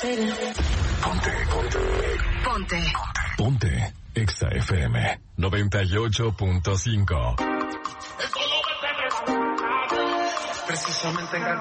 Ponte. Exa FM 98.5. Precisamente en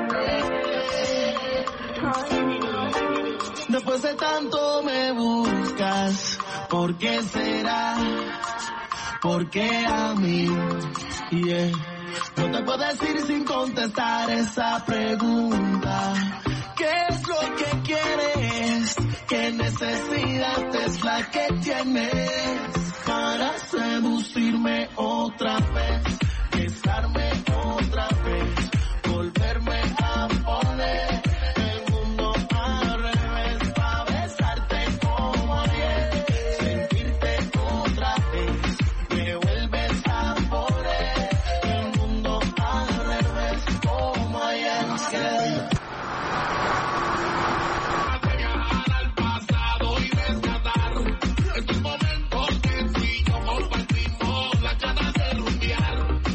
después de tanto me buscas, ¿por qué será? ¿Por qué a mí? Yeah. No te puedo decir sin contestar esa pregunta. ¿Qué es lo que quieres? ¿Qué necesidad es la que tienes para seducirme otra vez? Besarme otra vez, volverme a poner el mundo al revés, para besarte como ayer, sentirte otra vez, me vuelves a poner el mundo al revés como ayer. Al pasado y rescatar estos momentos que tú y yo compartimos, las ganas de rumbear.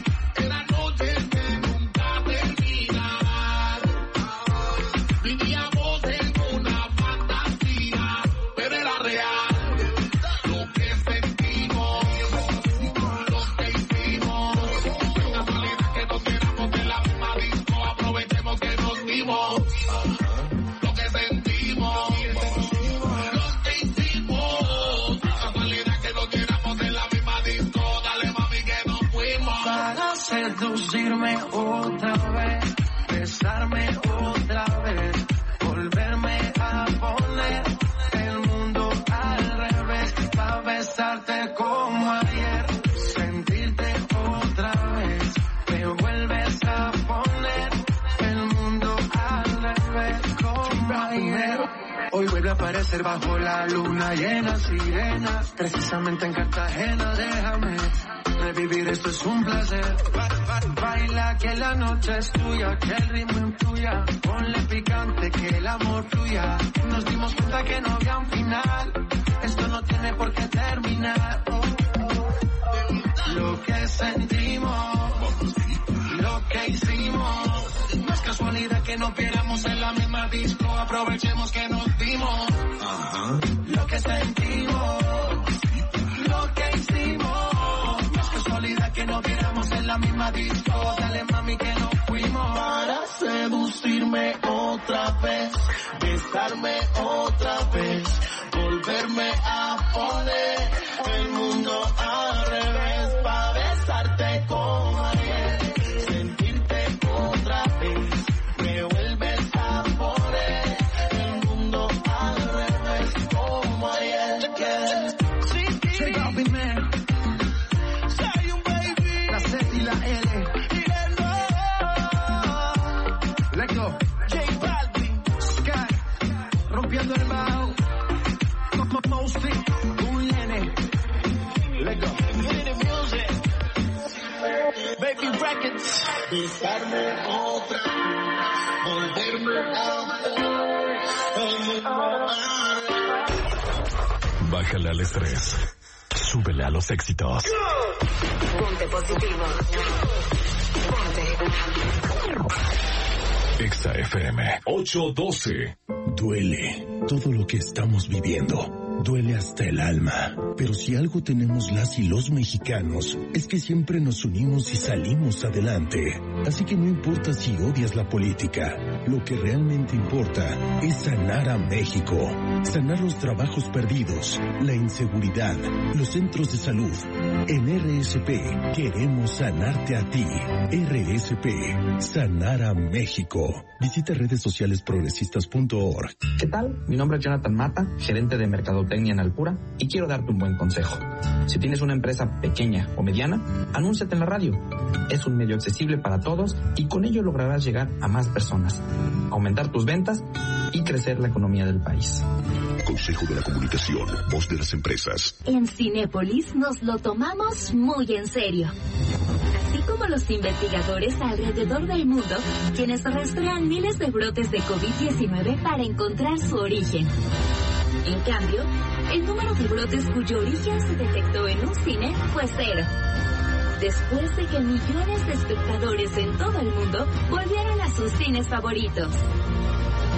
Vivíamos en una fantasía, pero era real. Lo que sentimos, lo que hicimos. Casualidad que nos quedamos en la misma disco, aprovechemos que nos dimos. Lo que sentimos, lo que hicimos. Casualidad que nos quedamos en la misma disco, dale mami que nos fuimos. Para seducirme otra vez, besarme otra vez, volverme a poner el mundo al revés, para besarte como ayer, sentirte otra vez, me vuelves a poner el mundo al revés como ayer. Hoy vuelve a aparecer bajo la luna llena, sirena, precisamente en Cartagena, déjame revivir, esto es un placer. Baila que la noche es tuya, que el ritmo influya, ponle picante que el amor fluya. Nos dimos cuenta que no había un final, esto no tiene por qué terminar. Lo que sentimos, lo que hicimos, no es casualidad que nos viéramos en la misma disco, aprovechemos que nos dimos. Lo que sentimos, lo que hicimos, no es casualidad que nos viéramos en la misma disco, dale mami que nos fuimos. Para seducirme otra vez, besarme otra vez, volverme a poner el mundo al revés, para besarte como ayer, sentirte otra vez, me vuelves a poner el mundo al revés como ayer. Shake up in man, say un baby, la C y la L, let go, J Balvin, Sky, rompiendo el bajo, Mostly, un nene, let go, Infinity Music, Baby Records, besarme otra vez, volverme a ver. Bájale al estrés, súbele a los éxitos. Ponte positivo. Ponte. Exa FM 812. Duele todo lo que estamos viviendo. Duele hasta el alma. Pero si algo tenemos las y los mexicanos, es que siempre nos unimos y salimos adelante. Así que no importa si odias la política, lo que realmente importa es sanar a México. Sanar los trabajos perdidos, la inseguridad, los centros de salud. En RSP queremos sanarte a ti. RSP, sanar a México. Visita redessocialesprogresistas.org. ¿Qué tal? Mi nombre es Jonathan Mata, gerente de Mercadotecnia en Alpura, y quiero darte un buen consejo. Si tienes una empresa pequeña o mediana, anúnciate en la radio. Es un medio accesible para todos y con ello lograrás llegar a más personas, aumentar tus ventas y crecer la economía del país. Consejo de la Comunicación, voz de las empresas. En Cinépolis nos lo tomamos muy en serio. Así como los investigadores alrededor del mundo, quienes rastrean miles de brotes de COVID-19 para encontrar su origen. En cambio, el número de brotes cuyo origen se detectó en un cine fue 0. Después de que millones de espectadores en todo el mundo volvieran a sus cines favoritos.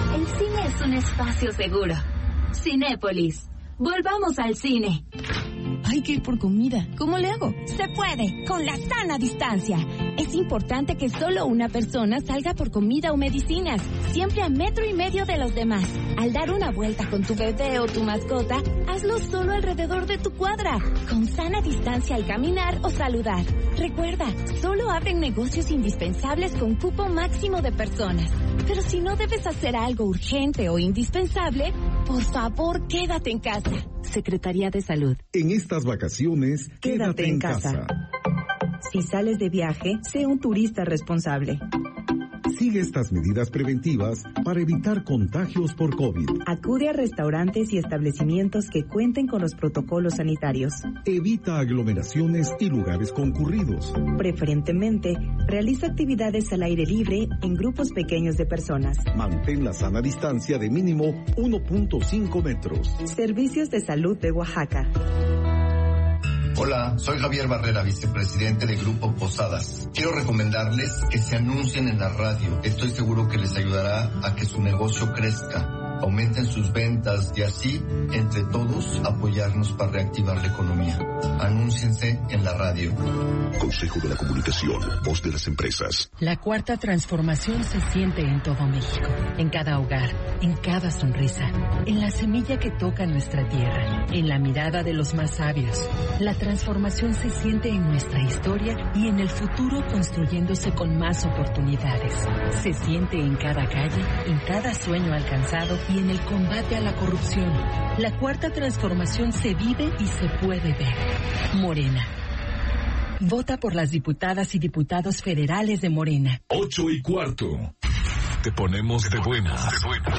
El cine es un espacio seguro. Cinépolis. Volvamos al cine. Hay que ir por comida. ¿Cómo le hago? Se puede, con la sana distancia. Es importante que solo una persona salga por comida o medicinas, siempre a 1.5 metros de los demás. Al dar una vuelta con tu bebé o tu mascota, hazlo solo alrededor de tu cuadra, con sana distancia al caminar o saludar. Recuerda, solo abren negocios indispensables con cupo máximo de personas. Pero si no debes hacer algo urgente o indispensable, por favor, quédate en casa. Secretaría de Salud. En estas vacaciones, quédate en casa. Si sales de viaje, sé un turista responsable. Sigue estas medidas preventivas para evitar contagios por COVID. Acude a restaurantes y establecimientos que cuenten con los protocolos sanitarios. Evita aglomeraciones y lugares concurridos. Preferentemente, realiza actividades al aire libre en grupos pequeños de personas. Mantén la sana distancia de mínimo 1.5 metros. Servicios de Salud de Oaxaca. Hola, soy Javier Barrera, vicepresidente de Grupo Posadas. Quiero recomendarles que se anuncien en la radio. Estoy seguro que les ayudará a que su negocio crezca, aumenten sus ventas y así, entre todos, apoyarnos para reactivar la economía. Anúnciense en la radio. Consejo de la Comunicación, voz de las empresas. La cuarta transformación se siente en todo México, en cada hogar, en cada sonrisa, en la semilla que toca nuestra tierra, en la mirada de los más sabios. La transformación se siente en nuestra historia y en el futuro construyéndose con más oportunidades. Se siente en cada calle, en cada sueño alcanzado y en el combate a la corrupción. La cuarta transformación se vive y se puede ver. Morena. Vota por las diputadas y diputados federales de Morena. 8:15. Te ponemos de buenas.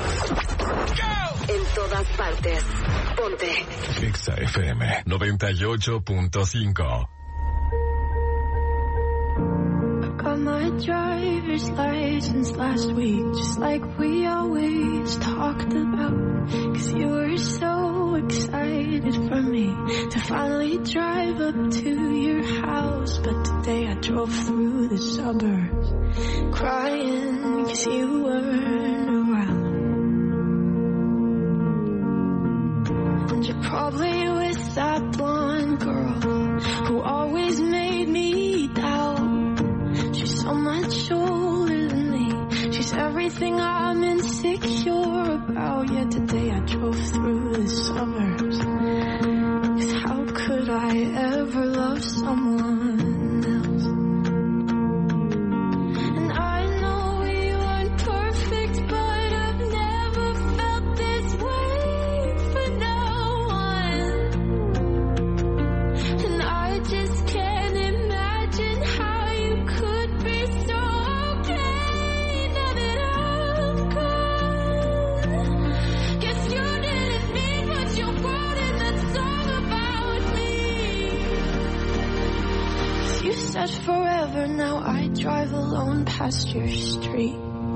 En todas partes. Ponte. Exa FM 98.5. Got my driver's license last week, just like we always talked about. 'Cause you were so excited for me to finally drive up to your house. But today I drove through the suburbs, crying 'cause you weren't around. And you're probably with that blonde girl who always made me doubt. She's so much older than me. She's everything I'm insecure about. Yet today I drove through the suburbs. 'Cause how could I ever love someone else? And I know we weren't perfect, but I've never felt this way for no one. And I just can't imagine how you could be so okay now that I'm gone. Guess you didn't mean what you wrote in that song about me. You said forever, now I drive alone past your street.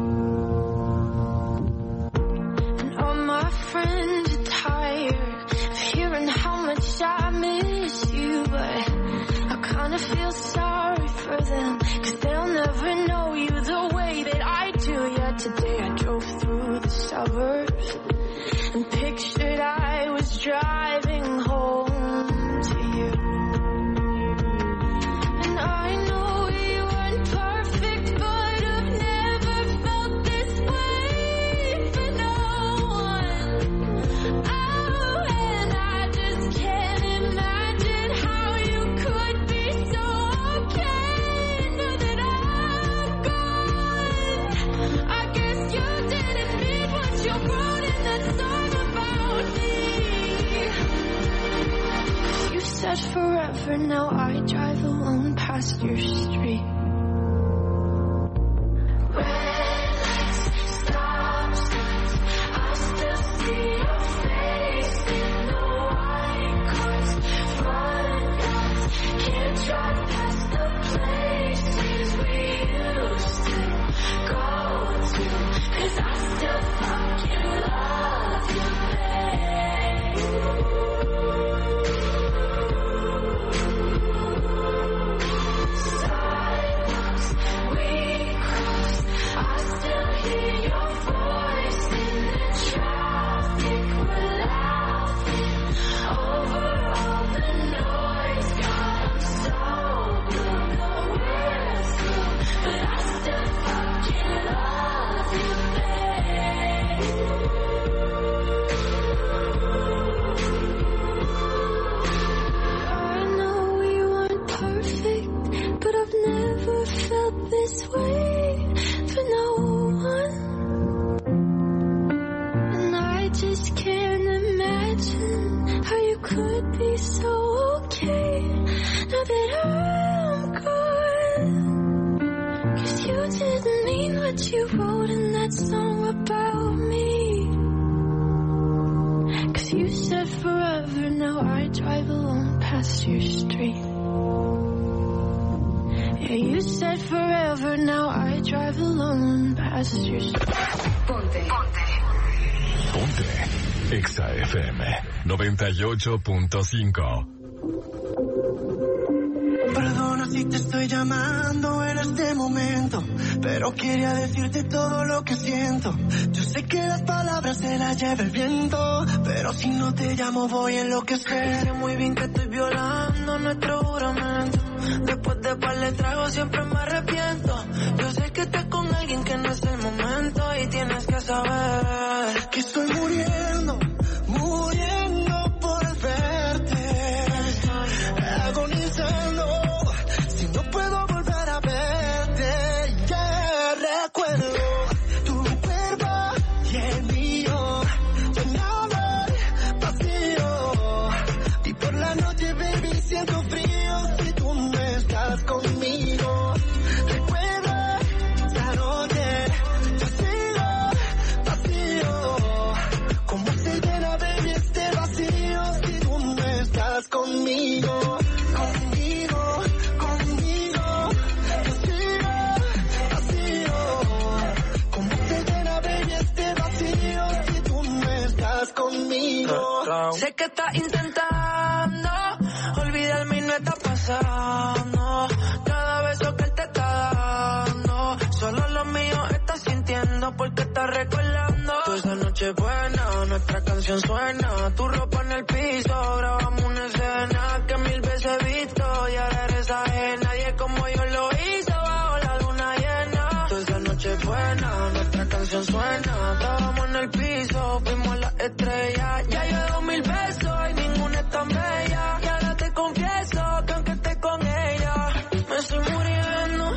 And all my friends are tired of hearing how much I miss you, but I kinda feel sorry for them, 'cause they'll never know you the way that I do. Yeah, today I drove through the suburbs and pictured I was driving home to you. And I know we weren't perfect, but I've never felt this way for no one. Oh, and I just can't imagine how you could be so okay now that I'm gone. I guess you didn't mean what you wrote in that song about me. You said forever, now I drive alone past your street. Red lights, stop signs, I still see your face in the white cars, front lines. Can't drive past the places we used to go to, 'cause I still fucking love you, babe. Silence. this way for no one. And I just can't imagine how you could be so okay now that I'm gone. 'Cause you didn't mean what you wrote in that song about me. 'Cause you said forever, now I drive alone past your street. Yeah, you said forever, now I drive alone past your street. Ponte. Exa FM 98.5. Perdona si te estoy llamando en este momento, pero quería decirte todo lo que siento. Yo sé que las palabras se las lleva el viento, pero si no te llamo voy a enloquecer. Sé muy bien que estoy violando nuestro juramento. Después de par de tragos siempre me arrepiento. Yo sé que estás con alguien que no es el momento y tienes que saber que estoy muriendo por verte, agonizando. Si no puedo volver a verte, ya recuerdo tu cuerpo y el mío, llenaba el vacío. Y por la noche, baby, siento frío si tú no estás conmigo. Recuerda esa noche, yo sigo vacío. ¿Cómo se llena, baby, este vacío si tú no estás conmigo? Sé que estás intentando olvidarme y no está pasando. Cada beso que él te está dando, solo lo mío estás sintiendo porque estás recordando. Toda esa noche buena, nuestra canción suena. Tu ropa en el piso, grabamos una escena que 1000 veces he visto y ahora eres ajena. Nadie como yo lo hizo bajo la luna llena. Toda esa noche buena, nuestra canción suena. Estábamos en el piso, fuimos las estrellas. Ya yo he dado 1000 besos y ninguna es tan bella. Y ahora te confieso que aunque esté con ella, me estoy muriendo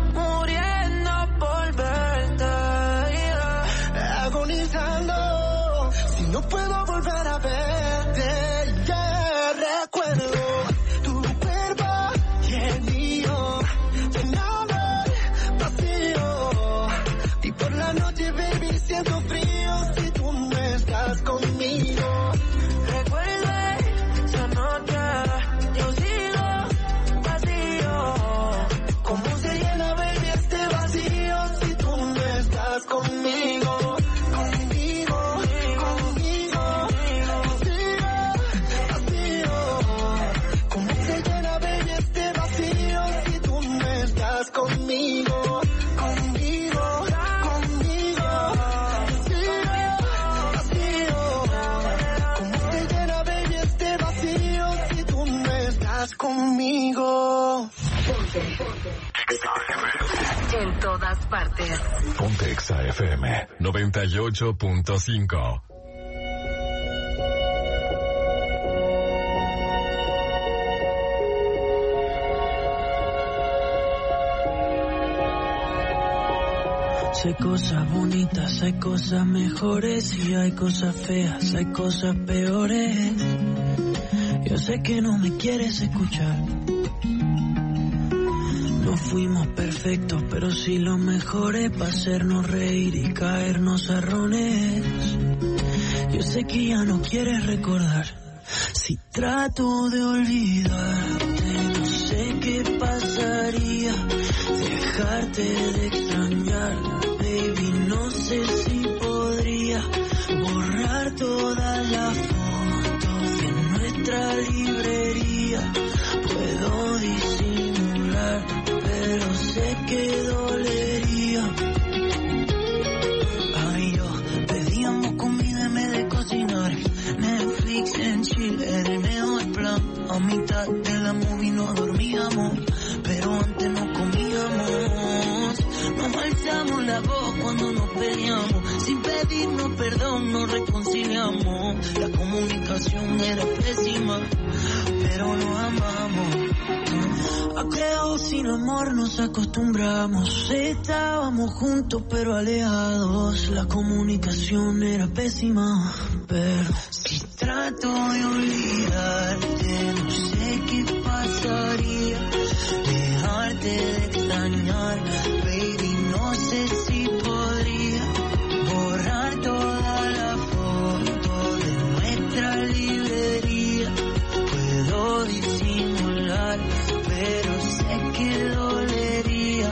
por verte, yeah. Agonizando, si no puedo volver a verte, ya recuerdo tu cuerpo y el mío, llenaba el vacío. Y por la noche, baby, siento frío si tú no estás conmigo. Recuerda esa noche, yo sigo vacío. ¿Cómo se llena, baby, este vacío si tú no estás conmigo? Conmigo, yo sigo vacío. ¿Cómo se llena, baby, este vacío si tú no estás conmigo? Conmigo, yo sigo vacío. ¿Cómo se llena, baby, este vacío si tú no estás conmigo? En todas partes. Ponte Exa FM 98.5. Hay cosas bonitas, hay cosas mejores y hay cosas feas, hay cosas peores. Yo sé que no me quieres escuchar. No fuimos perfectos, pero sí los mejores para hacernos reír y caernos a rones. Yo sé que ya no quieres recordar. Si trato de olvidarte, no sé qué pasaría. Dejarte de extrañar, baby, no sé si podría borrar todas las fotos de nuestra librería. Puedo disimular, pero sé que dolería. Ay, yo pedíamos comida en vez de cocinar. Netflix en Chile era el mejor plan. A mitad de la movie no dormíamos, pero antes no comíamos. Nos alzamos la voz cuando nos peleamos. Sin pedirnos perdón nos reconciliamos. La comunicación era pésima, pero nos amamos. A que sin amor nos acostumbramos. Estábamos juntos pero alejados. La comunicación era pésima. Pero si trato de olvidarte, no sé qué pasaría. Dejarte de extrañar, baby, no sé si podría borrar toda la foto de nuestra librería. Puedo disimular, pero sé que dolería.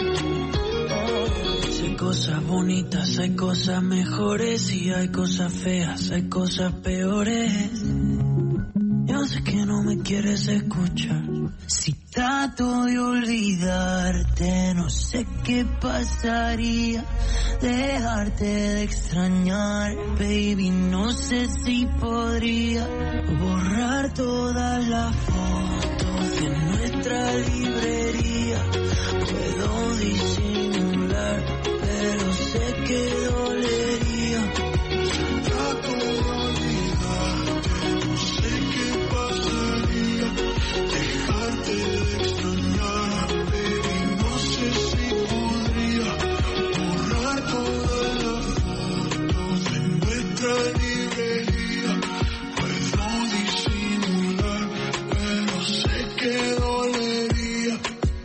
Hay cosas bonitas, hay cosas mejores y hay cosas feas, hay cosas peores. Yo sé que no me quieres escuchar. Si trato de olvidarte, no sé qué pasaría. Dejarte de extrañar, baby, no sé si podría borrar todas las fotos de nuestra librería. Puedo disimular, pero sé que dolería. Trato de olvidarte, no sé qué pasaría. Dejarte de extrañar, baby, no sé si podría borrar todas las fotos de nuestra librería. Puedo disimular, pero sé que dolería.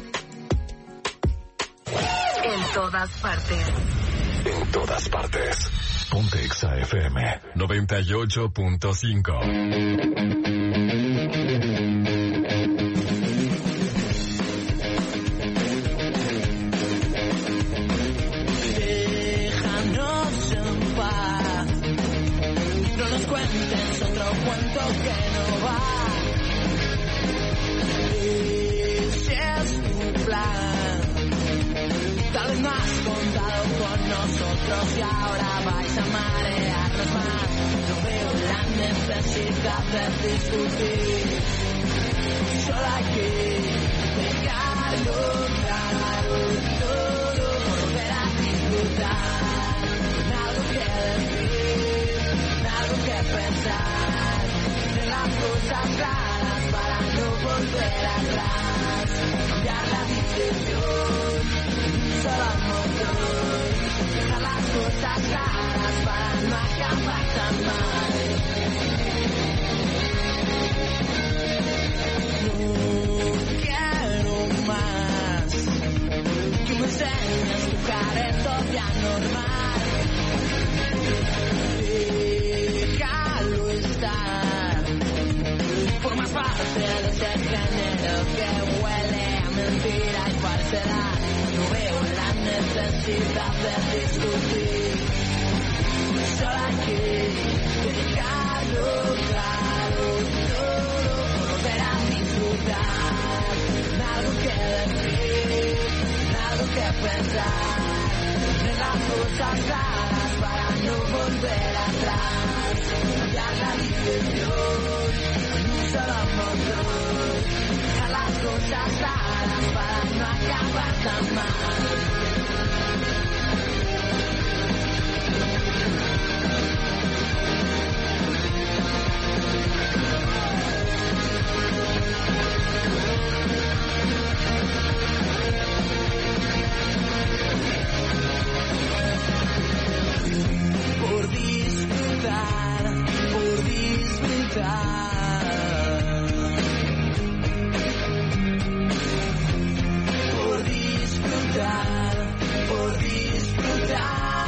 En todas partes. En todas partes. Ponte Exa FM 98.5. Déjanos en paz. No nos cuentes otro cuento que no va. Ese es tu plan. Tal vez no has contado con nosotros y ahora vais a marearnos más. No veo la necesidad de discutir. Solo hay que dejarlo claro todo, volver a disfrutar. Algo que decir, algo que pensar. De las cosas claras para no volver atrás. Cambiar la dirección. Solo motor, dejar las cosas claras para no acabar tan mal. No quiero más que me enseñes tu careto ya normal. Déjalo estar, formas parte de ese género que huele a mentira y falsedad. No veo la necesidad de discutir. Solo hay que dejarlo claro todo, volver a disfrutar. Algo que decir, algo que pensar. De las cosas claras para no volver atrás. Cambiar la dirección en un solo motor. Dejar las cosas claras para no acabar tan mal. Por disfrutar, por disfrutar. Por disfrutar, por disfrutar.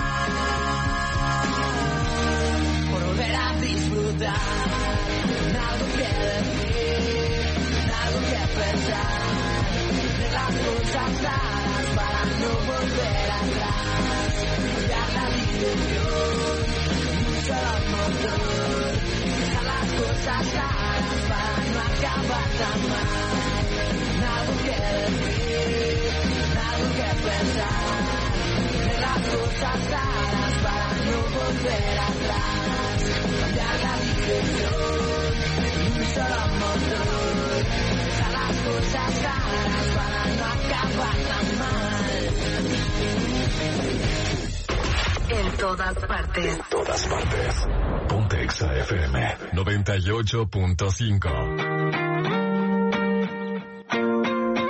Por volver a disfrutar. Algo que decir, algo que pensar. De las cosas claras para no volver atrás. Cambiar la dirección, un solo motor. Dejar las cosas claras para no acabar tan mal. Algo que decir, algo que pensar. De las cosas claras para no volver atrás. Cambiar la dirección, un solo motor. Dejar las cosas claras para no acabar tan mal. En todas partes. En todas partes. Ponte Exa FM 98.5.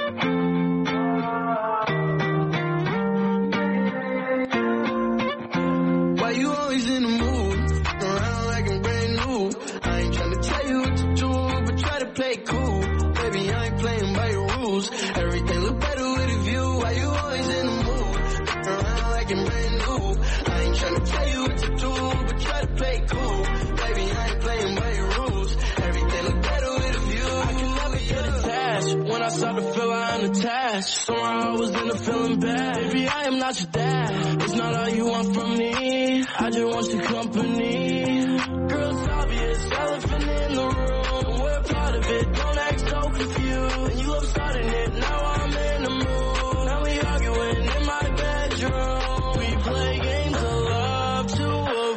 rules. Everything look better with a view. Why you always in the mood? Around like you're brand new. I ain't tryna tell you what to do, but try to play cool. Baby, I ain't playing by your rules. Everything look better with a view. I can never get attached. When I start to feel I'm attached, somehow I was in a feeling bad. Baby, I am not your dad. It's not all you want from me. I just want your company. Girl, it's obvious, elephant in the room. We're part of it, don't act so confused. And you love starting it, now I'm in the mood. Now we arguing in my bedroom. We play games of love to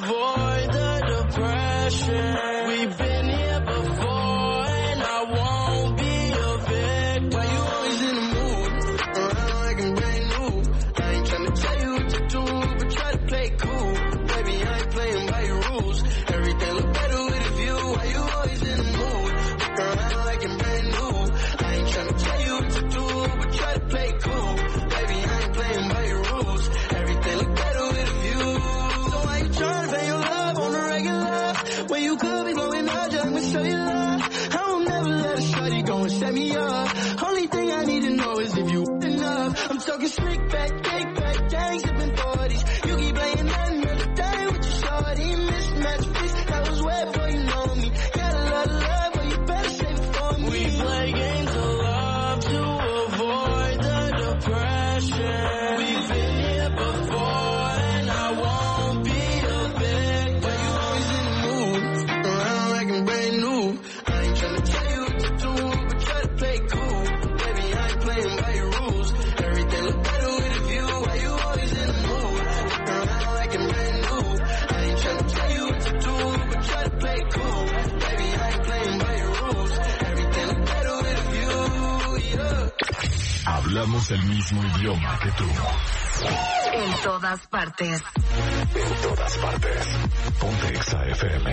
avoid the depression. We've been here before and I won't be a victim. Why you always in the mood? Around like I'm brand new. I ain't tryna tell you what to do, but try to play cool. Baby, I ain't playing by your rules. Everything look better with a view. Why you always in the mood? Around like I'm brand new. I ain't tryna tell you what to do, but try to play cool. Baby, I ain't playing by your rules. Everything look better with a view. So why you tryna pay your love on the regular? When you could be blowing up, just to show you love. I will never let a shorty go and set me up. Only thing I need to know is if you enough. I'm talking slick back, kick back, gang sipping 40s. You keep playing nothing but the day with your shorty. Mismatch fish, that was way before you know me. Got a lot of love, but you better save it for me. We play games of love to avoid the depression. We've been here before and I won't be a victim. Why you always in the mood? Around like I'm brand new. I ain't tryna tell you what to do, but try to play cool. Baby, I ain't playing by your rules. Everything look better with a view. Why you always in the mood? Around like I'm brand new. I ain't tryna tell you what to do, but try to play cool. Baby, I ain't playing by your rules. Everything look better with a view, yeah. Hablamos el mismo idioma que tú. En todas partes. En todas partes. Ponte Exa FM.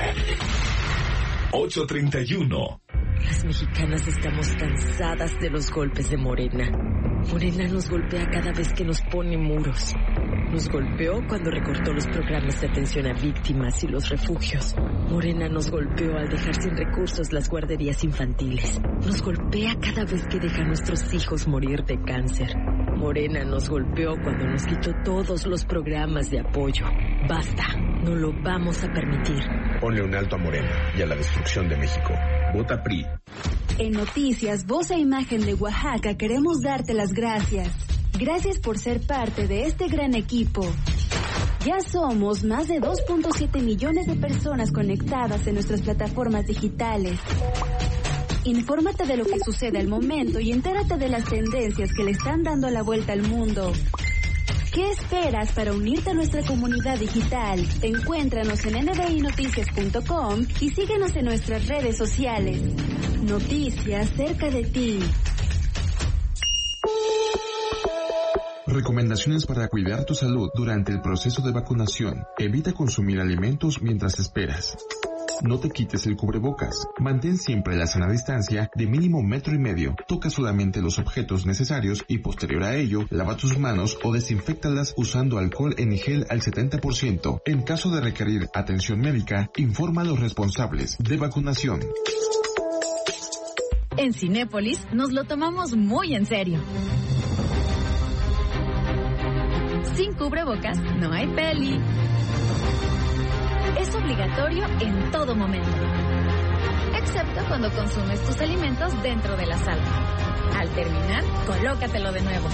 8:31. Las mexicanas estamos cansadas de los golpes de Morena. Morena nos golpea cada vez que nos pone muros. Nos golpeó cuando recortó los programas de atención a víctimas y los refugios. Morena nos golpeó al dejar sin recursos las guarderías infantiles. Nos golpea cada vez que deja a nuestros hijos morir de cáncer. Morena nos golpeó cuando nos quitó todos los programas de apoyo. Basta, no lo vamos a permitir. Ponle un alto a Morena y a la destrucción de México. Vota PRI. En Noticias, Voz e Imagen de Oaxaca queremos darte las gracias. Gracias por ser parte de este gran equipo. Ya somos más de 2.7 millones de personas conectadas en nuestras plataformas digitales. Infórmate de lo que sucede al momento y entérate de las tendencias que le están dando la vuelta al mundo. ¿Qué esperas para unirte a nuestra comunidad digital? Encuéntranos en nbinoticias.com y síguenos en nuestras redes sociales. Noticias cerca de ti. Recomendaciones para cuidar tu salud durante el proceso de vacunación. Evita consumir alimentos mientras esperas. No te quites el cubrebocas. Mantén siempre la sana distancia de mínimo 1,5 metros. Toca solamente los objetos necesarios y posterior a ello, lava tus manos o desinféctalas usando alcohol en gel al 70%. En caso de requerir atención médica, informa a los responsables de vacunación. En Cinépolis nos lo tomamos muy en serio. Sin cubrebocas no hay peli. Es obligatorio en todo momento, excepto cuando consumes tus alimentos dentro de la sala. Al terminar, colócatelo de nuevo.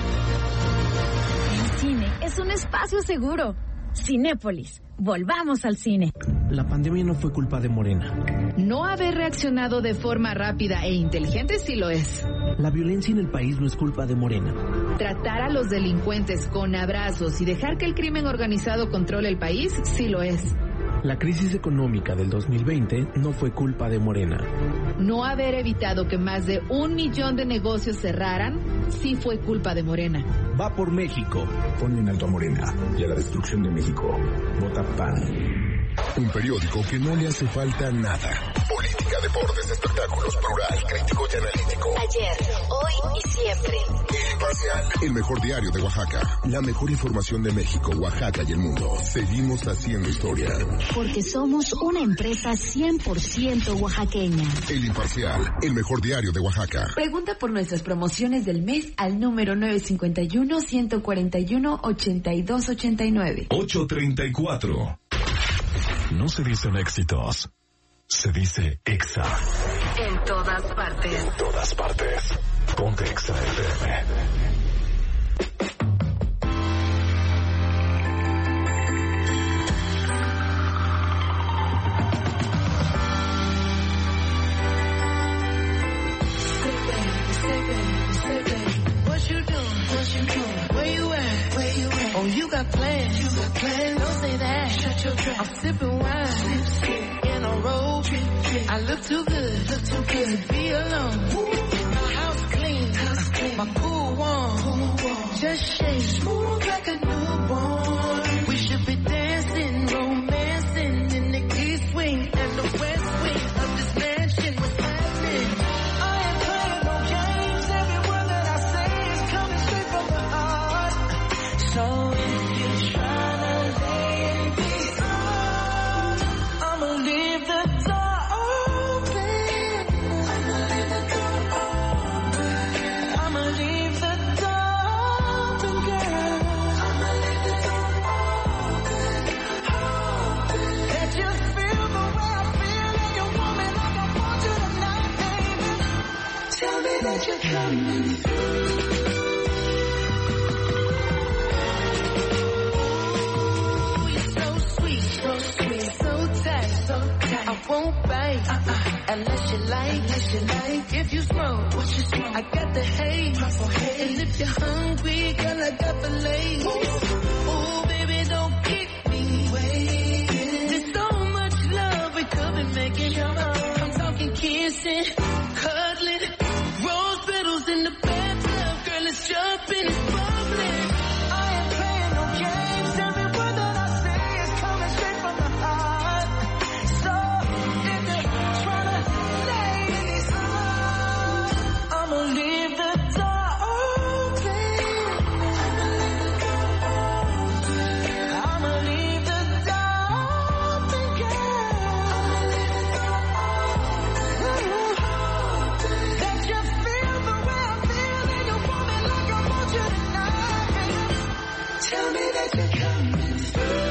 El cine es un espacio seguro. Cinépolis, volvamos al cine. La pandemia no fue culpa de Morena. No haber reaccionado de forma rápida e inteligente sí lo es. La violencia en el país no es culpa de Morena. Tratar a los delincuentes con abrazos y dejar que el crimen organizado controle el país sí lo es. La crisis económica del 2020 no fue culpa de Morena. No haber evitado que más de 1 millón de negocios cerraran sí fue culpa de Morena. Va por México. Ponle en alto a Morena y a la destrucción de México. Vota PAN. Un periódico que no le hace falta nada. Política, deportes, espectáculos, plural, crítico y analítico. Ayer, hoy y siempre. El Imparcial, el mejor diario de Oaxaca. La mejor información de México, Oaxaca y el mundo. Seguimos haciendo historia. Porque somos una empresa 100% oaxaqueña. El Imparcial, el mejor diario de Oaxaca. Pregunta por nuestras promociones del mes al número 951-141-8289. 834. No se dicen éxitos, se dice Exa. En todas partes. En todas partes. Ponte Exa FM. What you doing? Where you at? Oh, you got plans. Don't say that. Shut your trap. I'm sipping wine. In a robe. I look too good to be alone. My house clean. My pool warm. Just shake. Smooth like a newborn. We should be dancing, romancing in the east wing and the west wing of this mansion. What's happening? I ain't playing no games. Every word that I say is coming straight from the heart. So if you're trying to lay in these arms, I'ma leave the door open. I'ma leave the door open. I'ma leave the door open, girl. I'ma leave the door open. That you feel the way I feel and you want me like I want you tonight, baby. Tell me that you're coming through. I won't bite unless you like. If you smoke, I got the haze. And if you're hungry, girl, I got the lace. Ooh, baby, don't keep me waiting. There's so much love we could be making. I'm talking kissing, cuddling, rose petals in the bathtub. Girl, it's jumping, it's bubbling. I ain't playing no games. Every word that I say is coming straight from the heart. So if you're trying to lay in these arms, I'ma leave the door open. I'ma leave the door open, girl. That you feel the way I feel and you want me like I want you tonight, baby. Tell me that you're coming through.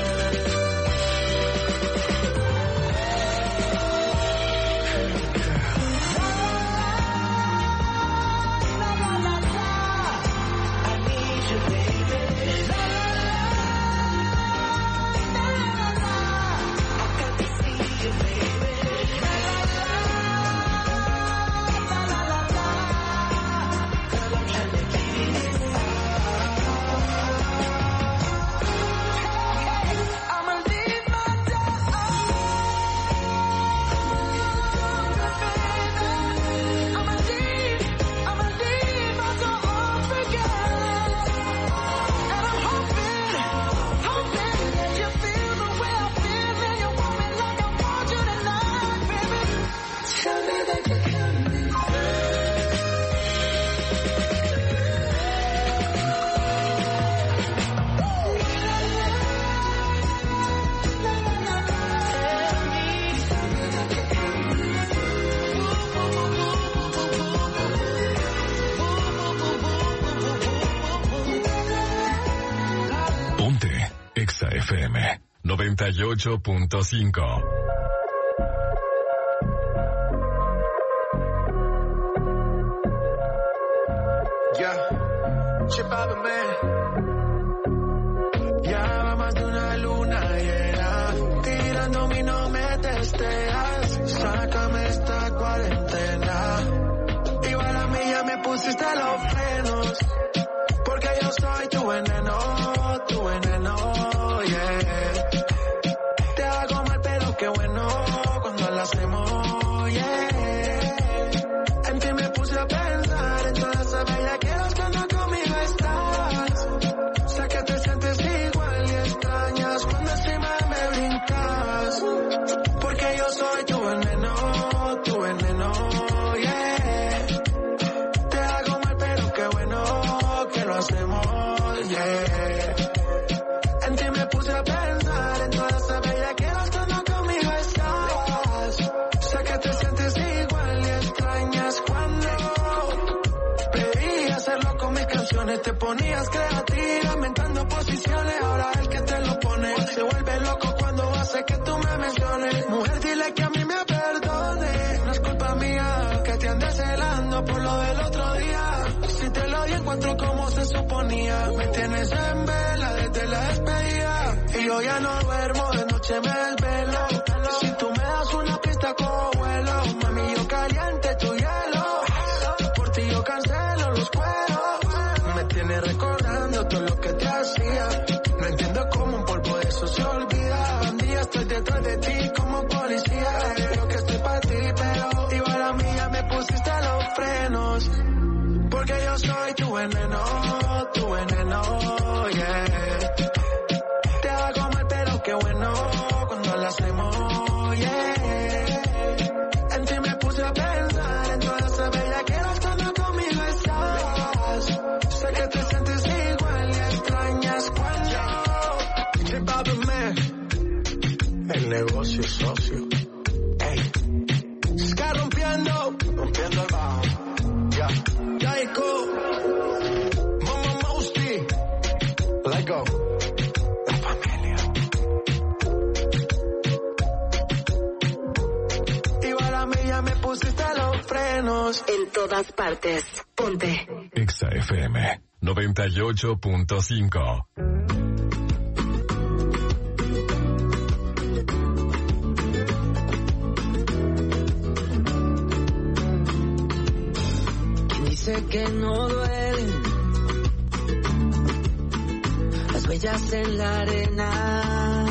Ponte Exa FM 98.5. Yeah, chip out the man. Ya va más de una luna llena, tirándome y no me testeas. Sácame esta cuarentena. Igual a mí ya me pusiste los frenos, porque yo soy tu veneno, yeah. Te hago mal pero qué bueno cuando lo hacemos, yeah. En ti me puse a pensar en todas esas bellaqueras cuando conmigo estás. Sé que te sientes igual y extrañas cuando encima me brincas. En ti me puse a pensar en toda esa bella que cuando conmigo estás. Sé que te sientes igual y extrañas cuando pedí hacerlo con mis canciones. Te ponías creativa, inventando posiciones. Ahora el que te lo pone se vuelve loco cuando hace que tú me menciones. Mujer, dile que a mí me perdone. No es culpa mía que te andes celando por lo del otro día. Si te lo di encuentro como se suponía. Me tienes en vela desde la despedida. Y yo ya no duermo, de noche me desvelo. Si tú me das una pista como vuelo, mami, yo caliente tu hielo. Por ti yo cancelo los cueros. Me tienes recordando todo lo que te hacía. No entiendo cómo un polvo de eso se olvida. Un día estoy detrás de ti como policía. Creo que estoy para ti, pero igual a mí ya me pusiste los frenos. Porque yo soy tu veneno, yeah. Te hago mal, pero qué bueno cuando lo hacemos, yeah. En ti me puse a pensar en toda esa bella que eras cuando conmigo estás. Sé que te sientes igual y extrañas cuando el negocio socio. Ey, está rompiendo el bajo. Ya, Yaiko, Mama Mousti, let go. La familia. Igual a mí ya me pusiste los frenos. En todas partes. Ponte. Exa FM 98.5. Dice que no duelen las huellas en la arena.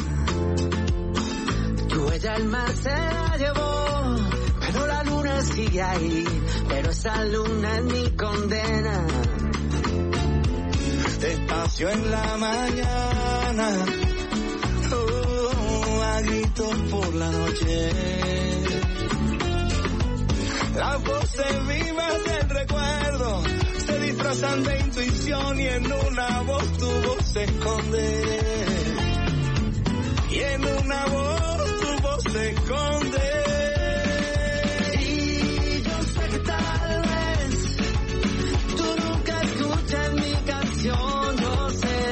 Tu huella al mar se la llevó, pero la luna sigue ahí. Pero esa luna es mi condena. Despacio en la mañana, a gritos por la noche. Las voces vivas del recuerdo se disfrazan de intuición y en una voz tu voz se esconde. Y en una voz tu voz se esconde. Y yo sé que tal vez tú nunca escuchas mi canción, yo sé.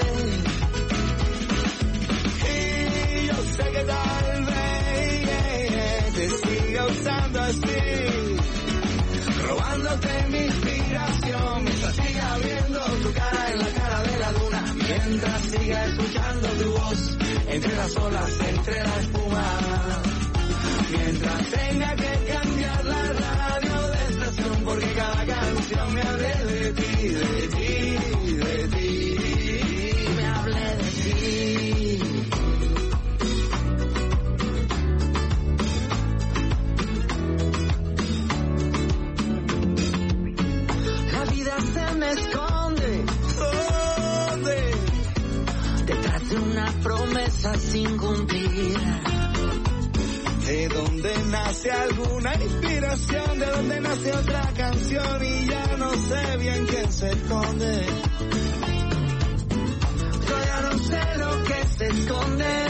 Y yo sé que tal vez te siga usando así. Robándote mi inspiración, mientras siga viendo tu cara en la cara de la luna, mientras siga escuchando tu voz entre las olas, entre la espuma, mientras tenga que cambiar la radio de estación, porque cada canción me hable de ti, de ti, de ti, me hable de ti. Se me esconde, ¿dónde? Detrás de una promesa sin cumplir. De donde nace alguna inspiración, de donde nace otra canción y ya no sé bien quién se esconde. Yo ya no sé lo que se esconde.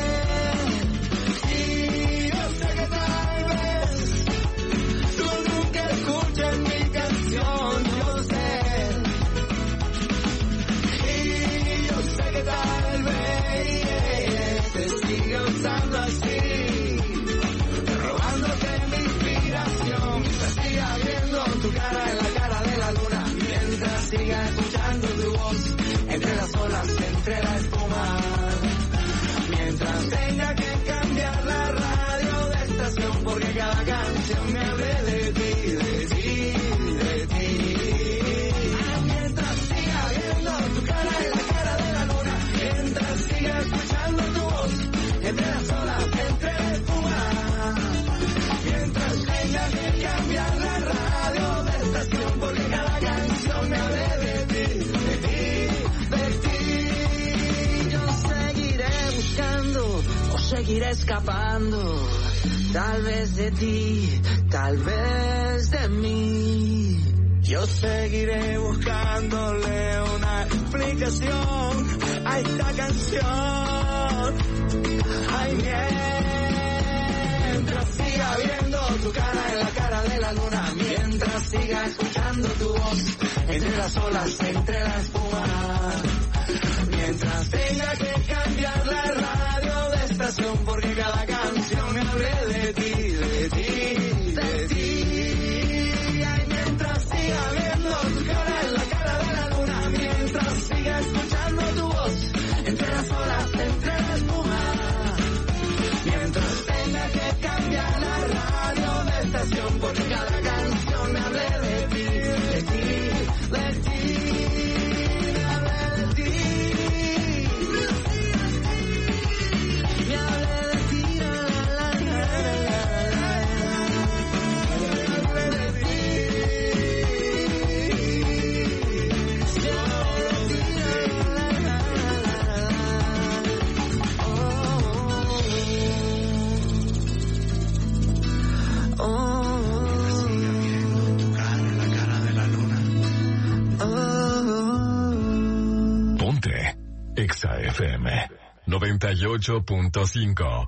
Y yo sé que tal vez tú nunca escuchas mi canción. Tal vez te siga usando así, robándote mi inspiración, mientras siga viendo tu cara en la cara de la luna, mientras siga escuchando tu voz entre las olas, entre la espuma, mientras tenga que cambiar la radio de estación, porque cada canción me hable de ti, de ti, de ti. Mientras siga viendo tu cara en la cara de la luna, mientras siga escuchando tu voz entre las olas, entre la espuma, mientras tenga que cambiar la radio de estación, porque cada canción me hable de ti, de ti, de ti. Yo seguiré buscando o seguiré escapando, tal vez de ti, tal vez de mí. Yo seguiré buscándole una explicación a esta canción. Ay, mientras siga viendo tu cara en la cara de la luna, mientras siga escuchando tu voz entre las olas, entre la espuma, mientras tenga que cambiar la radio de estación porque cada canción me hable de ti, de ti, de ti. Ay, mientras siga viendo tu cara en la cara de la luna, mientras siga escuchando tu voz entre las olas, entre la espuma, mientras tenga que cambiar la radio de estación porque cada canción me hable de ti, de ti, de ti. Exa FM 98.5.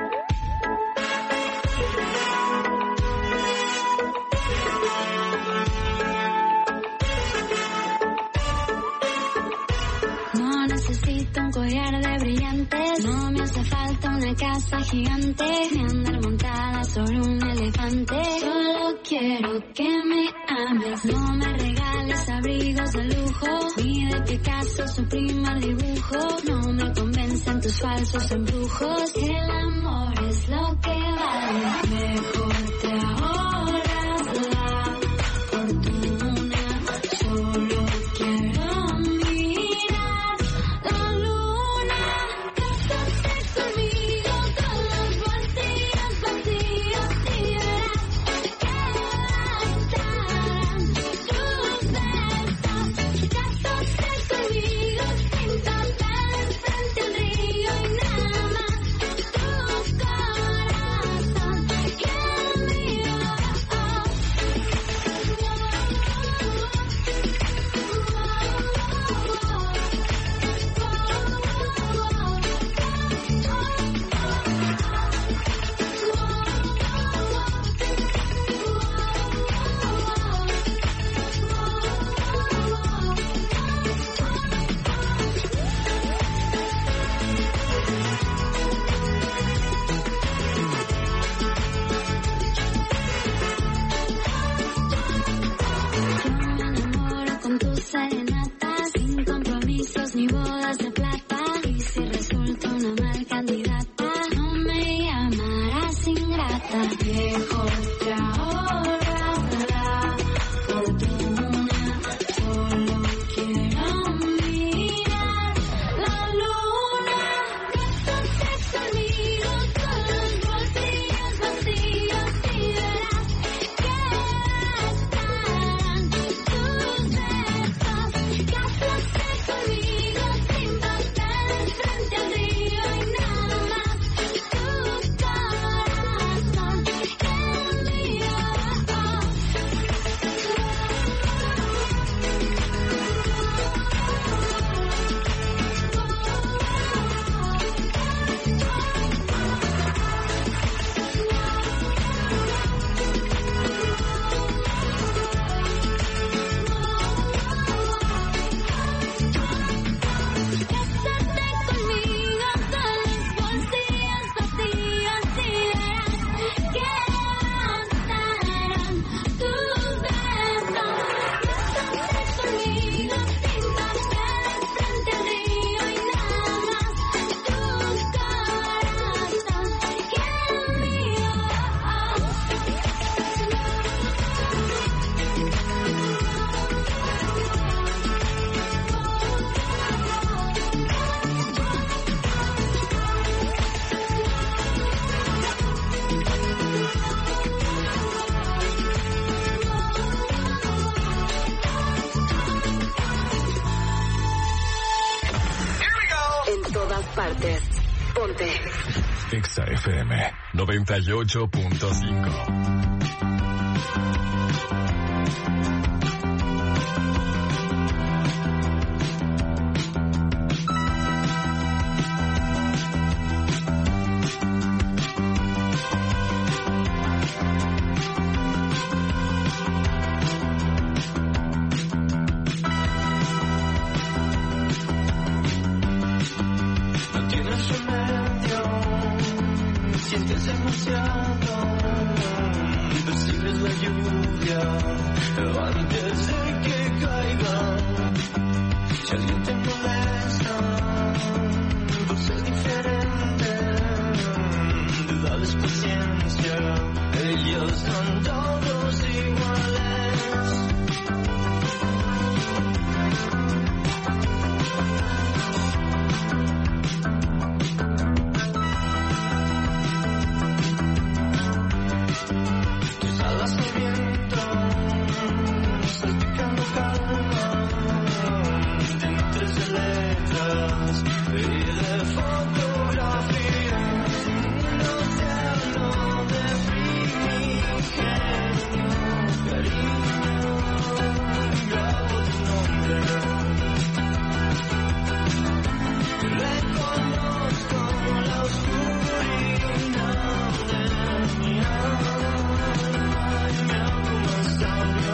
No necesito un collar de brillantes, no me hace falta una casa gigante, ni andar montada sobre un elefante. Solo quiero que me ames, no me regales abrigos de lujo, ni de Picasso su primer dibujo. No me convencen tus falsos embrujos, el amor es lo que vale. Mejor te ahorras la fortuna, solo quiero mirar la luna. Cásate conmigo con los bolsillos vacíos y verás que bastarán tus besos. Cásate conmigo sin papel frente al río y nada más tu corazón y el mío. Yo me enamoro con tus serenatas, sin compromisos ni bodas de plata. Y si resulto una mal candidata, no me llamarás ingrata. Mejor te ahorras la fortuna, solo quiero mirar la luna. Cásate conmigo con los bolsillos vacíos y verás que bastarán tus besos. Cásate conmigo sin papel frente al río y nada más tu corazón y el mío. Cásate conmigo con los bolsillos vacíos y verás que bastarán tus besos. Cásate conmigo sin papel frente al río y nada más tu corazón y el mío. En todas partes. Ponte. Exa FM 98.5. sientes demasiado, percibes la lluvia antes de que caiga. Si alguien te molesta por ser diferente, dales paciencia, ellos son todos iguales. Tus alas al viento, salpicando calma, tiene 13 letras y de fotografía, un océano de primigenio, cariño, grabo tu nombre. Reconozco la oscuridad de mi alma y me hago más sabio.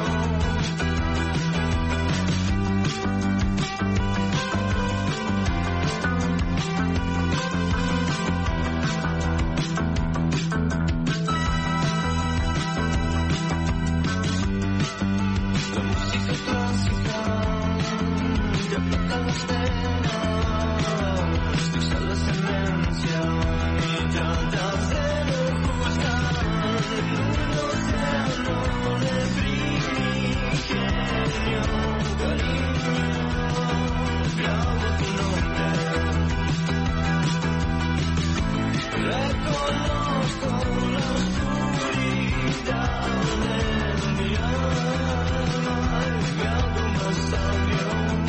La música clásica que aplata las venas, cruza la demencia y tratas de no juzgar. Un océano de primigenio, cariño, grabo tu nombre. Reconozco la oscuridad de mi alma y me hago más sabio.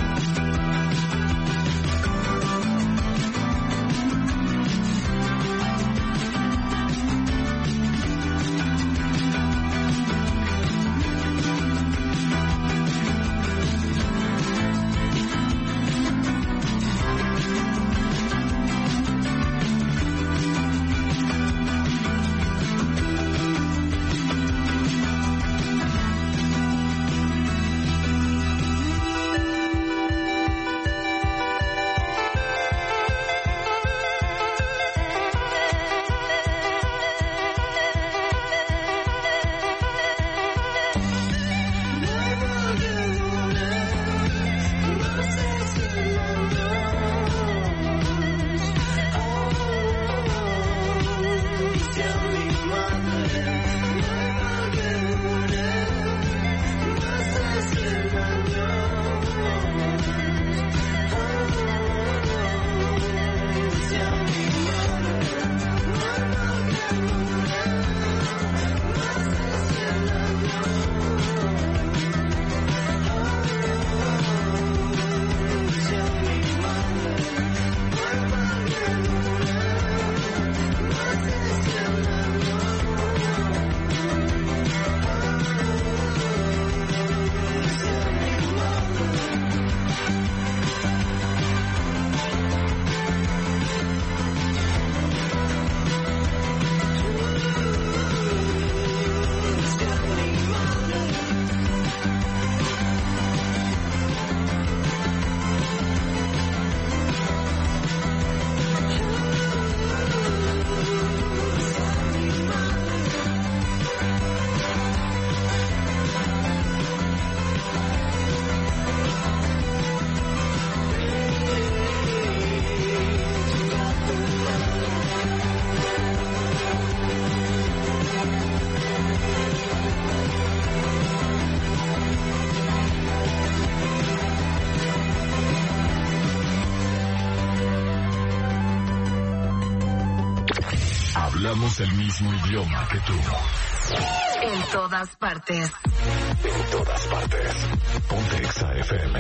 Hablamos el mismo idioma que tú. En todas partes. En todas partes. Ponte Exa FM.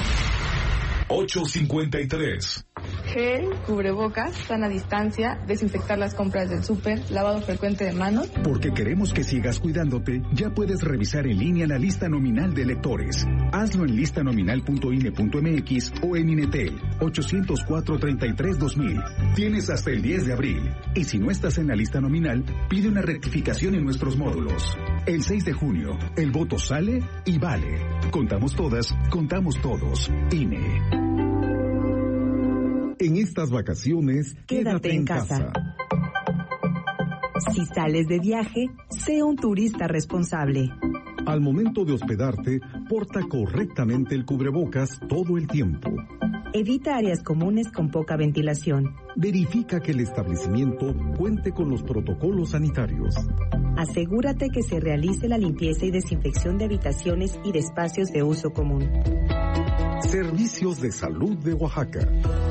8:53. Gel, cubrebocas, sana distancia, desinfectar las compras del súper, lavado frecuente de manos. Porque queremos que sigas cuidándote, ya puedes revisar en línea la lista nominal de electores. Hazlo en listanominal.ine.mx o en Inetel 804-33-2000. Tienes hasta el 10 de abril. Y si no estás en la lista nominal, pide una rectificación en nuestros módulos. El 6 de junio, el voto sale y vale. Contamos todas, contamos todos. INE. En estas vacaciones, quédate en casa. Si sales de viaje, sé un turista responsable. Al momento de hospedarte, porta correctamente el cubrebocas todo el tiempo. Evita áreas comunes con poca ventilación. Verifica que el establecimiento cuente con los protocolos sanitarios. Asegúrate que se realice la limpieza y desinfección de habitaciones y de espacios de uso común. Servicios de Salud de Oaxaca.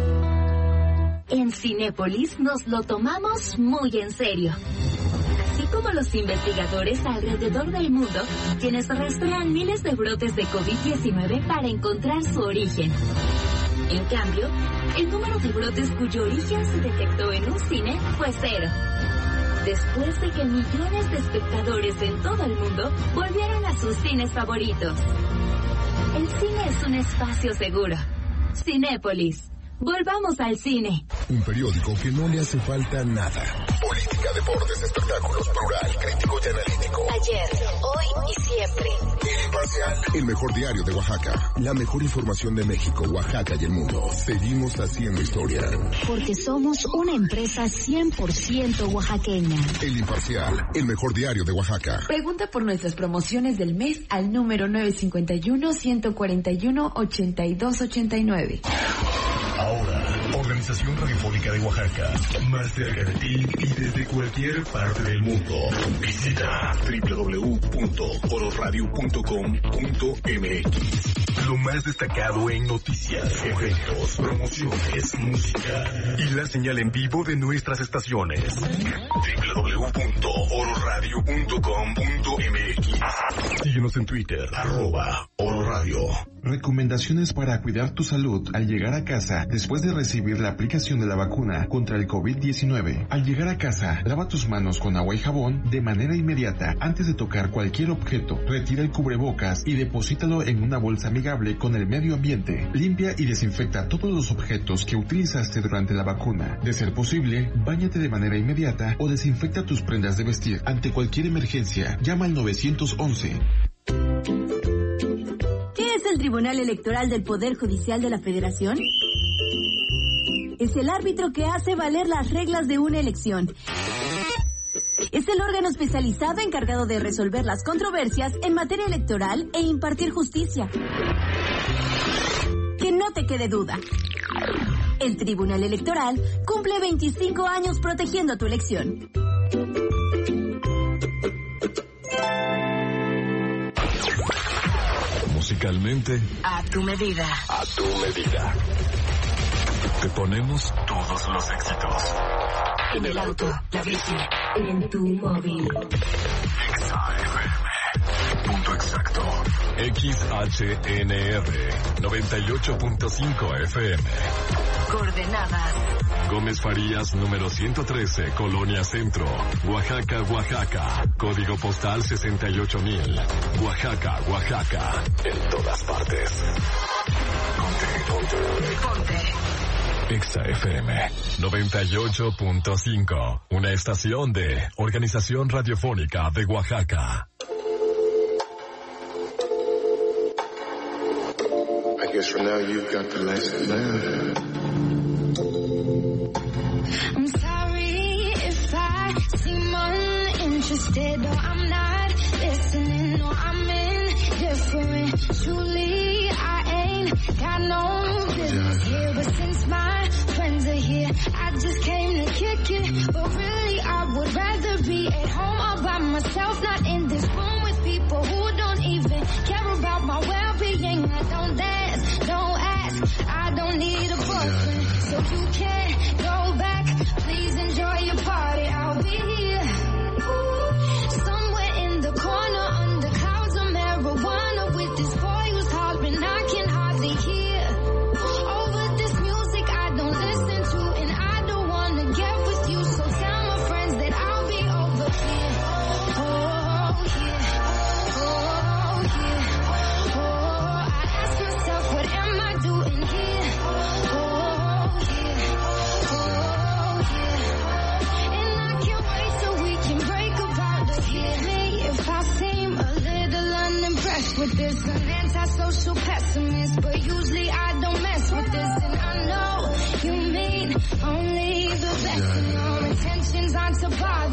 En Cinépolis nos lo tomamos muy en serio. Así como los investigadores alrededor del mundo, quienes rastrean miles de brotes de COVID-19 para encontrar su origen. En cambio, el número de brotes cuyo origen se detectó en un cine fue 0. Después de que millones de espectadores en todo el mundo volvieron a sus cines favoritos. El cine es un espacio seguro. Cinépolis. Volvamos al cine. Un periódico que no le hace falta nada. Política, deportes, espectáculos, plural, crítico y analítico. Ayer, hoy y siempre. El Imparcial, el mejor diario de Oaxaca. La mejor información de México, Oaxaca y el mundo. Seguimos haciendo historia. Porque somos una empresa 100% oaxaqueña. El Imparcial, el mejor diario de Oaxaca. Pregunta por nuestras promociones del mes al número 951-141-8289. Ahora, Organización Radiofónica de Oaxaca, más cerca de ti y desde cualquier parte del mundo. Visita www.ororadio.com.mx. Lo más destacado en noticias, eventos, promociones, música y la señal en vivo de nuestras estaciones. www.ororadio.com.mx. Síguenos en Twitter, @ororadio. Recomendaciones para cuidar tu salud al llegar a casa después de recibir la aplicación de la vacuna contra el COVID-19. Al llegar a casa, lava tus manos con agua y jabón de manera inmediata antes de tocar cualquier objeto. Retira el cubrebocas y deposítalo en una bolsa amigable con el medio ambiente. Limpia y desinfecta todos los objetos que utilizaste durante la vacuna. De ser posible, báñate de manera inmediata o desinfecta tus prendas de vestir. Ante cualquier emergencia, llama al 911. ¿Qué es el Tribunal Electoral del Poder Judicial de la Federación? Es el árbitro que hace valer las reglas de una elección. Es el órgano especializado encargado de resolver las controversias en materia electoral e impartir justicia. Que no te quede duda. El Tribunal Electoral cumple 25 años protegiendo tu elección. Musicalmente, a tu medida. A tu medida. Te ponemos todos los éxitos. En el auto, la bici, en tu móvil. XAFM. Punto exacto. XHNR 98.5 FM. Coordenadas. Gómez Farías, número 113, Colonia Centro, Oaxaca, Oaxaca. Código postal 68,000. Oaxaca, Oaxaca. En todas partes. Ponte. Exa FM 98.5. Una estación de Organización Radiofónica de Oaxaca. I guess for now you've got the last laugh. I'm sorry if I seem uninterested or I'm not listening or I'm indifferent. Truly, I ain't got no business here, but since my friends are here, I just came to kick it. But really, I would rather be at home all by myself, not in this room with people who don't even care about my well-being. I don't dance, don't ask, I don't need a boyfriend, so you can't go back. Please enjoy your party, I'll be here. Somewhere in the corner under clouds of marijuana with this boy who's hollering I can hardly hear. Over this music I don't listen to and I don't wanna get with you, so tell my friends that I'll be over here. Oh yeah, oh yeah, oh I ask myself what am I doing here? Oh yeah, oh yeah, and I can't wait so we can break apart. Forgive me if I seem a little unimpressed with this. An antisocial pessimist, but usually I don't mess with this. And I know you mean only the best. And your intentions aren't to bother me,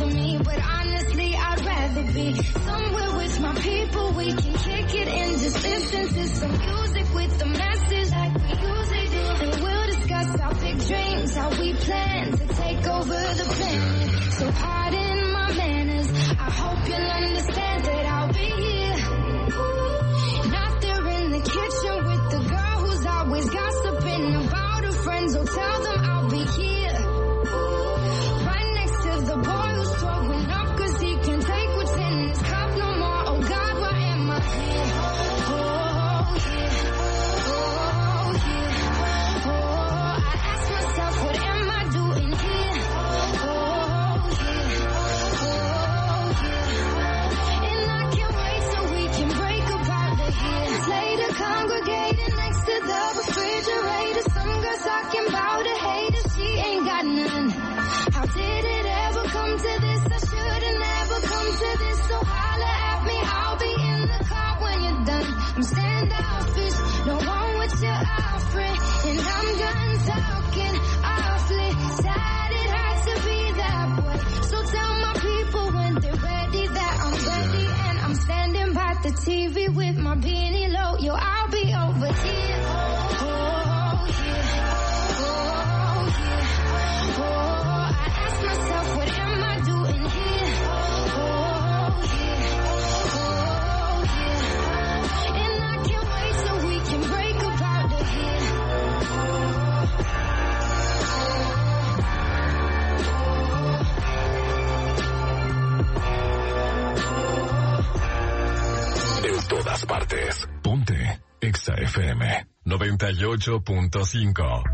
but honestly I'd rather be somewhere with my people. We can kick it and just listen to some music with the masses like we usually do. And we'll discuss our big dreams, how we plan to take over the planet. So pardon my manners, I hope you'll understand that I'll be here. Not there in the kitchen with the girl who's always gossiping about her friends. So tell them I'll be here. Right next to the boy who's throwing up cause he can't take what's in his cup no more. Oh God, why am I here? Oh yeah, oh yeah, oh. I ask myself, what am I doing here? Oh yeah, oh yeah. And I can't wait till we can break apart the years later, congregating next to the refrigerator. Some girls talking about a hater, she ain't got none. How did it ever come to this? I should've never come to this. So holla at me, I'll be in the car when you're done. I'm standoffish, no one with your outfit, and I'm done talking awfully. Sad it had to be that way. So tell my people when they're ready that I'm ready, and I'm standing by the TV with my beanie low. Yo, I'll be over here. Oh yeah, oh yeah, oh. I ask myself, what am I doing here? Oh yeah, oh yeah. And I can't wait till we can break apart the year. En todas partes. Ponte Exa FM 98.5.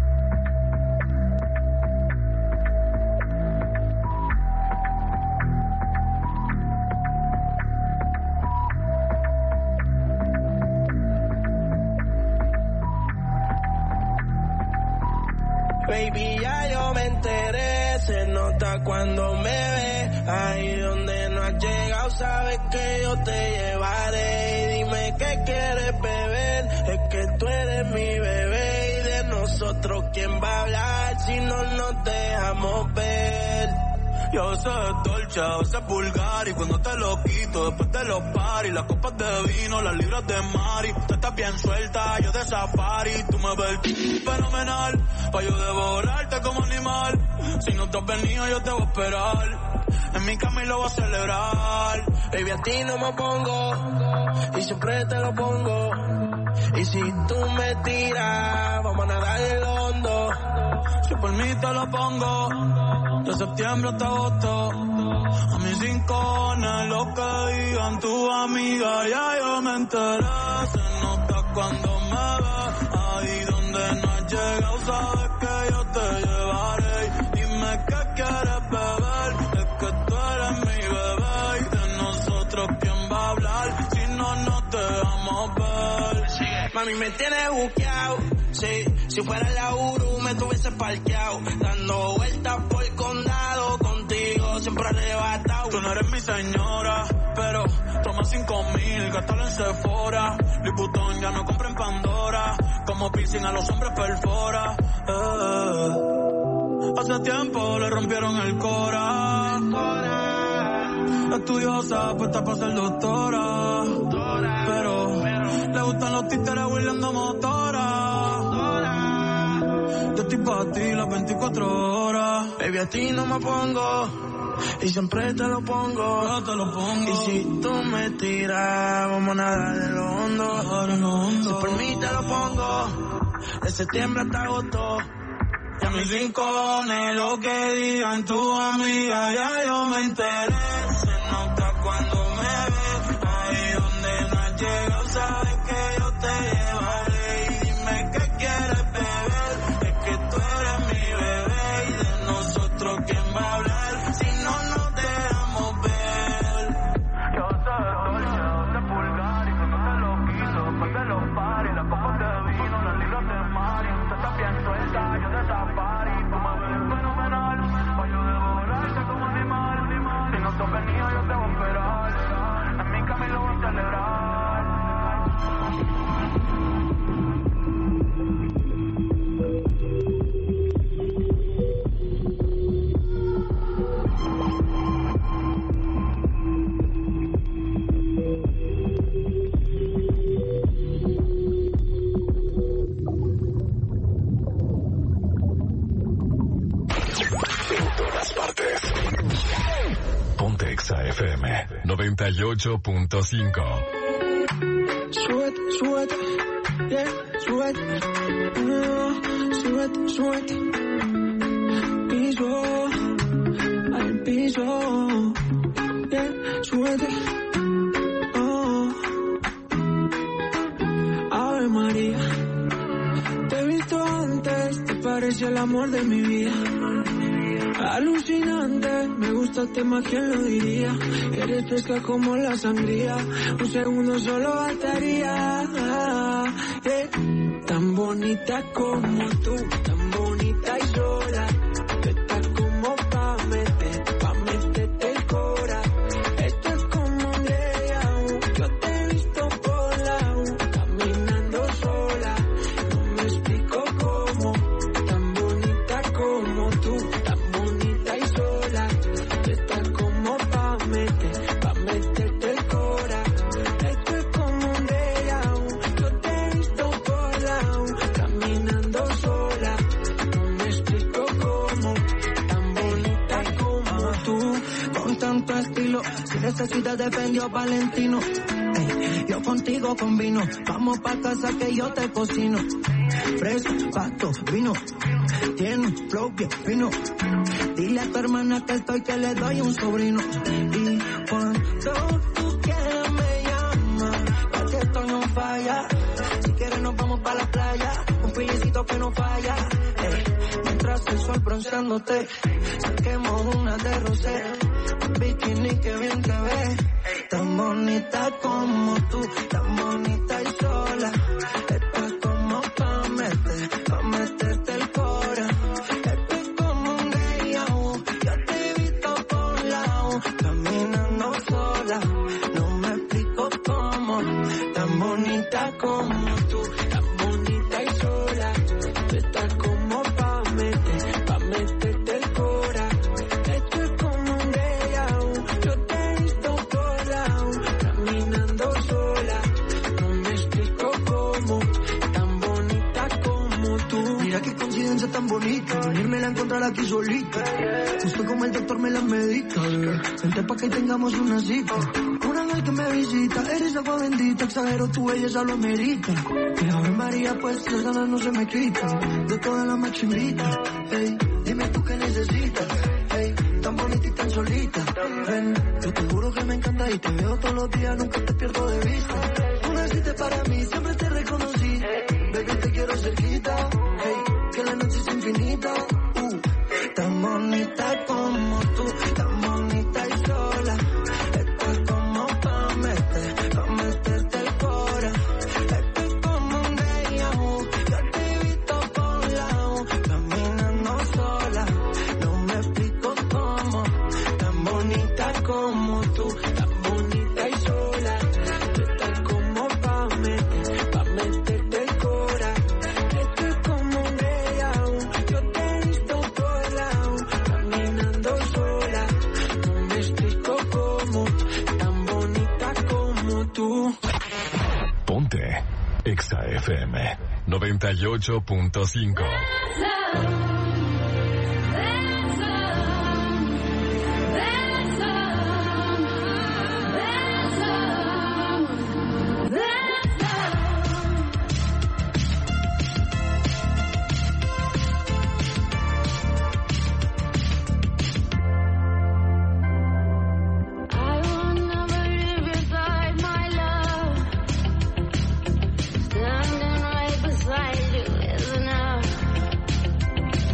Baby, ya yo me enteré, se nota cuando me ve. Ahí donde no has llegado, sabes que yo te llevaré. Y dime qué quieres beber, es que tú eres mi bebé. Y de nosotros, ¿quién va a hablar si no nos dejamos ver? Yo sé dolce, a veces vulgar, y cuando te lo quito, después de los paris, las copas de vino, las libras de mari, tú estás bien suelta, yo de safari, tú me ves fenomenal, pa' yo devorarte como animal, si no te has venido yo te voy a esperar, en mi cama y lo voy a celebrar, baby a ti no me pongo, y siempre te lo pongo, y si tú me tiras, vamos a nadar en el hondo, si por mí te lo pongo, de septiembre hasta agosto, a mis rincones, lo que digan tu amiga, ya yo me enteré, se nota cuando me ves, ahí donde no has llegado, sabes que yo te llevaré, dime qué quieres beber, es que tú eres mi bebé, y de nosotros quién va a hablar, si no nos dejamos ver, mami me tienes buqueado, sí, si fuera la Uru me tuviese parqueado, dando vueltas por el condado, contigo siempre arrebatado. Tú no eres mi señora, pero toma 5,000, gástalo en Sephora, Liputón ya no compra en Pandora, como piercing a los hombres perfora, hace tiempo le rompieron el cora, estudiosa, puesta para ser doctora, pero le gustan los títeres huirleando motora. Yo estoy pa' ti las 24 horas. Baby, a ti no me pongo, y siempre te lo pongo. Yo te lo pongo. Y si tú me tiras, vamos a nadar en lo hondo. Si por mí te lo pongo, de septiembre hasta agosto. Y a mis rincones, lo que digan tu amiga, ya yo me enteré. Se nota cuando me ves, ahí donde no has llegado, sabes que yo te llevaré. Y dime qué quieres beber, es que tú eres mi bebé. Y de nosotros, ¿quién va a hablar si no nos dejamos ver? Yo soy dolce, de pulgar, y cuando te lo quito, después de los paris, las copas de vino, las libras de mari, tú estás bien suelta, yo de safari, tú me ves fenomenal, pa' yo devorarte como animal, si no te has venido yo todas partes. Ponte Exa FM 98.5. Súbete, súbete, yeah, súbete, súbete, súbete, piso, al piso, yeah, súbete, Ave María, te he visto antes, te parece el amor de mi vida. Alucinante, me gustaste más, ¿quién lo diría? Eres fresca como la sangría, un segundo solo bastaría. Tan bonita como tú, tan bonita y sola. Tú estás como pa' meterte el cora. Esto es como un déjà vu, yo te he visto por la U, caminando sola. No me explico cómo, tan bonita como tú. Sin necesidad de vendió Valentino. Ey, yo contigo combino. Vamos pa' casa que yo te cocino. Fresa, pasto, vino. Tiene un flow bien fino. Dile a tu hermana que estoy, que le doy un sobrino. Y cuando tú quieras me llamas, porque esto no falla. Si quieres nos vamos pa' la playa. Un filicito que no falla. Ey, mientras el sol bronceándote, saquemos una de rosé. Bikini que bien te ve, tan bonita como tú, tan bonita y sola. Estás como pa' meterte el cora. Esto es como un déjà vu, yo te he visto por la U, caminando sola. No me explico cómo, tan bonita como tú, tan bonita y sola. Tú estás como pa' meterte el cora. Esto es como un tan bonita, venírmela a encontrar aquí solita. Justo como el doctor me la medica. Vente pa' que tengamos una cita. Un ángel que me visita, eres agua bendita. Exagero, tu belleza lo amerita. Que Ave María, pues las ganas no se me quitan. De toda la machimbrita. Hey, dime tú qué necesitas. Hey, tan bonita y tan solita. Ven, yo te juro que me encanta y te veo todos los días, nunca te pierdo de vista. Tú naciste para mí, siempre te reconocí. Baby, te quiero cerquita. Hey, que la noche es infinita. Tan bonita como tú, tan bonita y sola. Estás como pa' meterte el cora. Esto es como un déjà vu, yo te he visto por la U, caminando sola. No me explico cómo, tan bonita como tú, tan bonita y sola. Estás como pa' meterte el cora. Esto es como un déjà vu, yo te he visto por la U, caminando sola. No me explico cómo, tan bonita como tú. Ponte Exa FM 98.5. Standing right beside you is enough.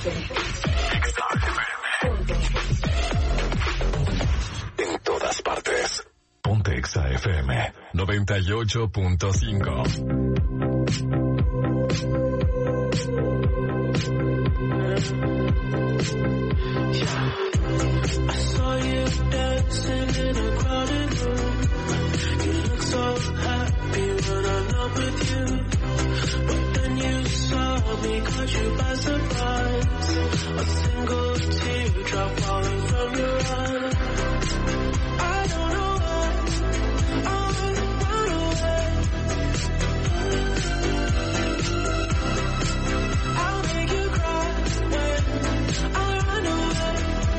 Ponte. En todas partes. Ponte Exa FM 98.5. I saw you dancing in a crowded room. You look so happy when I'm not with you. But then you saw me, caught you by surprise. A single teardrop falling from your eye. I don't know why I run away. I'll make you cry when I run away.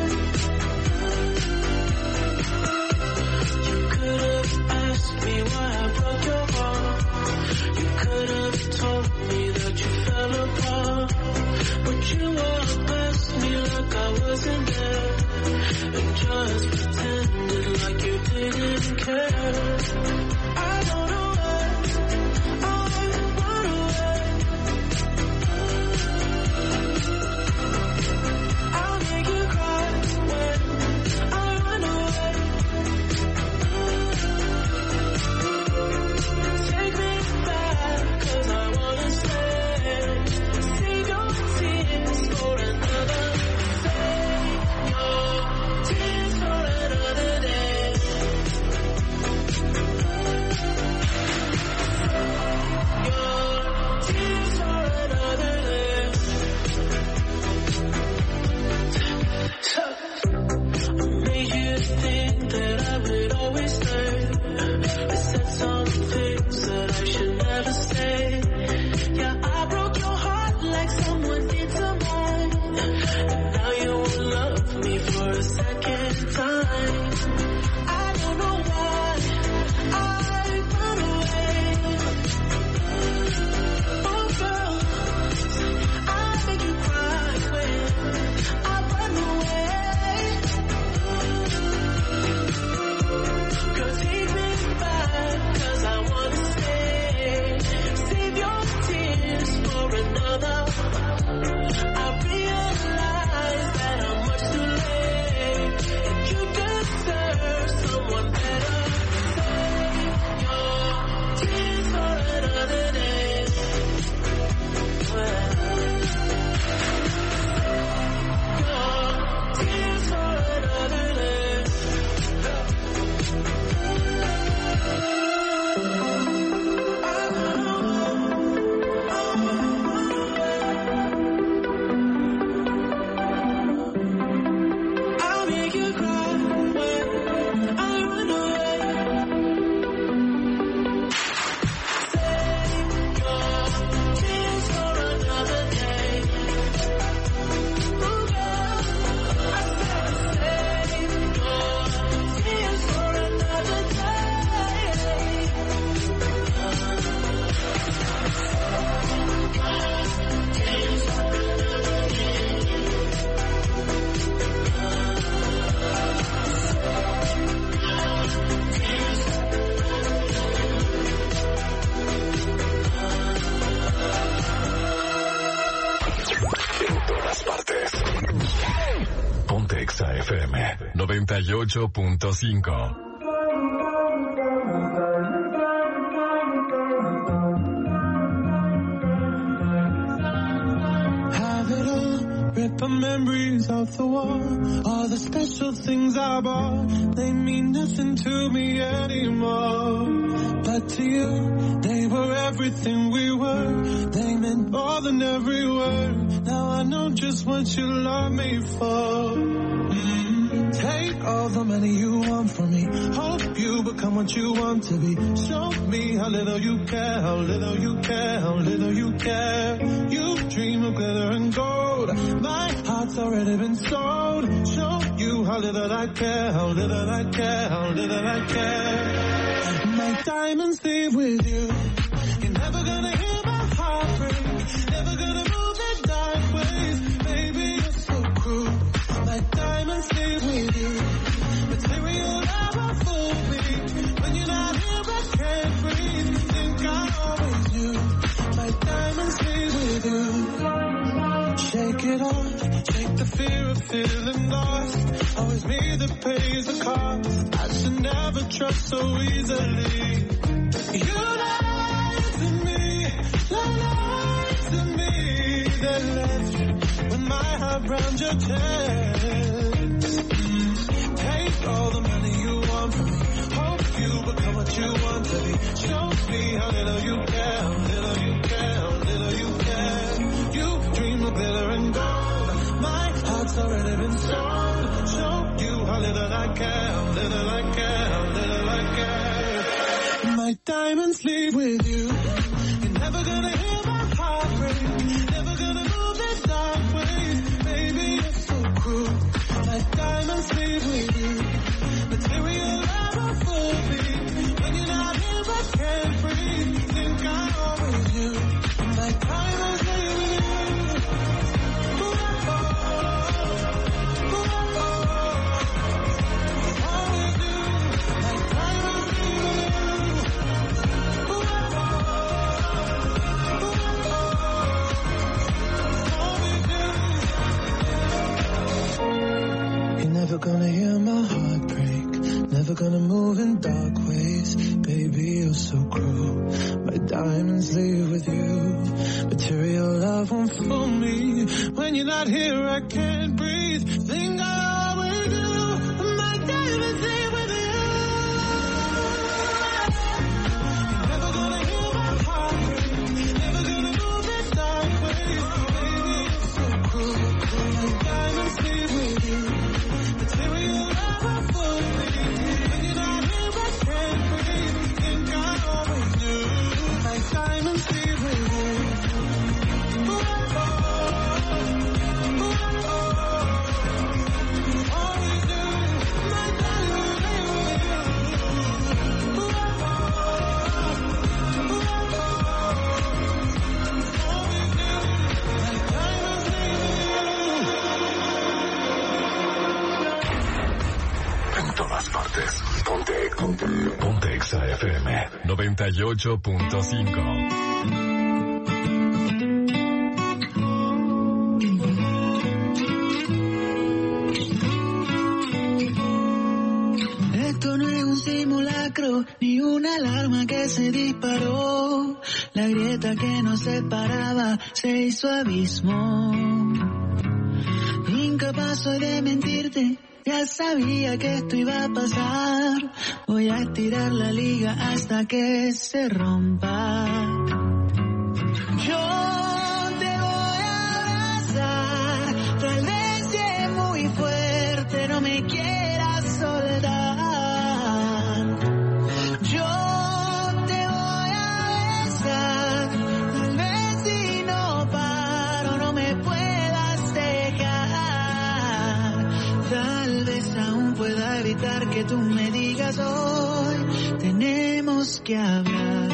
You could have asked me why I broke your heart. You could have told me that you fell apart. But you walked past me like I wasn't there. And just pretended like you didn't care. I don't know why I run away. I'll make you cry when I run away. Take me back, 'cause I wanna stay. Save your tears for another. Save your tears for another day. Your tears for another day. I made you think that I would always stay. I said some things that I should never say. Yeah, I broke your heart like someone did to mine. And now you won't love me for a second time. I don't know why I run away. Oh girl, I make you cry when I run away. Girl, take me back, 'cause I wanna stay. Save your tears for another. I realize that I'm much too late. And you deserve someone better. Save your tears for another day. Your tears for another day. I'll make you cry when I run away. Save your tears for another day. Ooh, girl, I said save your tears for another En todas partes. Ponte Exa FM 98.5. Have it all, rip the memories off the wall. All the special things I bought, they mean nothing to me anymore. But to you, they were everything we were. They meant more than every word. Now I know just what you love me for. Take all the money you want from me. Hope you become what you want to be. Show me how little you care, how little you care, how little you care. You dream of glitter and gold. My heart's already been sold. Show you how little I care, how little I care, how little I care. My diamonds leave with you. You're never gonna hear my heart break. Never gonna move in dark ways. Baby, you're so cruel. My diamonds leave with you. Material never fool me. When you're not here, I can't breathe. Think I always knew. My diamonds leave with you. Shake it it off. Take the fear of feeling lost. Always me that pays the cost. I should never trust so easily. You lied to me, lied to me. Then left with my heart round your chest. Take all the money you want from me. Hope you become what you want to be. Show me how little you care, little you care, little you care. You dream of glitter and gold. My heart's already been sold. Show you how little I care, little I care, little I care. My diamonds leave with you. You're never gonna hear my heart break. Never gonna move this dark way. Baby, you're so cruel. My diamonds leave with you. Material never fool me. When you're not here, I can't breathe. Think I always knew. My diamonds leave with you. Always knew. My diamonds leave with you. You're never gonna hear my heart break. Never gonna move in dark ways. Baby, you're so cruel. My diamonds leave with you. Material love won't fool me. When you're not here, I can't breathe. Think I always do. My diamonds leave with you. You're never gonna hear my heart break. Never gonna move in dark ways. Baby, you're so cruel. My diamonds leave with you. Material love won't fool me. When you're not here, I can't breathe. Think I always knew. My diamonds leave with you. Always knew. My diamonds leave with you. Always knew. My diamonds leave with you. En todas partes. Ponte Exa FM 98.5. Esto no es un simulacro, ni una alarma que se disparó. La grieta que nos separaba se hizo abismo. Incapaz soy de mentirte, ya sabía que esto iba a pasar. Voy a estirar la liga hasta que se rompa. Yo te voy a abrazar, tal vez sea muy fuerte, no me quieras soltar. Yo te voy a besar, tal vez si no paro no me puedas dejar. Tal vez aún pueda evitar que tú me digas hoy, tenemos que hablar.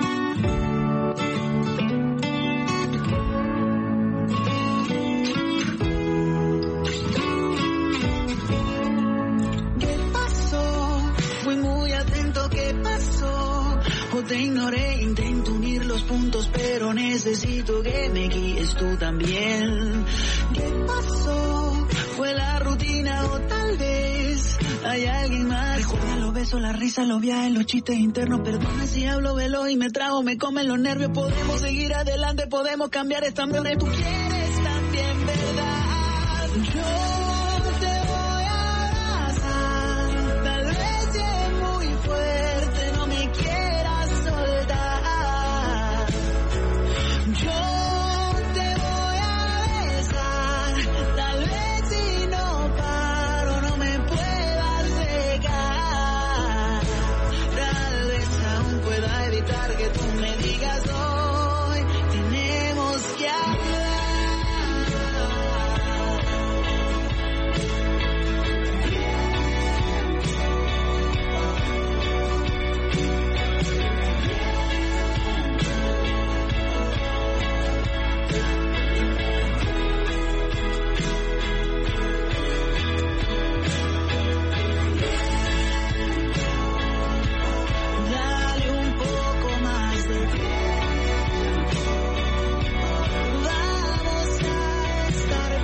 Te ignoré, intento unir los puntos, pero necesito que me guíes tú también. ¿Qué pasó? ¿Fue la rutina o tal vez hay alguien más? Recuerda los besos, la risa, los viajes, los chistes internos. Perdona si hablo veloz y me trago, me comen los nervios. Podemos seguir adelante, podemos cambiar esta hambre. Tú quieres también, ¿verdad? Yo te voy a abrazar, tal vez es muy fuerte, no me quieras soltar. Yo te voy a besar, tal vez si no paro no me puedas dejar. Tal vez aún pueda evitar que tú me digas hoy, tenemos que hablar. Dale un poco más de tiempo. Vamos a estar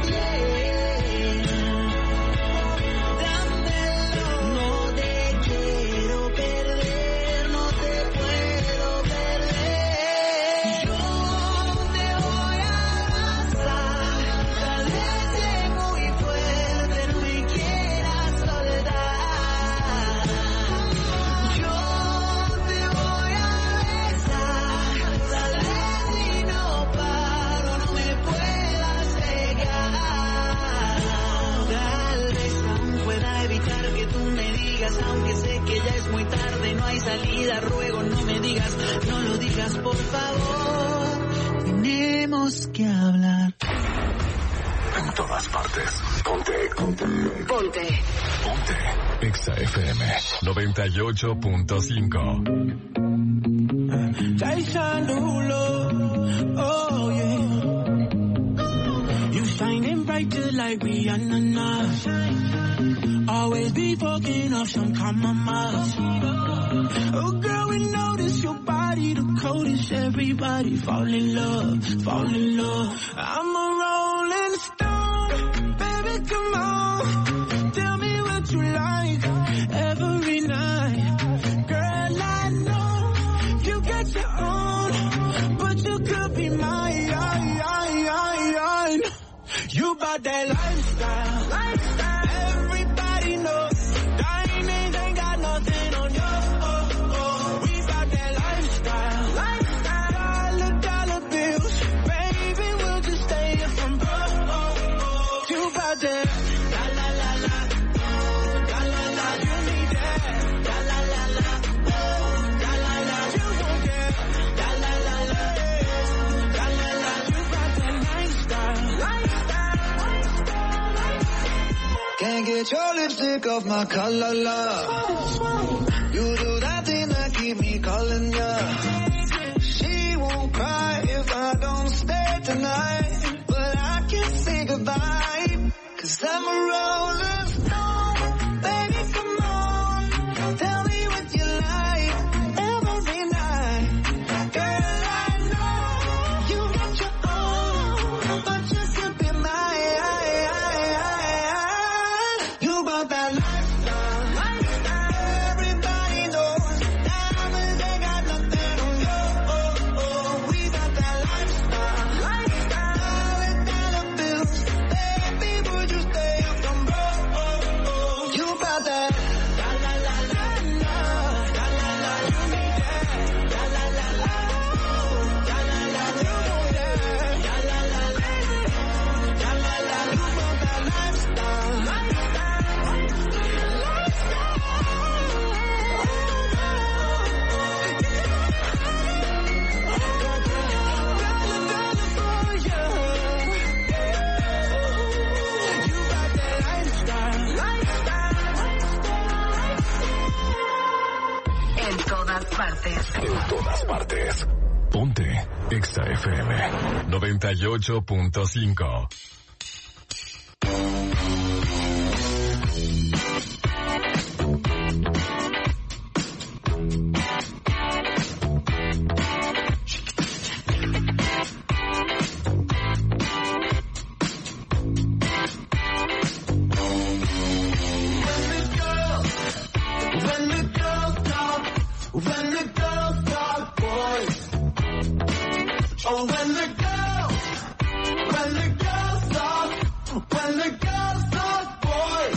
hay salida, ruego no me digas, no lo digas por favor. Tenemos que hablar. En todas partes. Ponte. Exa FM 98.5. Jason Derulo, oh yeah. You shining brighter like Rihanna. Always be fucking off some compromise. Oh girl, we notice your body the coldest. Everybody fall in love, fall in love. I'm a rolling stone, baby, come on. Tell me what you like every night. Girl, I know you got your own, but you could be mine. You about that lifestyle. Everybody knows diamonds ain't got nothing on you. We about that lifestyle. Dollar bills, baby, we'll just stay here from broke. You about that la la la la, la la la. You need that la la la la, la la la. You want that la la la la, la la la. You about that lifestyle. Can't get your lipstick off my collar, love. You do that thing that keep me calling ya. She won't cry if I don't stay tonight, but I can't say goodbye, 'cause I'm a rolling stone. Baby, come on, tell me what you like every night. Girl, I know you got your own, but you could be mine. You about that lifestyle. Everybody knows diamonds ain't got nothing on you. We got that lifestyle. Dollar bills, baby, would you stay from broke? You about that la la la la, la la la. You need that la la la la, la la la. You want that la la la la, la la la. You about that lifestyle. En todas partes. En todas partes. Ponte Exa FM 98.5. When the girls talk, boys. Oh, when the girls talk, boys.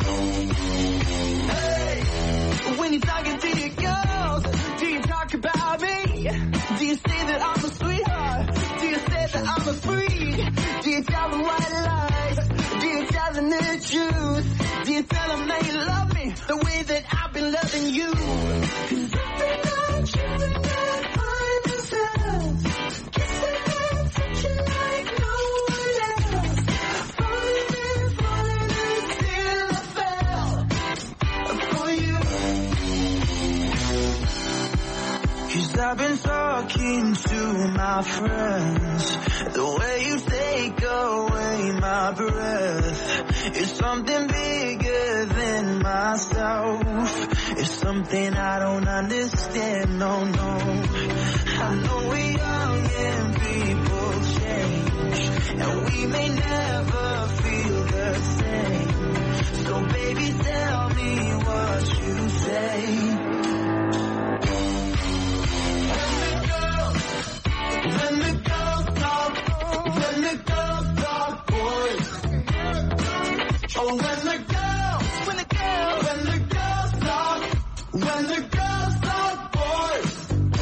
Hey, when you're talking to your girls, do you talk about me? Do you say that I'm a sweetheart? Do you say that I'm a freak? Do you tell them white lies? Do you tell them the truth? Do you tell them that you love me the way that I've been loving you? 'Cause every night you and I find ourselves kissing and touching like no one else. Falling until I fell for you. 'Cause I've been talking to my friends. The way you take away my breath is something bigger than myself. It's something I don't understand, no, no. I know we're young and people change, and we may never feel the same. So baby, tell me what you say. When the girls talk, boys. Oh, when the girls talk, boys.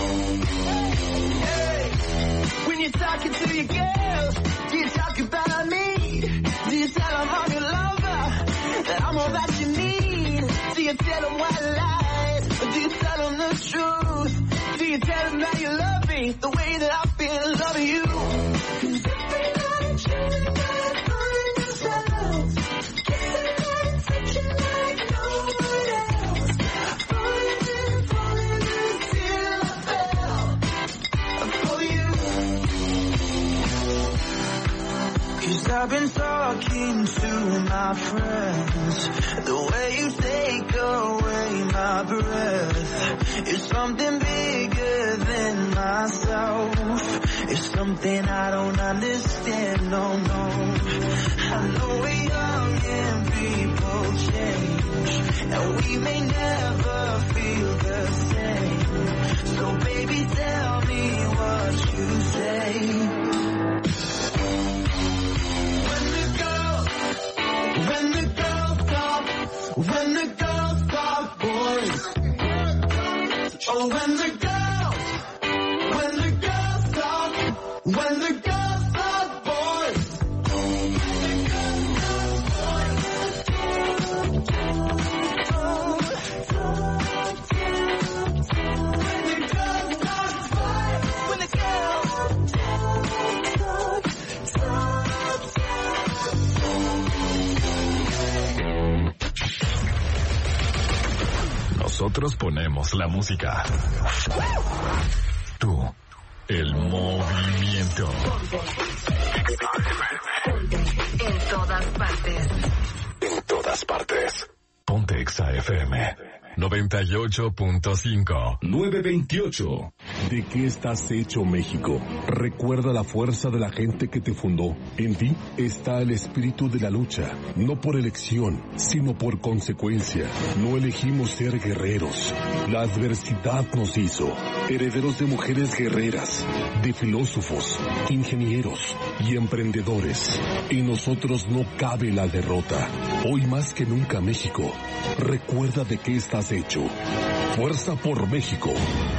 Hey, when you're talking to your girls, do you talk about me? Do you tell them I'm your lover, that I'm all that you need? Do you tell them white lies, or do you tell them the truth? Do you tell him that you love me the way that I've been loving you? 'Cause every night you gotta find yourself, kissing and touching like no one else, falling until I fell for you. 'Cause I've been talking to my friends, the way you take away my breath is something bigger than myself. It's something I don't understand, no. I know we're young and people change, and we may never feel the same. So baby, tell me what you say. When the girls talk, boys. Oh, when the girls talk, boys. Nosotros ponemos la música. Tú, el movimiento. En todas partes. En todas partes. Ponte Exa FM 98.5. 928. ¿De qué estás hecho, México? Recuerda la fuerza de la gente que te fundó. En ti está el espíritu de la lucha, no por elección, sino por consecuencia. No elegimos ser guerreros. La adversidad nos hizo herederos de mujeres guerreras, de filósofos, ingenieros y emprendedores. En nosotros no cabe la derrota. Hoy más que nunca, México, recuerda de qué estás hecho. Fuerza por México.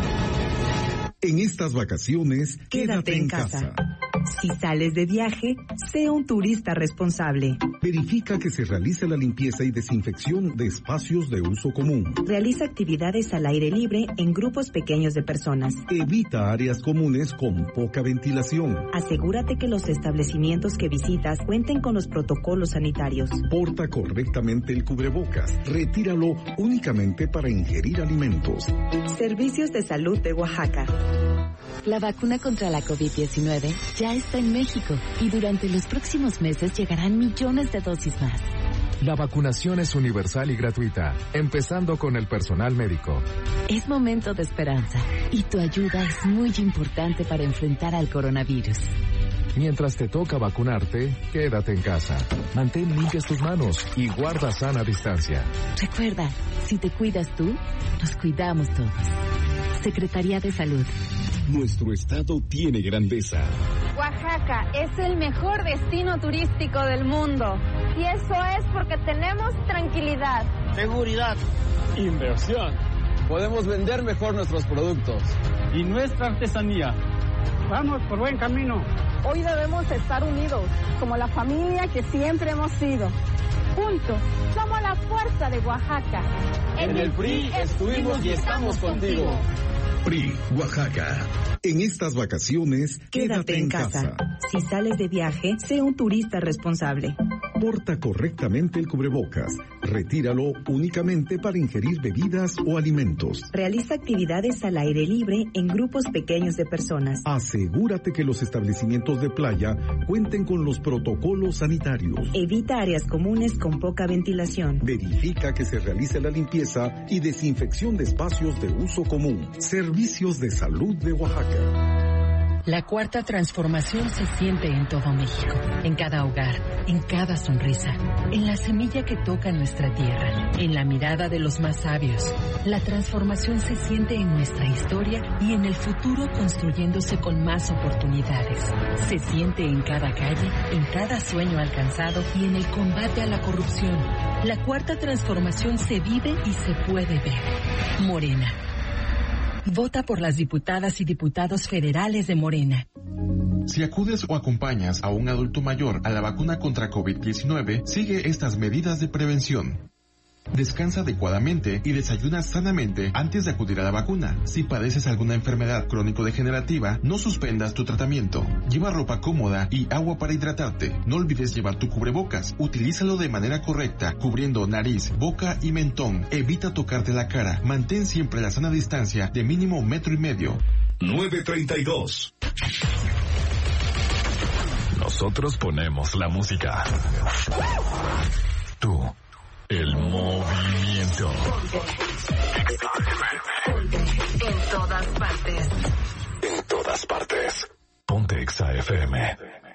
En estas vacaciones, Quédate en casa. Si sales de viaje, sé un turista responsable. Verifica que se realice la limpieza y desinfección de espacios de uso común. Realiza actividades al aire libre en grupos pequeños de personas. Evita áreas comunes con poca ventilación. Asegúrate que los establecimientos que visitas cuenten con los protocolos sanitarios. Porta correctamente el cubrebocas. Retíralo únicamente para ingerir alimentos. Servicios de Salud de Oaxaca. La vacuna contra la COVID-19 ya está en México y durante los próximos meses llegarán millones de dosis más. La vacunación es universal y gratuita, empezando con el personal médico. Es momento de esperanza y tu ayuda es muy importante para enfrentar al coronavirus. Mientras te toca vacunarte, quédate en casa. Mantén limpias tus manos y guarda sana distancia. Recuerda, si te cuidas tú, nos cuidamos todos. Secretaría de Salud. Nuestro estado tiene grandeza. Oaxaca es el mejor destino turístico del mundo. Y eso es porque tenemos tranquilidad, seguridad, inversión. Podemos vender mejor nuestros productos y nuestra artesanía. Vamos por buen camino. Hoy debemos estar unidos, como la familia que siempre hemos sido. Juntos, somos la fuerza de Oaxaca. En el PRI estuvimos y estamos contigo. PRI, Oaxaca. En estas vacaciones, quédate en casa. Si sales de viaje, sé un turista responsable. Porta correctamente el cubrebocas. Retíralo únicamente para ingerir bebidas o alimentos. Realiza actividades al aire libre en grupos pequeños de personas. Asegúrate que los establecimientos de playa cuenten con los protocolos sanitarios. Evita áreas comunes con poca ventilación. Verifica que se realice la limpieza y desinfección de espacios de uso común. Servicios de Salud de Oaxaca. La cuarta transformación se siente en todo México, en cada hogar, en cada sonrisa, en la semilla que toca nuestra tierra, en la mirada de los más sabios. La transformación se siente en nuestra historia y en el futuro construyéndose con más oportunidades. Se siente en cada calle, en cada sueño alcanzado y en el combate a la corrupción. La cuarta transformación se vive y se puede ver. Morena. Vota por las diputadas y diputados federales de Morena. Si acudes o acompañas a un adulto mayor a la vacuna contra COVID-19, sigue estas medidas de prevención. Descansa adecuadamente y desayuna sanamente antes de acudir a la vacuna. Si padeces alguna enfermedad crónico-degenerativa, no suspendas tu tratamiento. Lleva ropa cómoda y agua para hidratarte. No olvides llevar tu cubrebocas. Utilízalo de manera correcta, cubriendo nariz, boca y mentón. Evita tocarte la cara. Mantén siempre la sana distancia de mínimo 1,5 metros. 9:32. Nosotros ponemos la música. Tú, el movimiento. En todas partes. En todas partes. Ponte Exa FM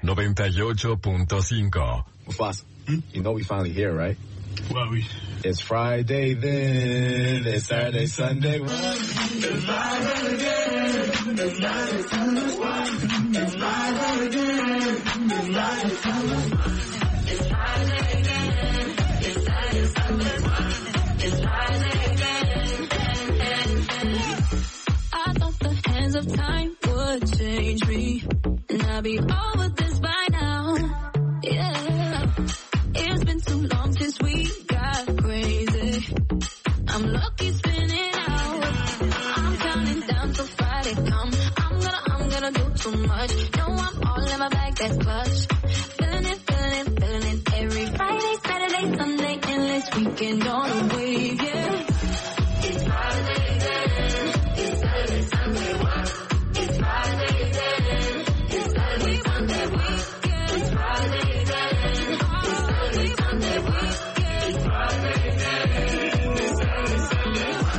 98.5. Mufasa, you know we finally here, right? Well, it's Friday then, it's Saturday, Sunday. It's Friday again, it's Friday, Sunday. It's Friday again, it's Friday, Sunday. It's Friday again, it's Saturday, Sunday. It's Friday again. I thought the hands of time would change me, and I'll be over this by now. Yeah, it's been too long since we got crazy. I'm lucky spinning out. I'm counting down till Friday come. I'm gonna do too much. No, I'm all in my bag, that's clutch. Feeling it. Every Friday, Saturday, Sunday, endless weekend on a wave, yeah. It's Friday then, it's Saturday, Sunday, what? It's Friday then, it's Saturday, Sunday, weekend. It's Friday then, it's Saturday, Sunday, weekend. It's Friday then, it's Saturday, Sunday, what?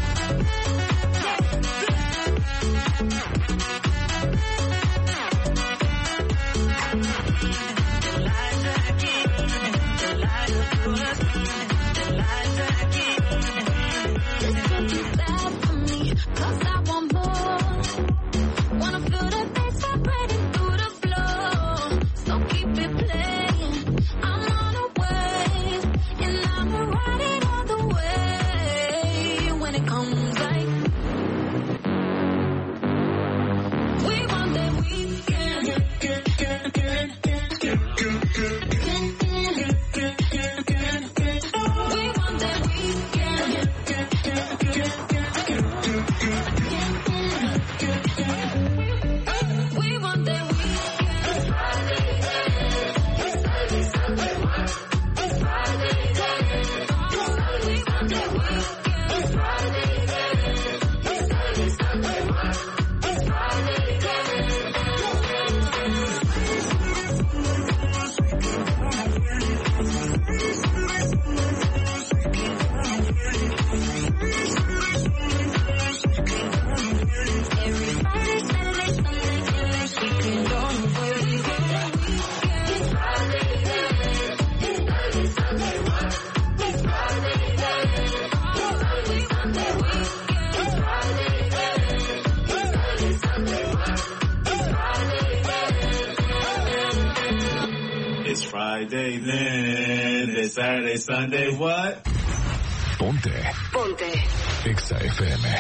Friday then, it's Saturday, Sunday, what? Ponte. Exa FM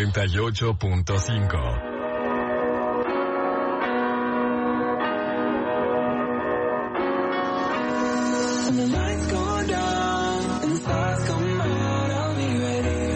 98.5. When the lights go down and the stars come out, I'll be ready.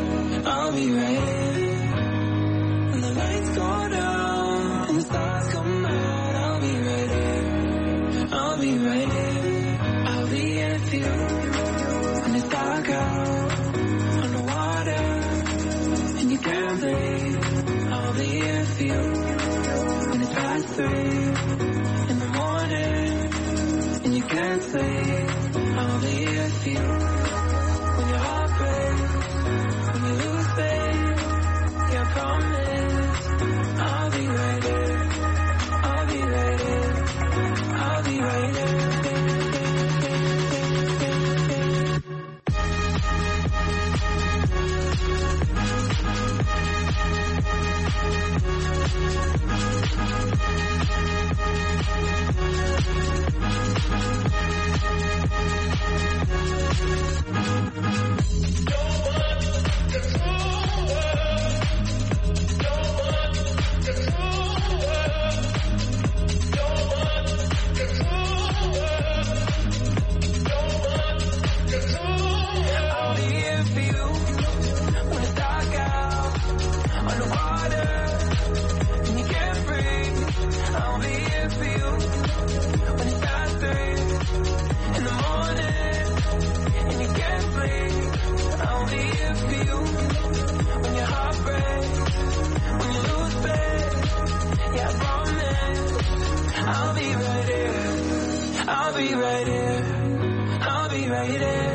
When the lights go down and the stars come out, I'll be ready. I'll be here for you when it's dark out on the water and you can't breathe. I'll be here for you when it's past 3 in the morning and you can't sleep. I'll be here for you when your heart breaks, when you lose faith. Yeah, I promise I'll be ready. I'll be ready. I'll be ready. be right here. I'll be right here.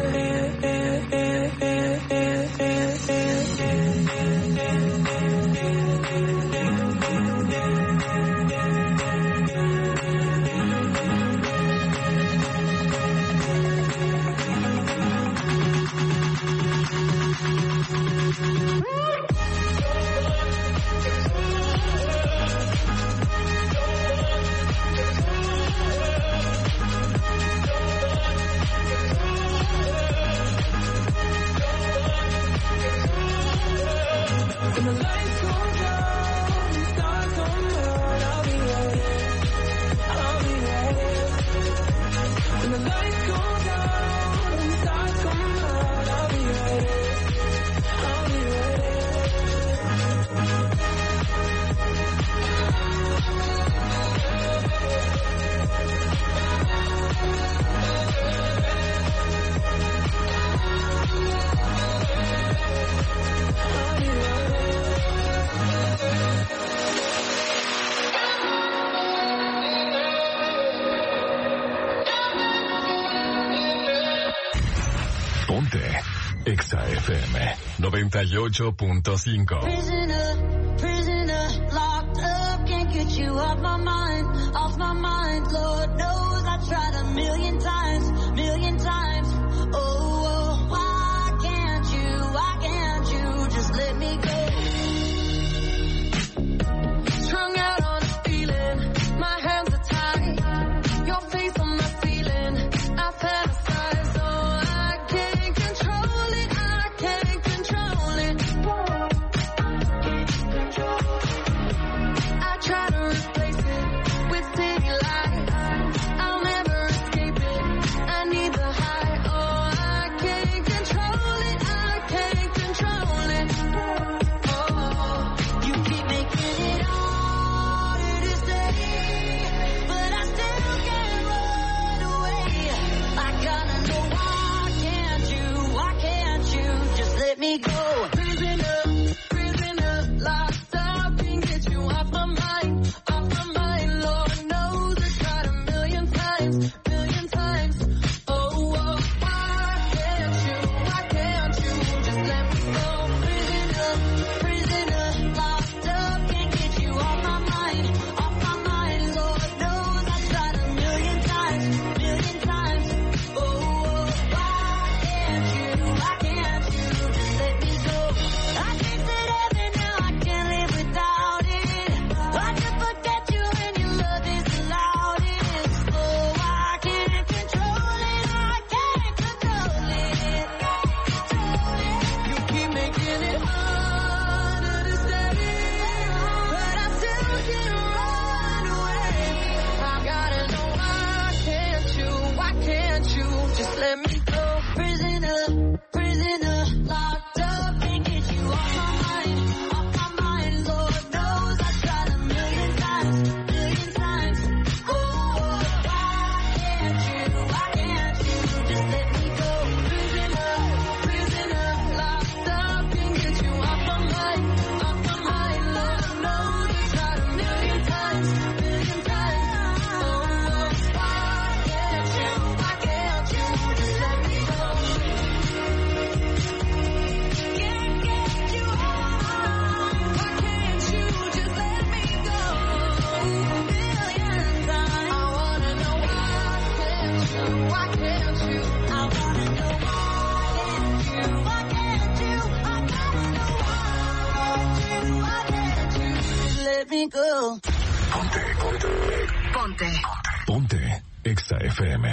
Exa FM 98.5. Prisoner, locked up, can't get you off my mind, Lord knows I tried a million times, oh, why can't you just let me go? Strung out on a feeling, my hands are tied, your face on my ceiling, I fantasize, oh, I can't control it, I try to replace it with city lights, I'll never escape it, I need the high, oh, I can't control it, oh, you keep making it harder to stay, but I still can't run away, I gotta know why can't you just let me go? Prisoner, locked up, can't get you off my mind, Lord knows I tried a million times, oh, why can't you just let me go? Prisoner, locked up, can't get you off my mind, Lord knows I tried a million times, oh, why can't you just let me go? I tasted heaven, now I can't live without it. I just forget you and your love is the loudest. Oh, I can't control it, You keep making it harder to stay, but I still can't run away. I gotta know why can't you just let me go? Prisoner, locked up, can't get you off my mind, Lord knows I tried a million times, oh, why can't you just let me go? Prisoner, locked up, can't get you off my mind, Lord knows I tried a million times, oh, why can't you just let me go? Can't get you off, why can't you just let me go? Million times, I wanna know why can't you? I wanna know why can't you? I gotta know why can't you just let me go? Ponte Exa FM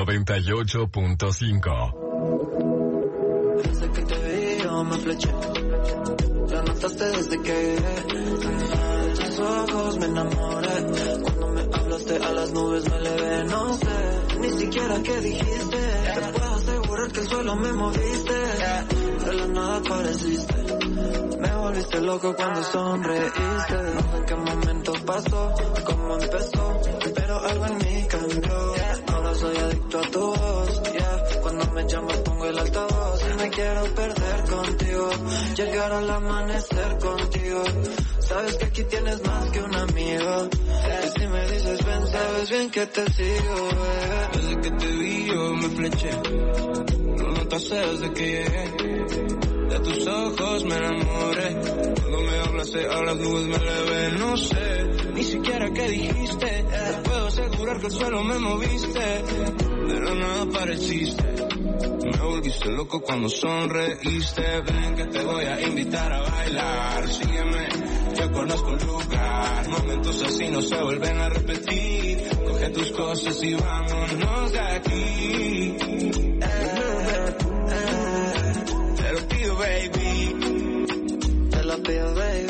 98.5. Desde que te vi yo me fleché, la notaste desde que llegué. De tus ojos me enamoré, cuando me hablaste a las nubes me elevé. No sé ni siquiera qué dijiste, te puedo asegurar que el suelo me moviste. De la nada apareciste, me volviste loco cuando sonreíste. No sé en qué momento pasó, cómo empezó, pero algo en mí cambió. Ahora soy adicto a tu voz, cuando me llamas pongo el altavoz y me quiero perder contigo, llegar al amanecer contigo. Sabes que aquí tienes más que un amigo, y si me dices ven, sabes sabes bien que te sigo, bebé. Desde que te vi yo me fleché. No notaste desde que llegué. De tus ojos me enamoré. Cuando me hablas a las nubes me elevé. No sé ni siquiera qué dijiste. Te puedo asegurar que al suelo me moviste. De la nada apareciste. Me volviste loco cuando sonreíste. Ven que te voy a invitar a bailar. Sígueme, yo conozco el lugar. Momentos así no se vuelven a repetir. Coge tus cosas y vámonos de aquí. Te lo pido, baby. Te lo pido, baby.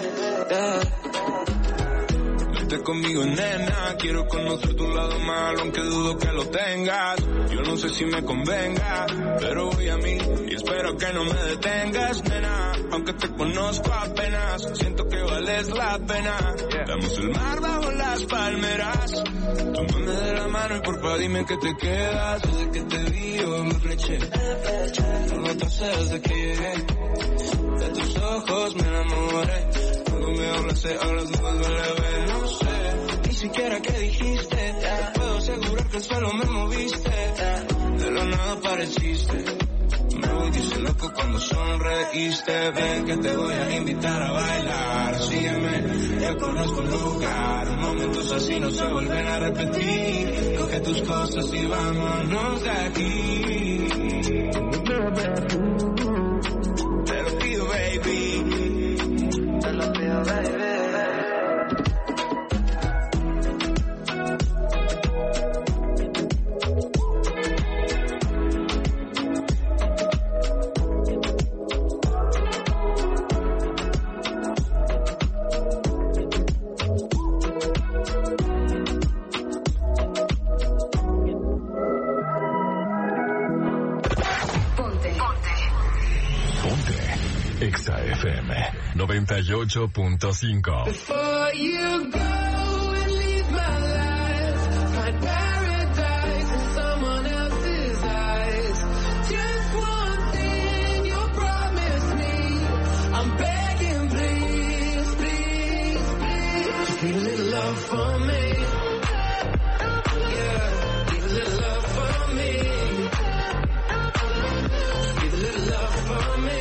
Vete conmigo, nena. Quiero conocer tu lado malo, aunque dudo que lo tengas. Yo no sé si me convenga, pero voy a mí y espero que no me detengas, nena. Aunque te conozco apenas, siento que vales la pena. Damos el mar bajo las palmeras. Tómame de la mano y porfa dime que te quedas. Desde que te vi yo me fleché. No te sé desde que llegué. De tus ojos me enamoré. Cuando me hablas a las nubes me elevé. No sé ni siquiera qué dijiste. Te puedo asegurar que al suelo me moviste. De la nada apareciste. Me volviste loco cuando sonreíste. Ven que te voy a invitar a bailar. Sígueme, yo conozco un lugar. Momentos así no se vuelven a repetir. Coge tus cosas y vámonos de aquí. Te lo pido, baby. Te lo pido, baby. Exa FM 98.5. Before you go and leave my life, find paradise in someone else's eyes. Just one thing you'll promise me. I'm begging, please, please, please. Just leave a little love for me. Yeah, leave a little love for me. Just leave a little love for me.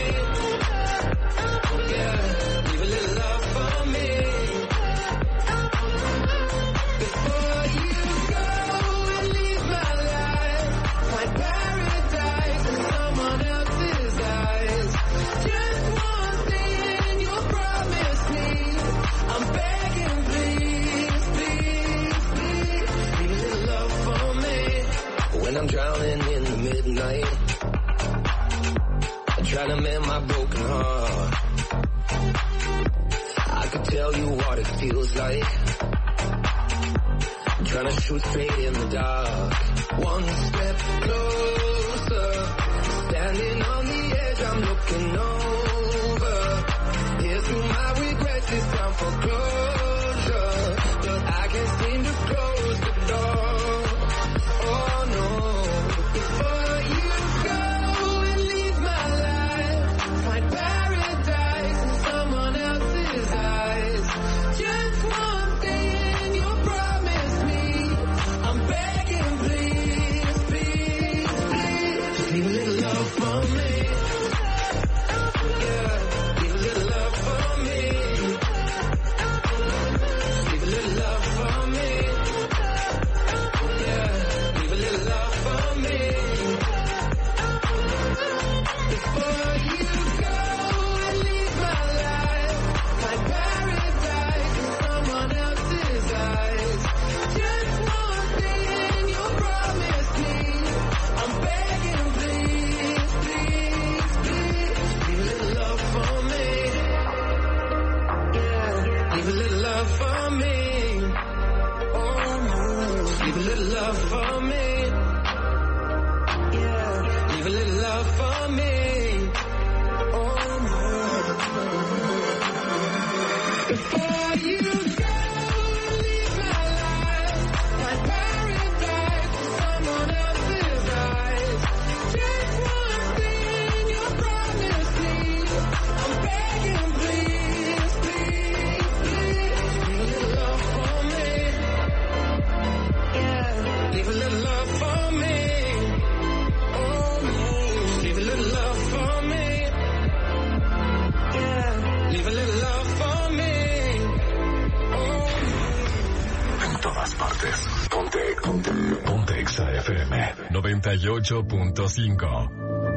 I'm drowning in the midnight. I'm trying to mend my broken heart. I could tell you what it feels like. I'm trying to shoot straight in the dark. One step closer, standing on the edge, I'm looking over. Here through my regrets, it's time for closure. But I can't seem to close the door. Oh no. Before you go and leave my life, find paradise in someone else's eyes. Just one thing you'll promise me. I'm begging, please, please, please. Just leave a little love for me. Yeah, leave a little love for me. Just leave a little love for me. Yeah, leave a little love for me. Before you go and leave my life, find paradise in someone else's eyes. Just one thing you'll promise me. I'm begging, please, please, please. Leave a little love for me. Yeah, leave a little love for me. Oh no, leave a little love for me. Yeah, leave a little love for me. Oh no. Before you go and leave my life, find paradise in someone else's eyes. Just one thing you'll promise me. I'm begging, please, please, please. Leave a little love for me. Leave a little love for me. Oh, leave a little love for me. Yeah, leave a little love for me. Oh. En todas partes. Ponte Exa FM 98.5.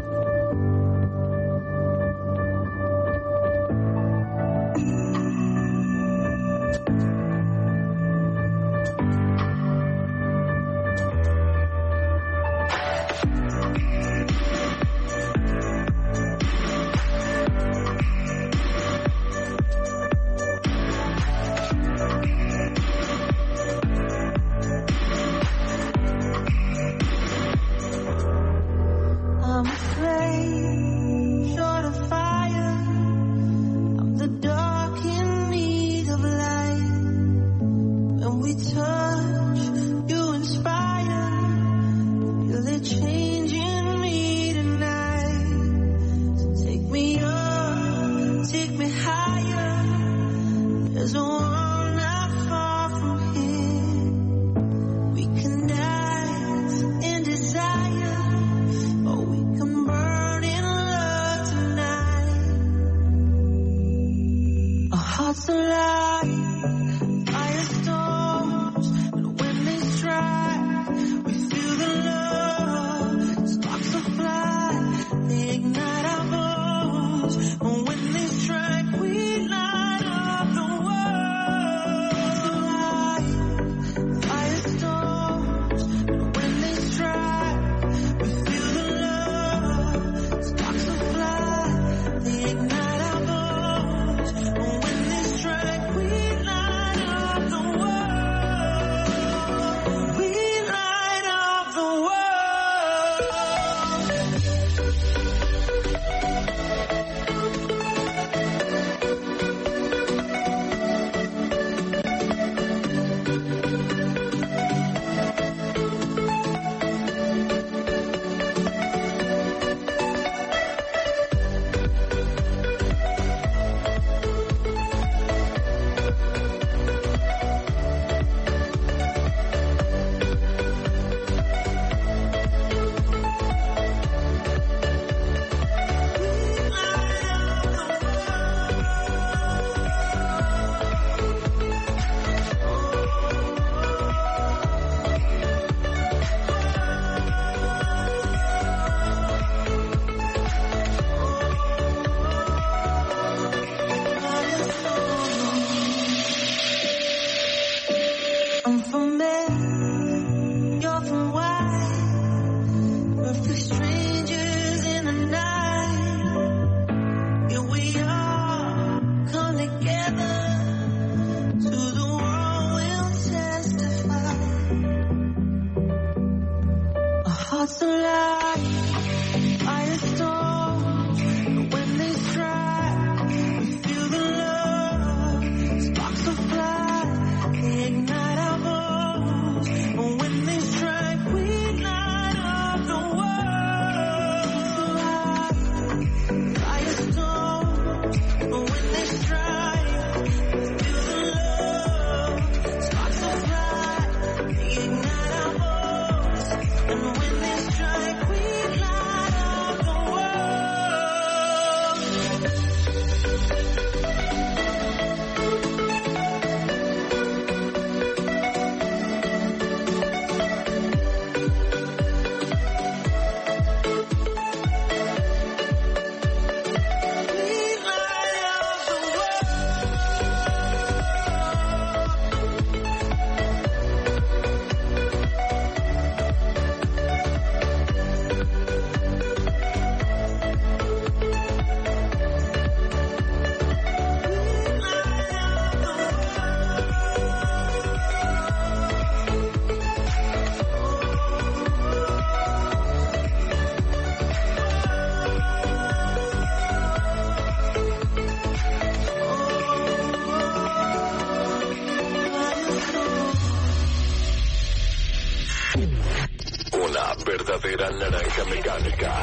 verdadera naranja mecánica.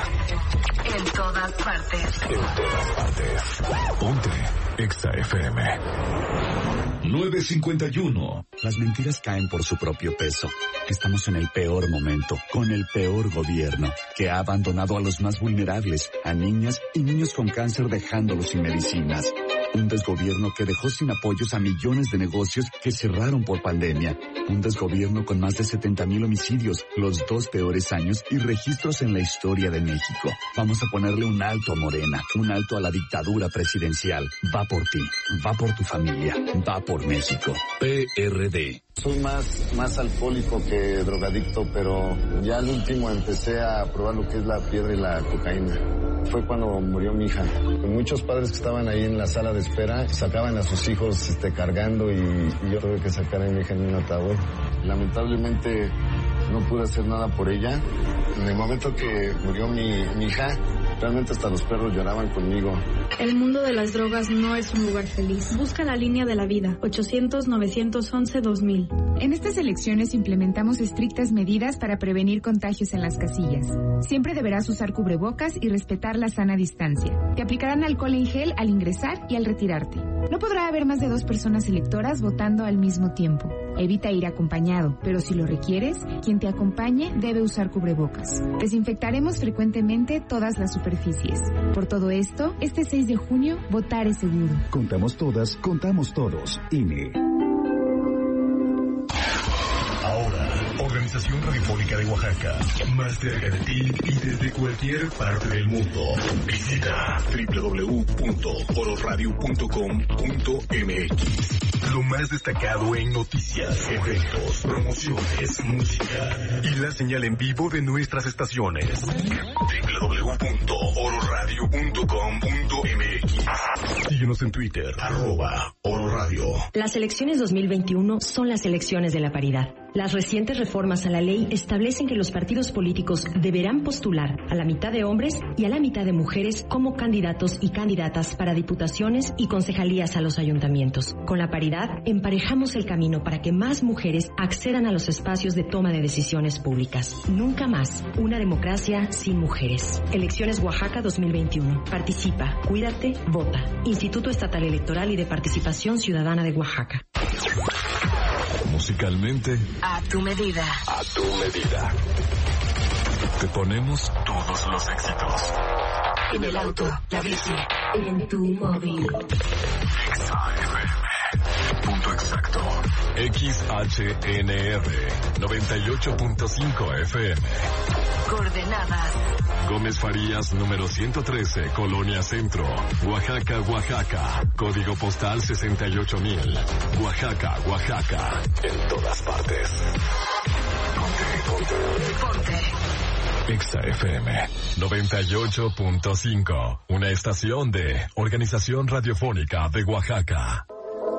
En todas partes. En todas partes. Ponte Exa FM. 951. Las mentiras caen por su propio peso. Estamos en el peor momento, con el peor gobierno, que ha abandonado a los más vulnerables, a niñas y niños con cáncer, dejándolos sin medicinas. Un desgobierno que dejó sin apoyos a millones de negocios que cerraron por pandemia. Un desgobierno con más de 70,000 homicidios, los 2 peores años y registros en la historia de México. Vamos a ponerle un alto a Morena, un alto a la dictadura presidencial. Va por ti, va por tu familia, va por México. PRD. Soy más alcohólico que drogadicto, pero ya al último empecé a probar lo que es la piedra y la cocaína. Fue cuando murió mi hija. Muchos padres que estaban ahí en la sala de espera sacaban a sus hijos cargando y yo tuve que sacar a mi hija en un ataúd. Lamentablemente no pude hacer nada por ella. En el momento que murió mi hija, realmente hasta los perros lloraban conmigo. El mundo de las drogas no es un lugar feliz. Busca la línea de la vida. 800-911-2000. En estas elecciones implementamos estrictas medidas para prevenir contagios en las casillas. Siempre deberás usar cubrebocas y respetar la sana distancia. Te aplicarán alcohol en gel al ingresar y al retirarte. No podrá haber más de 2 personas electoras votando al mismo tiempo. Evita ir acompañado, pero si lo requieres, quien te acompañe debe usar cubrebocas. Desinfectaremos frecuentemente todas las superficies. Por todo esto, este 6 de junio, votar es seguro. Contamos todas, contamos todos. INE. Ahora, Organización Radiofónica de Oaxaca, más cerca de ti y desde cualquier parte del mundo. Visita www.ororadio.com.mx. Lo más destacado en noticias, eventos, promociones, música y la señal en vivo de nuestras estaciones. www.ororadio.com.mx. Síguenos en Twitter, @ororadio. Las elecciones 2021 son las elecciones de la paridad. Las recientes reformas a la ley establecen que los partidos políticos deberán postular a la mitad de hombres y a la mitad de mujeres como candidatos y candidatas para diputaciones y concejalías a los ayuntamientos. Con la paridad, emparejamos el camino para que más mujeres accedan a los espacios de toma de decisiones públicas. Nunca más una democracia sin mujeres. Elecciones Oaxaca 2021. Participa, cuídate, vota. Instituto Estatal Electoral y de Participación Ciudadana de Oaxaca. Musicalmente, a tu medida. A tu medida. Te ponemos todos los éxitos. En el auto, la bici, en tu móvil. Punto exacto. XHNR 98.5 FM. Coordenadas. Gómez Farías, número 113, Colonia Centro, Oaxaca, Oaxaca. Código postal 68,000. Oaxaca, Oaxaca. En todas partes. Ponte. Exa FM 98.5. Una estación de Organización Radiofónica de Oaxaca.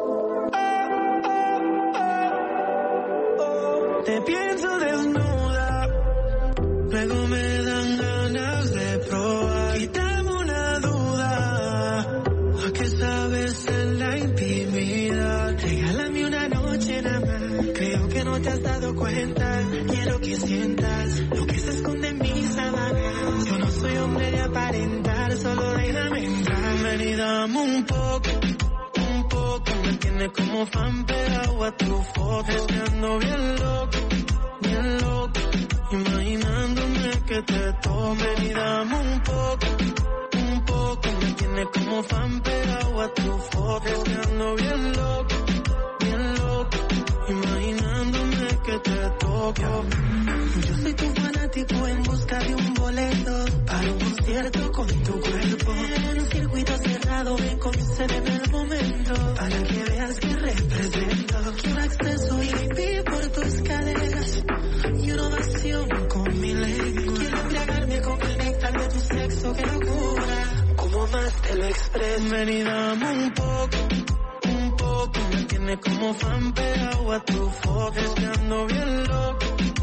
Te pienso desnuda, luego me dan ganas de probar. Quítame una duda, ¿a qué sabes en la intimidad? Regálame una noche nada más, creo que no te has dado cuenta. Quiero que sientas lo que se esconde en mis sábanas. Yo no soy hombre de aparentar, solo déjame entrar. Ven y dame un poco. Me tiene como fan pegado a tu foto. Es que ando bien loco, imaginándome que te tomen y dame un poco. Me tiene como fan pegado a tu foto. Es que ando bien loco, imaginándome que te toco. Yo soy tu fanático en busca de un boleto para un concierto con tu cuerpo. En un circuito cerrado me concede en el momento para que veas que represento. Quiero acceso VIP por tus caderas y una ovación con mi lengua. Quiero embriagarme con el néctar de tu sexo, que locura. Como más te lo expreso. Ven y dame un poco. Me tiene como fan pegado a tu foto. Es que ando bien loco,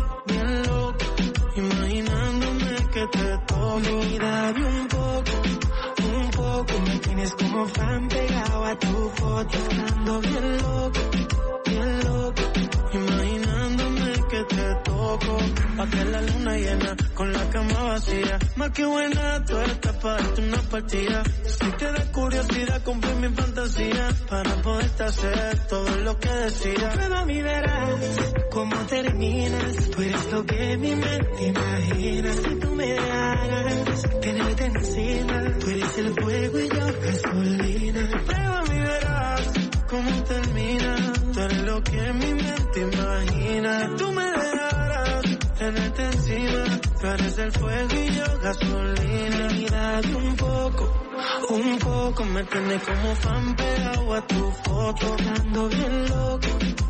imaginándome que te toco. Y dame un poco, me tienes como fan pegado a tu foto. Es que ando bien loco, imaginándome que te toco. Pa' que la luna llena con la cama vacía. Más que buena, tú estás para darte una partida. Si te da curiosidad, cumplí mi fantasía. Para poderte hacer todo lo que decía. Prueba a mí, verás cómo terminas. Tú eres lo que mi mente imagina. Si tú me dejaras tenerte encima. Tú eres el fuego y yo gasolina. Prueba a mí, verás cómo termina. Tú eres lo que mi mente imagina. Si tú me dejaras tenerte encima. Tú eres el fuego y yo gasolina. Y date un poco me tienes como fan pegado a tu foto. Ando bien loco,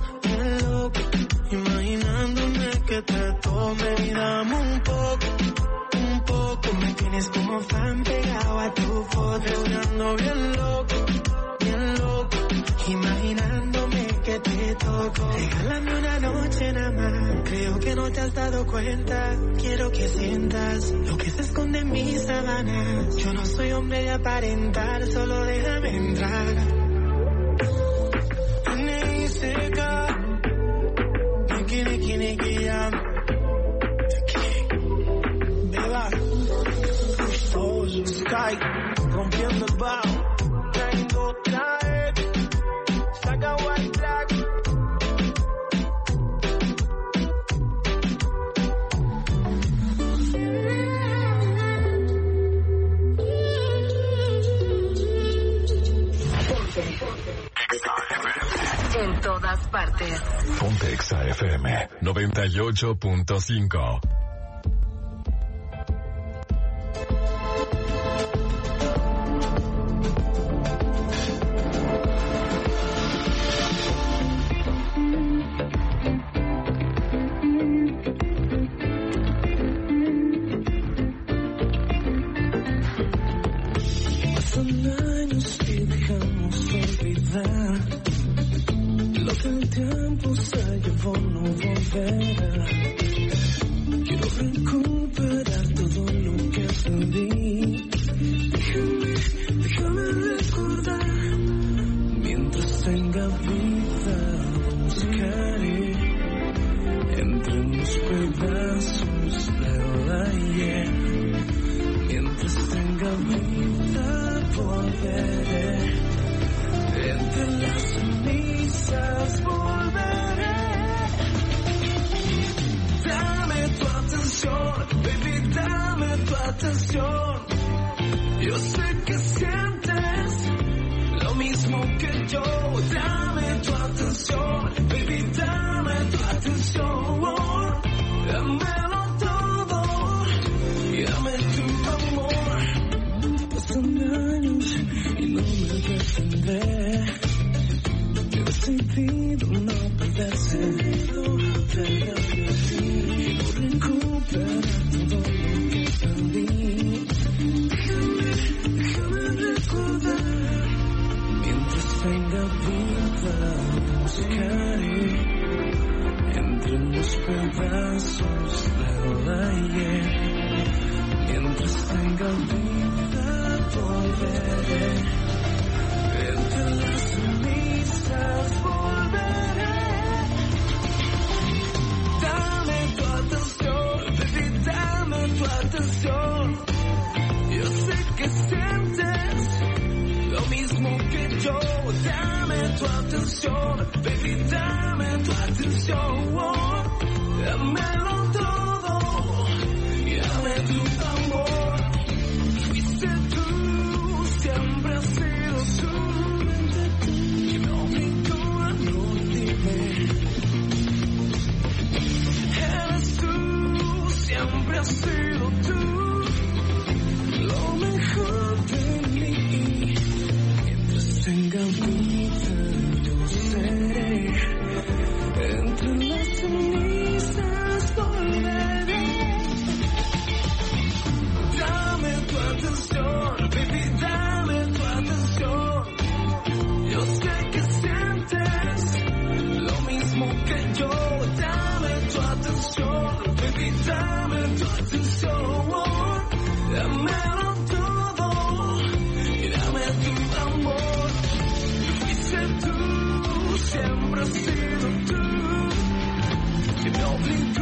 imaginándome que te tome. Y dame un poco, me tienes como fan pegado a tu foto. Ando bien loco, imaginándome que te toco. Regálame una noche nada más. Creo que no te has dado cuenta. Quiero que sientas lo que se esconde en mis sábanas. Yo no soy hombre de aparentar, solo déjame entrar. Seca, Niki ya. Beba, Sky, rompiendo el bajo. Tengo trae, saca white black. En todas partes. Ponte Exa FM 98.5. Pasan años y dejamos olvidar. Lo que el tiempo se llevó no volverá. Quiero recuperar todo lo que perdí. Déjame recordar. Mientras tenga vida, buscaré entre los pedazos del ayer. Mientras tenga vida, volveré. Entre las cenizas volveré. Dame tu atención, baby, dame tu atención. Yo sé que sientes lo mismo que yo. Dame tu atención, baby, dame tu atención. Dámelo todo y dame tu amor. Pasan años y no me defendré. He decidido no perderse. Quiero recuperar todo lo que perdí. Déjame recordar. Mientras tenga vida, buscaré entre los pedazos del ayer. Mientras tenga vida, volveré. Entre las cenizas volveré. Dame tu atención, baby, dame tu atención. Yo sé que sientes lo mismo que yo. Dame tu atención, baby, dame tu atención. Dámelo todo y dame tu amor. Fuiste tú, siempre has sido tú. Que me obligó a no irme. Eres tú, siempre has sido tú. Lo mejor de mí. Mientras tenga vida, yo seré. Entre las cenizas volveré. Dame tu atención, baby, dame tu atención. Yo sé que sientes lo mismo que yo. Dame tu atención, baby, dame tu atención. Dámelo todo y dame tu amor. Fuiste tú, siempre has sido tú. Que me obligó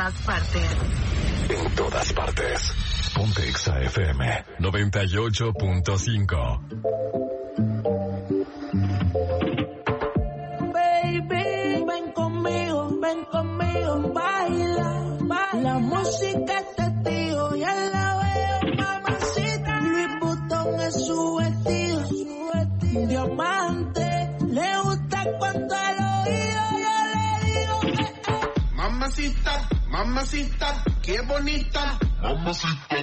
todas partes. En todas partes. Ponte Exa FM 98.5. Baby, ven conmigo, baila. La música es testigo, ya la veo, mamacita. Louis Vuitton es su vestido, diamante. Le gusta cuando al oído yo le digo, Mamacita, mamacita, qué bonita. Mamacita.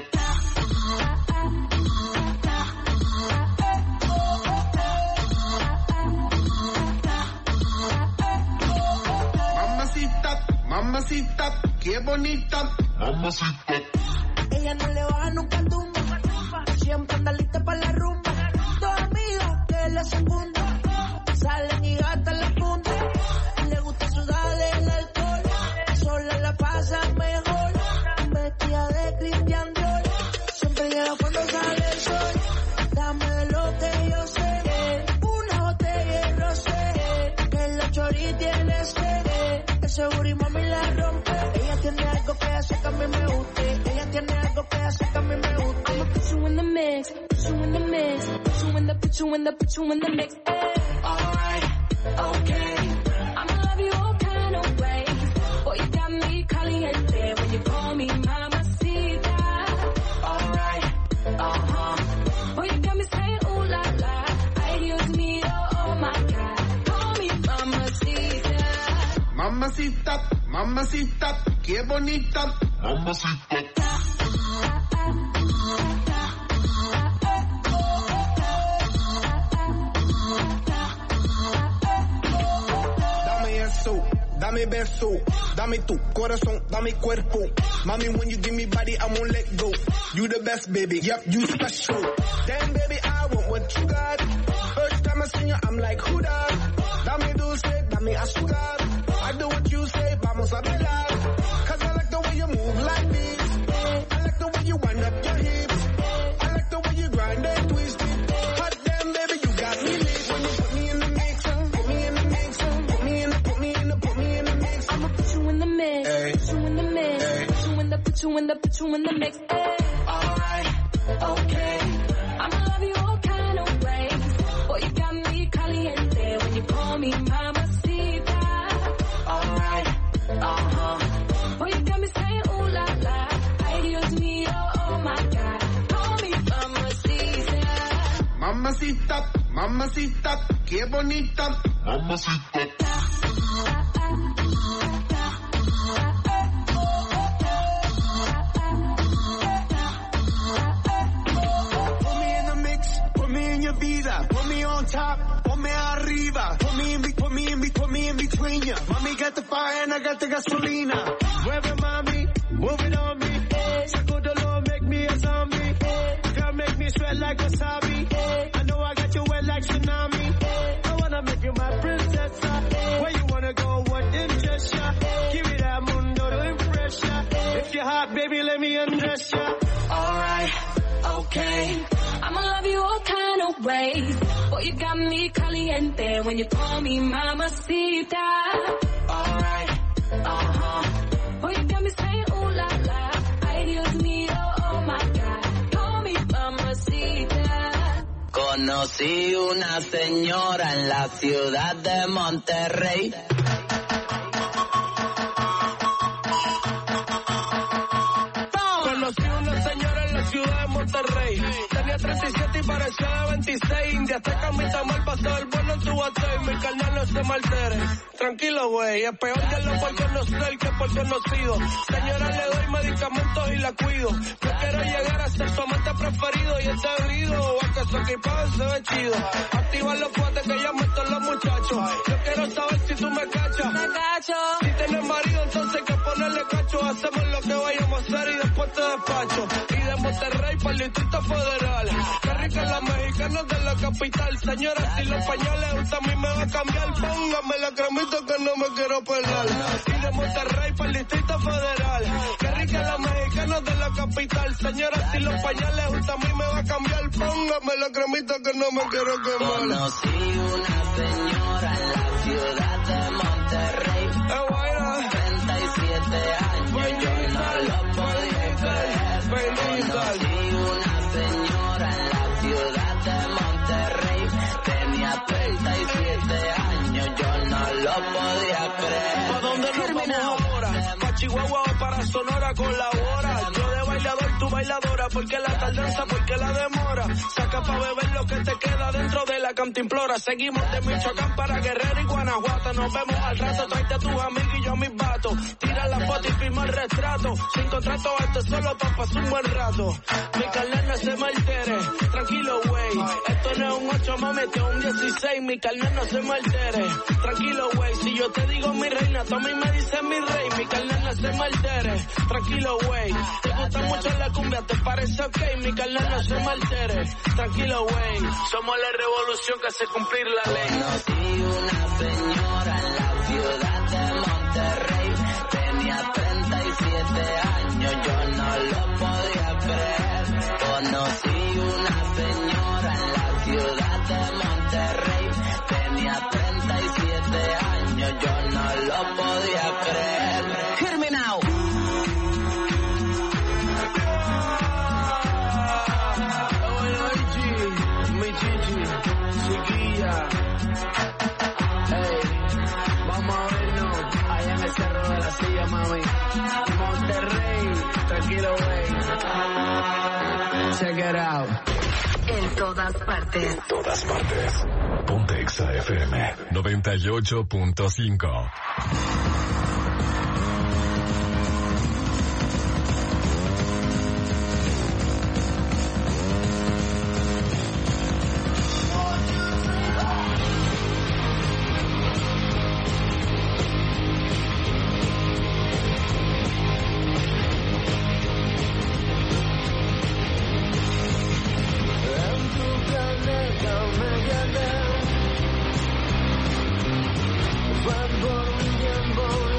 Mamacita, qué bonita. Mamacita. Ella no le baja nunca al tumba. Siempre anda lista para la rumba. Dos amigas que la secundan. Salen y gastan la punta. Le gusta sudar el alcohol. Sola la pasa mejor. Vestida de Christian Dior. Siempre llega cuando sale el sol. Dame de lo que yo sé. Una botella de rosé. Que la chori tiene sed. Seguro y mami la rompe. Ella tiene algo que hace que a mí me guste. Ella tiene algo que hace que a mí me guste. I'ma put you in the mix, put you in the mix, put you in the mix. Alright, okay. I'ma love you all kind of ways. Boy, you got me caliente when you call me mamacita. Alright, boy, you got me saying ooh la la. Ay, Dios mío, oh my God. Call me mamacita. Mamacita, mamacita, qué bonita. Mamacita. Dame eso, dame beso, dame tu corazón, dame cuerpo. Mami, when you give me body, I won't let go. You the best, baby, yep, you special. Damn, baby, I want what you got. First time I seen you, I'm like, who that? Dame dulce, dame azúcar. I do what you say, vamos a bailar. Cause I like the way you move like this. I like the way you wind up your hips. I like the way you grind and twist it. Hot damn, baby, you got me lit. When you put me in the mix, put me in the mix, put me in the mix. I'ma put you in the mix, put you in the mix, put you in the mix. Alright, okay. I'ma love you all kind of ways. Boy, you got me caliente when you call me mamacita. Alright, boy, you got me saying ooh la la. Ay, Dios mío, oh my God. Call me mamacita. Mamacita, mamacita, qué bonita. Mamacita. Put me in the mix, put me in your vida. Put me on top, put me arriba. Put me in between ya. Mami got the fire and I got the gasolina. Mueve mami, move it on me. Sacudalo, make me a zombie. Girl, make me sweat like wasabi. I know I got you wet like tsunami. I wanna make you my princess. Where you wanna go, what interest ya? Give me that mundo to impress ya. If you're hot, baby, let me undress ya. Alright, okay. I'ma love you all kind of ways. Boy, you got me caliente when you call me mamacita. Alright, boy, you got me saying ooh la la. Ay, Dios mío, oh my God. Call me mamacita. Conocí una señora en la ciudad de Monterrey. Conocí una señora en la ciudad de Monterrey. Tenía 37 y parecía de 26. India Azteca, mi tamal pasó el bueno en su batey. Mi carnal no se maltere. Tranquilo, güey, es peor que lo por conocer que por conocido. Señora, le doy medicamentos y la cuido. Yo quiero llegar a ser su amante preferido. Y este grido, a que su equipado se ve chido. Activa los cuates que ya meto los muchachos. Yo quiero saber si tú me cachas. Me cacho. Si tienes marido, entonces hay que ponerle cacho. Hacemos lo que vayamos a hacer y después te despacho. Y de Monterrey para el Distrito Federal. Qué rica la mexicana de la capital. Señora, si los pañales usted a mí me va a cambiar. Póngame la cremita que no me quiero pelar. Y de Monterrey para el Distrito Federal. Qué rica la mexicana de la capital. Señora, si los pañales usted a mí me va a cambiar. Póngame la cremita que no me quiero quemar. Conocí una señora en la ciudad de Monterrey. 37 años. años yo no lo podía creer. Conocí una señora en la ciudad de Monterrey, tenía 37 años, yo no lo podía creer. ¿Pa' dónde nos vamos ahora? Pa' Chihuahua o para Sonora colabora. Yo de bailador, tú bailadora, porque la tardanza, porque la demora. Saca pa' beber lo que te queda dentro de la cantimplora. Seguimos de Michoacán para Guerrero y Guanajuato. Nos vemos al rato, tráete a tus amigos y yo a mis vatos. Tira la foto y firma el retrato. Sin contrato, esto es solo pa' pasar un buen rato. Mi carnal no se me altere, tranquilo güey. Esto no es un 8, mami, esto es un 16. Mi carnal no se me altere, tranquilo güey. Si yo te digo mi reina, tú a mí me dices mi rey. Mi carnal no se me altere, tranquilo güey. Te gusta mucho la cumbia, te parece ok. Mi carnal no se me altere, tranquilo güey. Somos la revolución que hace cumplir la ley. Conocí una señora en la ciudad de Monterrey, tenía 37 años, yo no lo podía creer. Conocí una señora en la ciudad de Monterrey, tenía 37 años, yo no lo podía creer. Hear me now. Mi chichi, chiquilla. Hey, vamos a vernos allá en el Cerro de la Silla, mami. Monterrey, tranquilo, güey. Check it out. En todas partes. En todas partes. Ponte Exa FM 98.5. Por un tiempo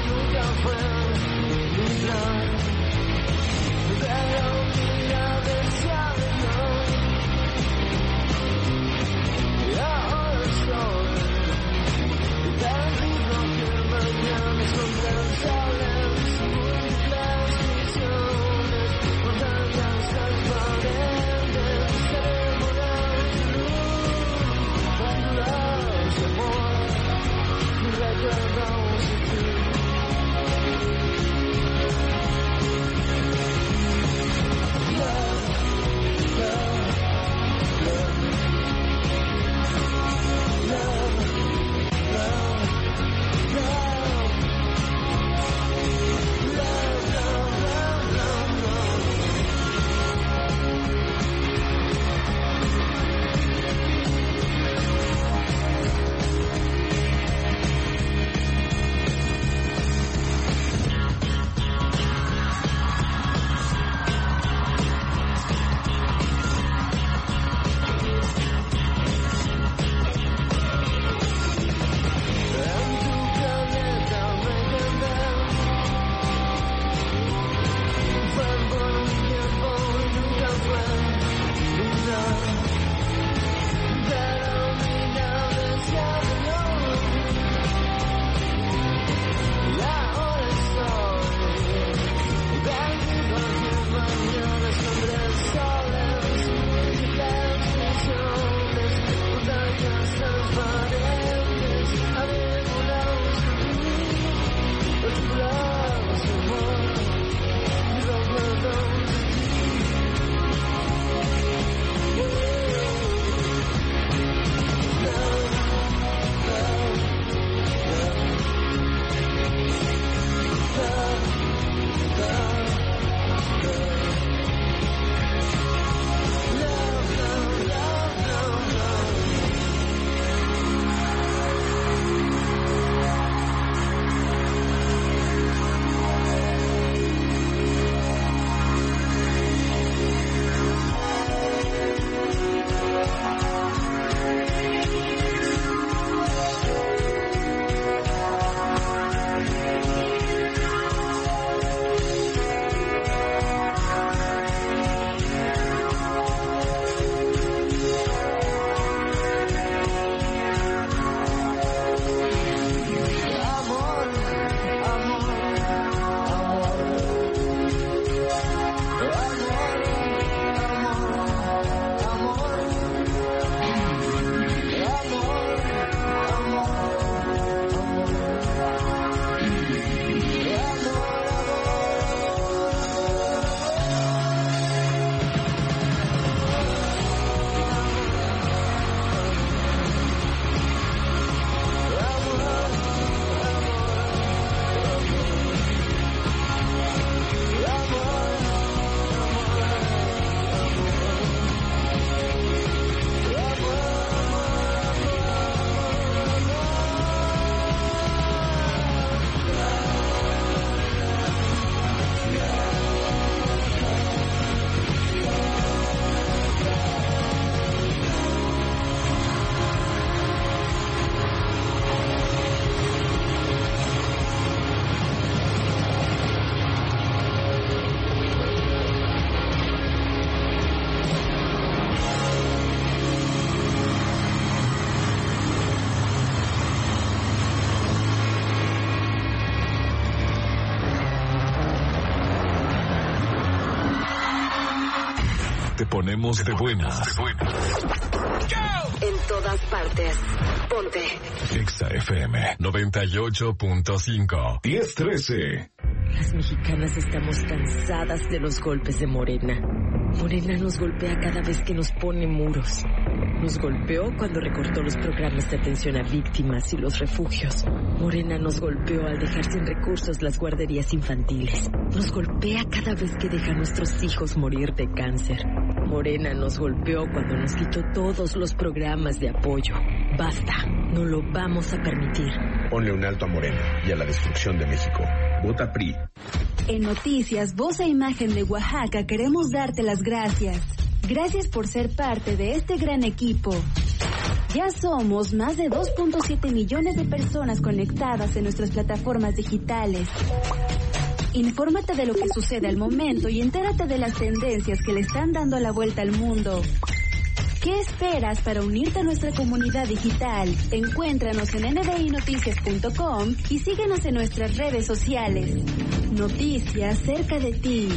te ponemos de buenas. En todas partes. Ponte. Exa FM 98.5. 10-13. Las mexicanas estamos cansadas de los golpes de Morena. Morena nos golpea cada vez que nos pone muros. Nos golpeó cuando recortó los programas de atención a víctimas y los refugios. Morena nos golpeó al dejar sin recursos las guarderías infantiles. Nos golpea cada vez que deja a nuestros hijos morir de cáncer. Morena nos golpeó cuando nos quitó todos los programas de apoyo. Basta, no lo vamos a permitir. Ponle un alto a Morena y a la destrucción de México. Vota PRI. En Noticias, Voz e Imagen de Oaxaca queremos darte las gracias. Gracias por ser parte de este gran equipo. Ya somos más de 2.7 millones de personas conectadas en nuestras plataformas digitales. Infórmate de lo que sucede al momento y entérate de las tendencias que le están dando la vuelta al mundo. ¿Qué esperas para unirte a nuestra comunidad digital? Encuéntranos en ndinoticias.com y síguenos en nuestras redes sociales. Noticias cerca de ti.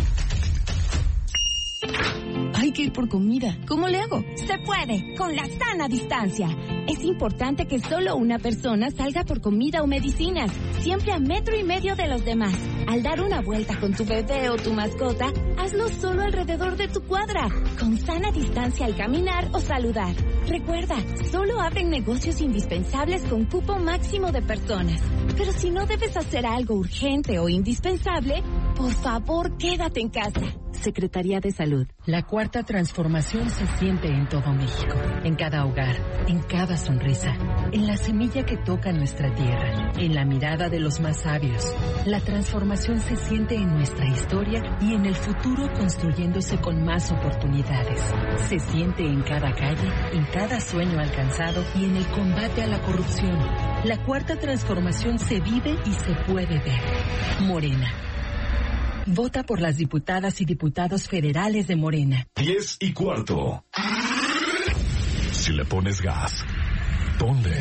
Hay que ir por comida. ¿Cómo le hago? Se puede, con la sana distancia. Es importante que solo una persona salga por comida o medicinas, siempre a 1.5 metros de los demás. Al dar una vuelta con tu bebé o tu mascota, hazlo solo alrededor de tu cuadra, con sana distancia al caminar o saludar. Recuerda, solo abren negocios indispensables con cupo máximo de personas. Pero si no debes hacer algo urgente o indispensable, por favor, quédate en casa. Secretaría de Salud. La cuarta transformación se siente en todo México, en cada hogar, en cada sonrisa, en la semilla que toca nuestra tierra, en la mirada de los más sabios. La transformación se siente en nuestra historia y en el futuro construyéndose con más oportunidades. Se siente en cada calle, en cada sueño alcanzado y en el combate a la corrupción. La cuarta transformación se vive y se puede ver. Morena. Vota por las diputadas y diputados federales de Morena. 10:15. Si le pones gas, ponle.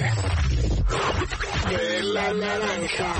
De la naranja.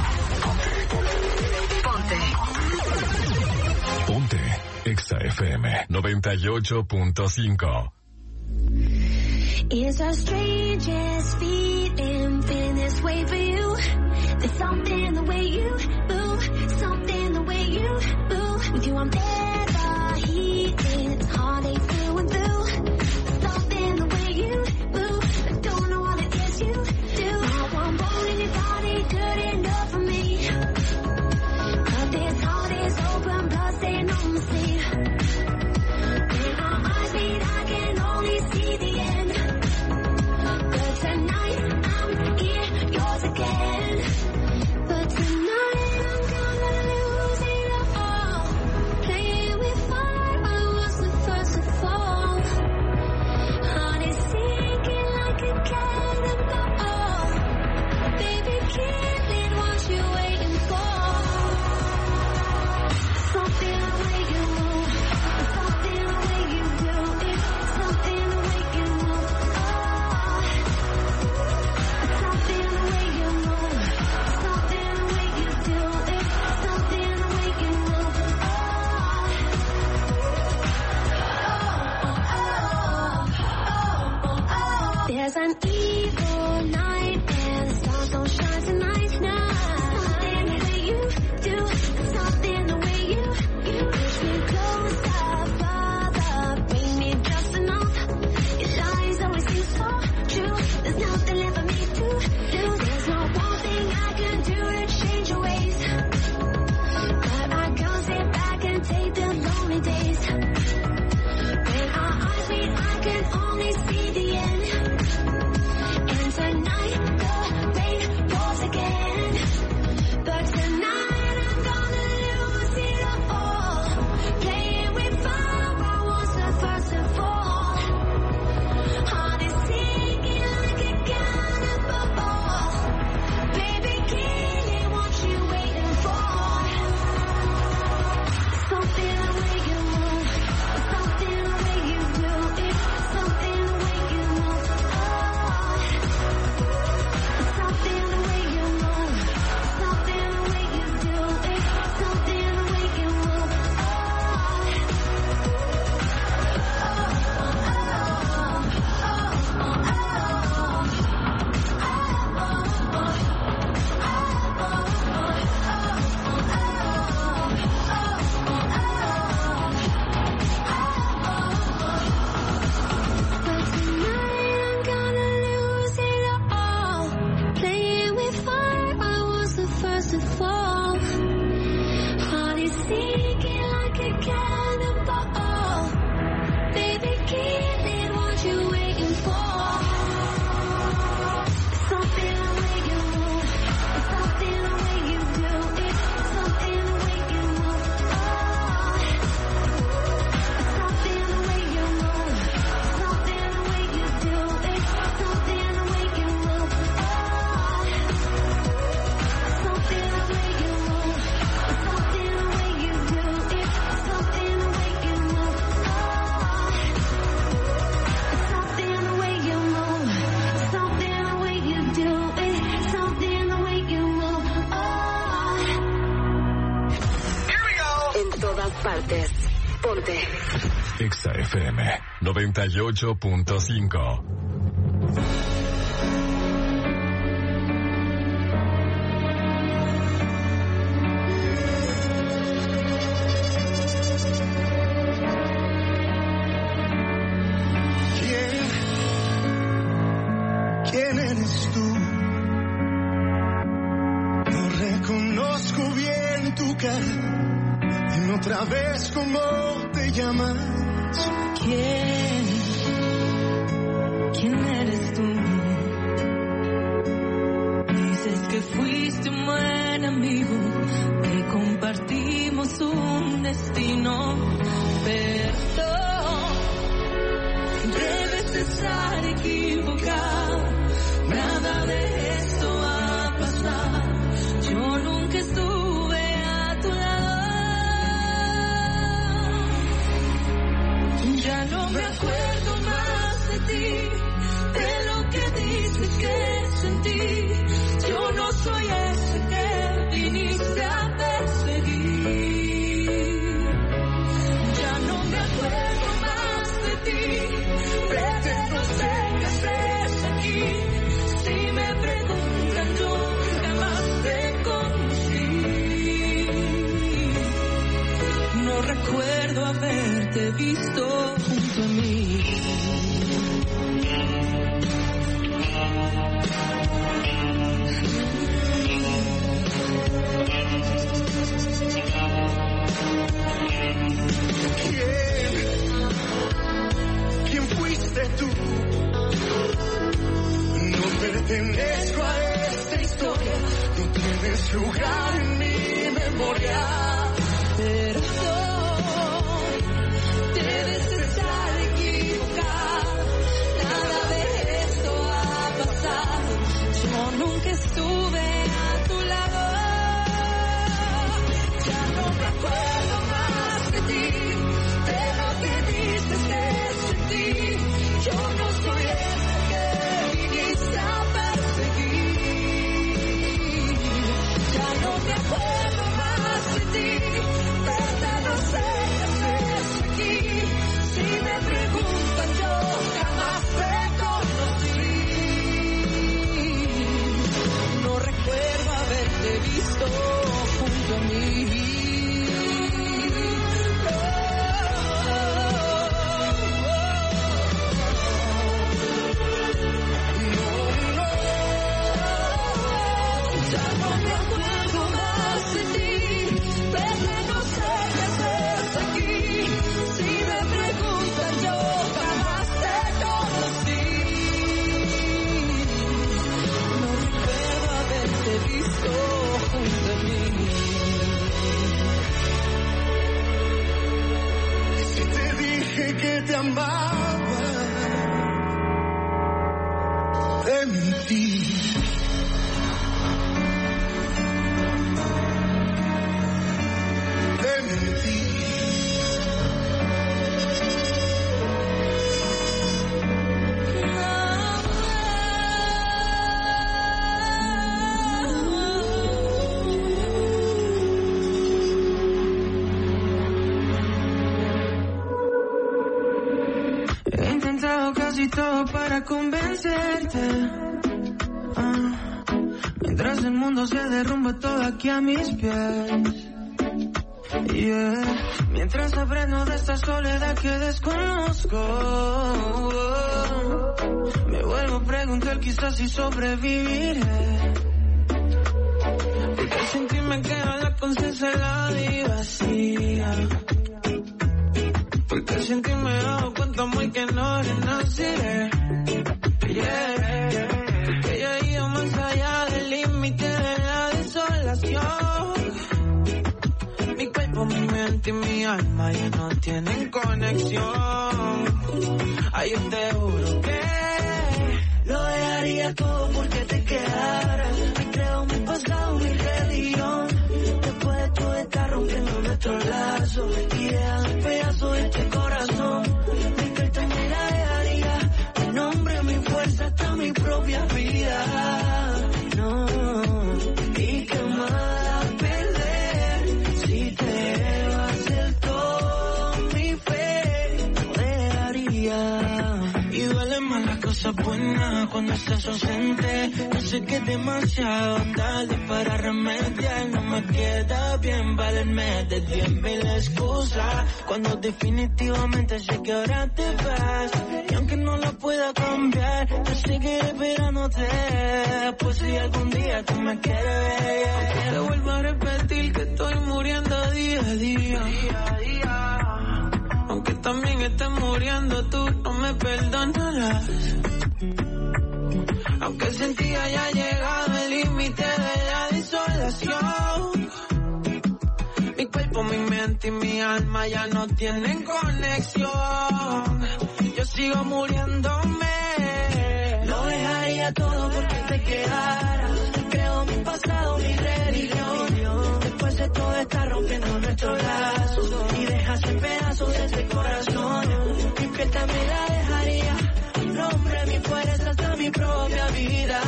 Ponte. Exa FM 98.5. It's our strangest feeling this way for you. There's something the way you move, something the way you move. With you I'm never heating, it's heartache through and through. Something the way you move, I don't know what it is you do. Now I'm rolling your body, good enough for me. But this heart is open, blood staying on the sea. When our eyes meet, I can only see the end. But tonight I'm here, yours again. But tonight I'm gonna lose it all. Playing with fire, I was the first to fall. Heart is sinking like a cannonball. Baby, kill it, what you waiting for? Something the way you move. estés. Ponte. Exa FM 98.5. ¿Quién eres tú? No reconozco bien tu cara. Dime otra vez cómo te llamas. ¿Quién eres tú? Dices que fuiste un buen amigo, que compartimos un destino. Perdón, debes estar equivocado. Nada de esto va a pasar. Yo nunca estuve a tu lado. Ya no me acuerdo más de ti, de lo que dices que sentí. Yo no soy ese que viniste a perseguir. Ya no me acuerdo más de ti, pretendo ser que estés aquí. Si me preguntan, yo jamás te conocí. No recuerdo haberte visto junto a mí. ¿Quién fuiste tú? No pertenezco a esta historia, no tienes lugar en mi memoria. Perdón, debes estar equivocado. Nada de esto ha pasado. Yo nunca estuve a tu lado. Ya no me acuerdo más de ti, de lo que dices que sentí. Yo no soy ese que viniste a perseguir. Ya no me acuerdo más de ti, pretendo ser que estés aquí. Si me preguntan, yo jamás te conocí. No recuerdo haberte visto junto a mí. Ya no me acuerdo más de ti, pretendo ser que estés aquí. Si me preguntan, yo jamás te conocí. No recuerdo haberte visto junto a mí. Si te dije que te amaba, te mentí. Te mentí. He intentado casi todo para convencerte. Mientras el mundo se derrumba todo aquí a mis pies. Mientras aprendo de esta soledad que desconozco, me vuelvo a preguntar quizás si sobreviviré. Porque sin ti me queda la conciencia helada y vacía. Porque sin ti me he dado cuenta muy que no renaciré. Porque ya he ido más allá del límite de la desolación. Mi cuerpo, mi mente y mi alma ya no tienen conexión. Ay, yo te juro que lo dejaría todo porque te quedaras. Me creo mi pasado, mi religión. Después de todo está rompiendo nuestro lazo y deja un pedazo de este corazón. Mi carta me la dejaría, mi nombre, mi fuerza, hasta mi propia vida. No, y qué más a perder si te vas del todo. pasas buena cuando estás ausente. No sé que es demasiado tarde para remediar. No me queda bien valerme de 10,000 excusas cuando definitivamente sé que ahora te vas. Y aunque no la pueda cambiar, yo seguiré esperándote. Pues si algún día tú me quieres ver, aunque te vuelvo a repetir que estoy muriendo día a día. Aunque también estés muriendo tú, no me perdonarás. Aunque sentí haya llegado el límite de la desolación. Mi cuerpo, mi mente y mi alma ya no tienen conexión. Yo sigo muriéndome. Lo dejaría todo porque te quedaras. Creo mi pasado, mi religión. Después de todo está rompiendo nuestros lazos y dejas en pedazos este corazón. Mi piel también la dejaría. Mi nombre, mi fuerza, hasta mi propia vida.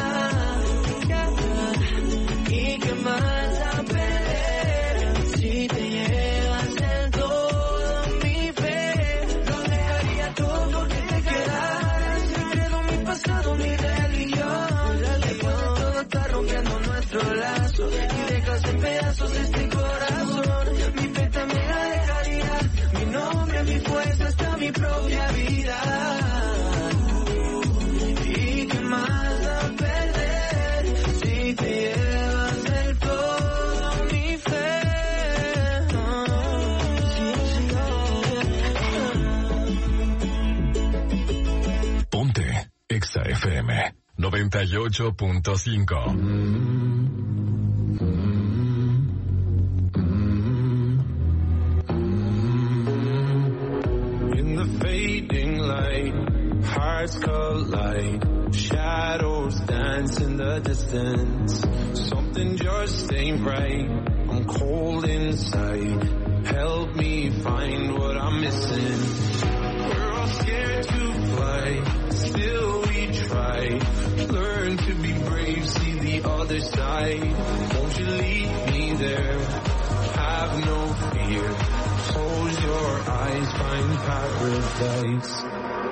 ¿Y qué más a perder si te llevas del todo mi fe? Lo dejaría todo porque te quedaras. Creo mi pasado, mi religión. Después de todo está rompiendo nuestro lazo y dejas en pedazos este corazón. Mi fe también la dejaría. Mi nombre, mi fuerza, hasta mi propia vida. ¿Y qué más a perder si te llevas del todo mi fe? Ponte Exa FM 98.5. In the fading light, hearts collide. Shadows dance in the distance. Something just ain't right. I'm cold inside. Help me find what I'm missing. We're all scared to fly, still we try. Learn to be brave, see the other side. Won't you lead me there? Have no fear. Close your eyes, find paradise.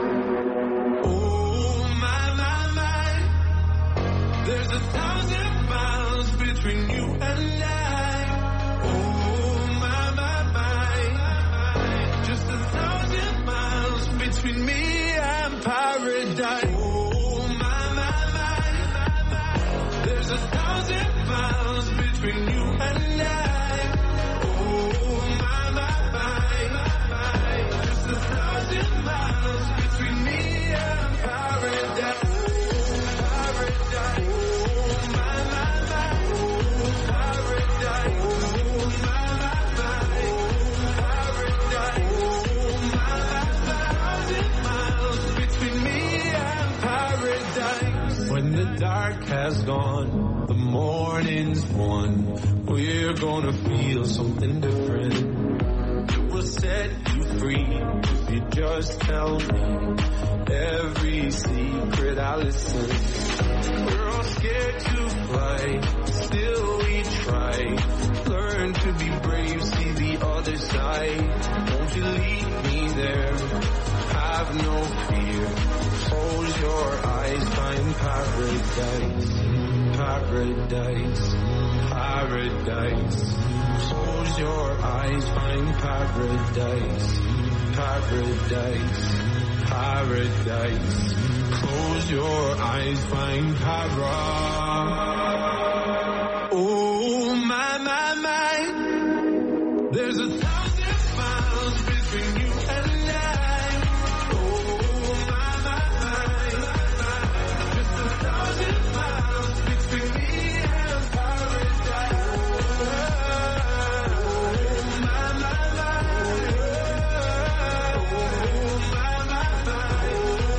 Oh my, my, my. There's 1,000 miles between you and I. Oh my, my, my. Just 1,000 miles between me and paradise. Oh my, my, my. There's 1,000 miles between you and I. Oh my, my, my. Just 1,000 miles between me and paradise. Paradise. Oh my, my, my. Paradise. Oh my, my, my. Paradise. Oh my, my, my. 1,000 miles between me and paradise. When the dark has gone, the morning's won. We're gonna feel something different. It will set you free if you just tell me every secret I listen. We're all scared to fly, still we try. Learn to be brave, see the other side. Won't you lead me there? Have no fear. Close your eyes, find paradise. Paradise. Paradise. Close your eyes, find paradise. Paradise. Paradise. Close your eyes, find paradise. Oh my, my, my. There's 1,000 miles between you and I. Oh my, my, my. Just 1,000 miles between me and paradise. Oh my, my, my. Oh my, my, my.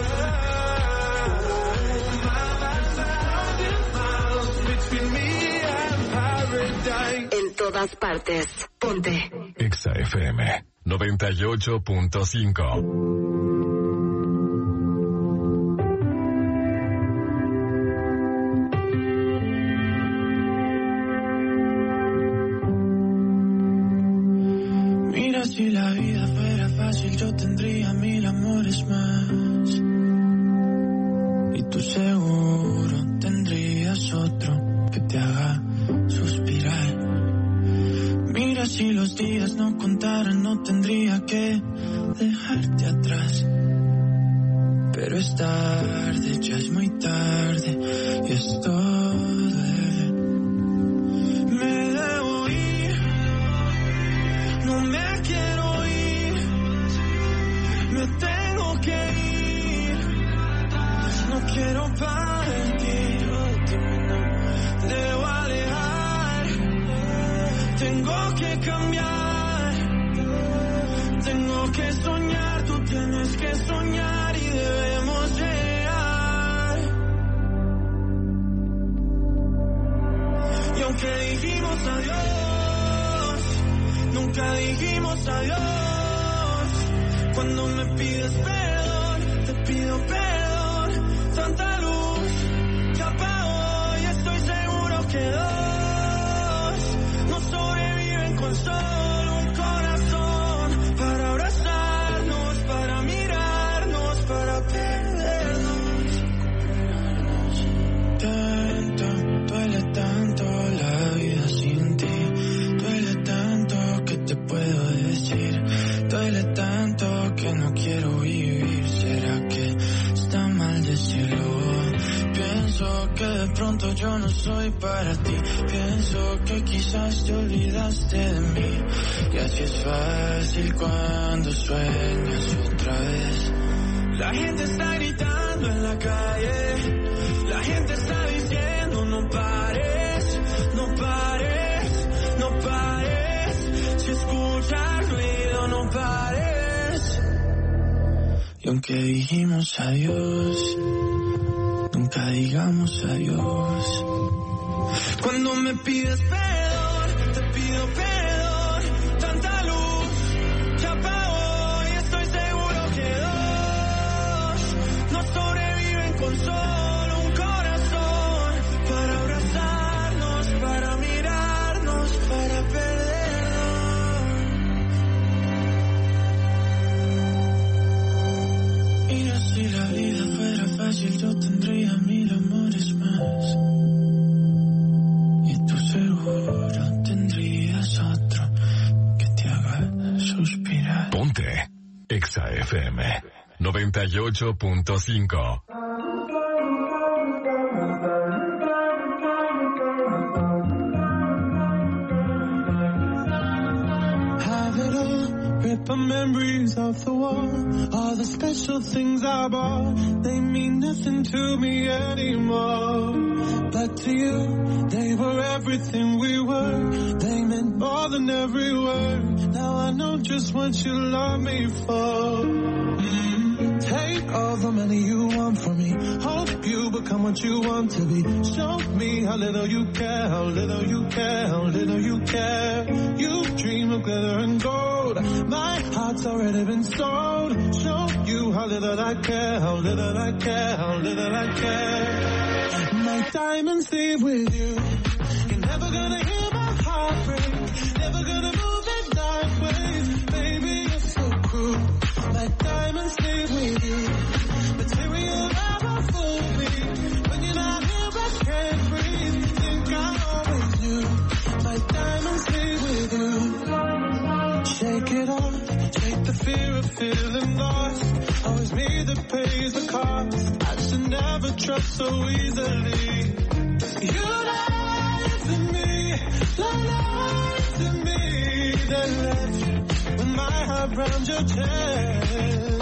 Oh my, my, my. 1,000 miles between me and paradise. En todas partes. Ponte. Exa FM 98.5. Mira, si la vida fuera fácil, yo tendría 1000 amores más. tenga que dejarte atrás. Pero es tarde, ya es muy tarde y es todo. Me debo ir, no me quiero ir, me tengo que ir, no quiero partir, debo alejar, tengo que cambiar, tengo que soñar, tú tienes que soñar y debemos llegar. Y aunque dijimos adiós, nunca dijimos adiós. Cuando me pides perdón, te pido perdón. Tanta luz que apagó y estoy seguro que dos no sobreviven con solo un corazón para abrazarnos, para mirarnos, para perdernos. Tanto, duele tanto la vida sin ti, duele tanto que te puedo decir, duele tanto que no quiero vivir. ¿Será que está mal decirlo? Pienso que de pronto yo no soy para ti, pienso que quizás te olvidaste de mí, y así es fácil cuando sueñas otra vez. La gente está gritando en la calle, la gente está diciendo no pares, no pares, no pares. Si escuchas ruido no pares. Y aunque dijimos adiós, nunca digamos adiós. Cuando me pides perdón, te pido perdón. Tanta luz que apagó y estoy seguro que dos no sobreviven con solo un corazón para abrazarnos, para mirarnos, para perdernos. Mira, si la vida fuera fácil yo tendría 1000 amores más, y tú seguro tendrías otro que te haga suspirar. Ponte Exa FM 98.5. Have it all, rip the memories off the wall. All the special things I bought, they mean nothing to me anymore. But to you, they were everything we were. They meant more than every word. Now I know just what you love me for. Take all the money you want from me. Hope you become what you want to be. Show me how little you care, how little you care, how little you care. You dream of glitter and gold. My heart's already been sold. Show you how little I care, how little I care, how little I care. My diamonds leave with you. You're never gonna hear my heart break. Never gonna move in dark ways. Baby, you're so cruel. My diamonds leave with you. Material never fool me. When you're not here, I can't breathe. Think I always knew. My diamonds leave with you. Shake it off. Shake the fear of feeling lost. Always me that pays the cost. I should never trust so easily. You lied to me. Lied to me. Then left with my heart round your chest.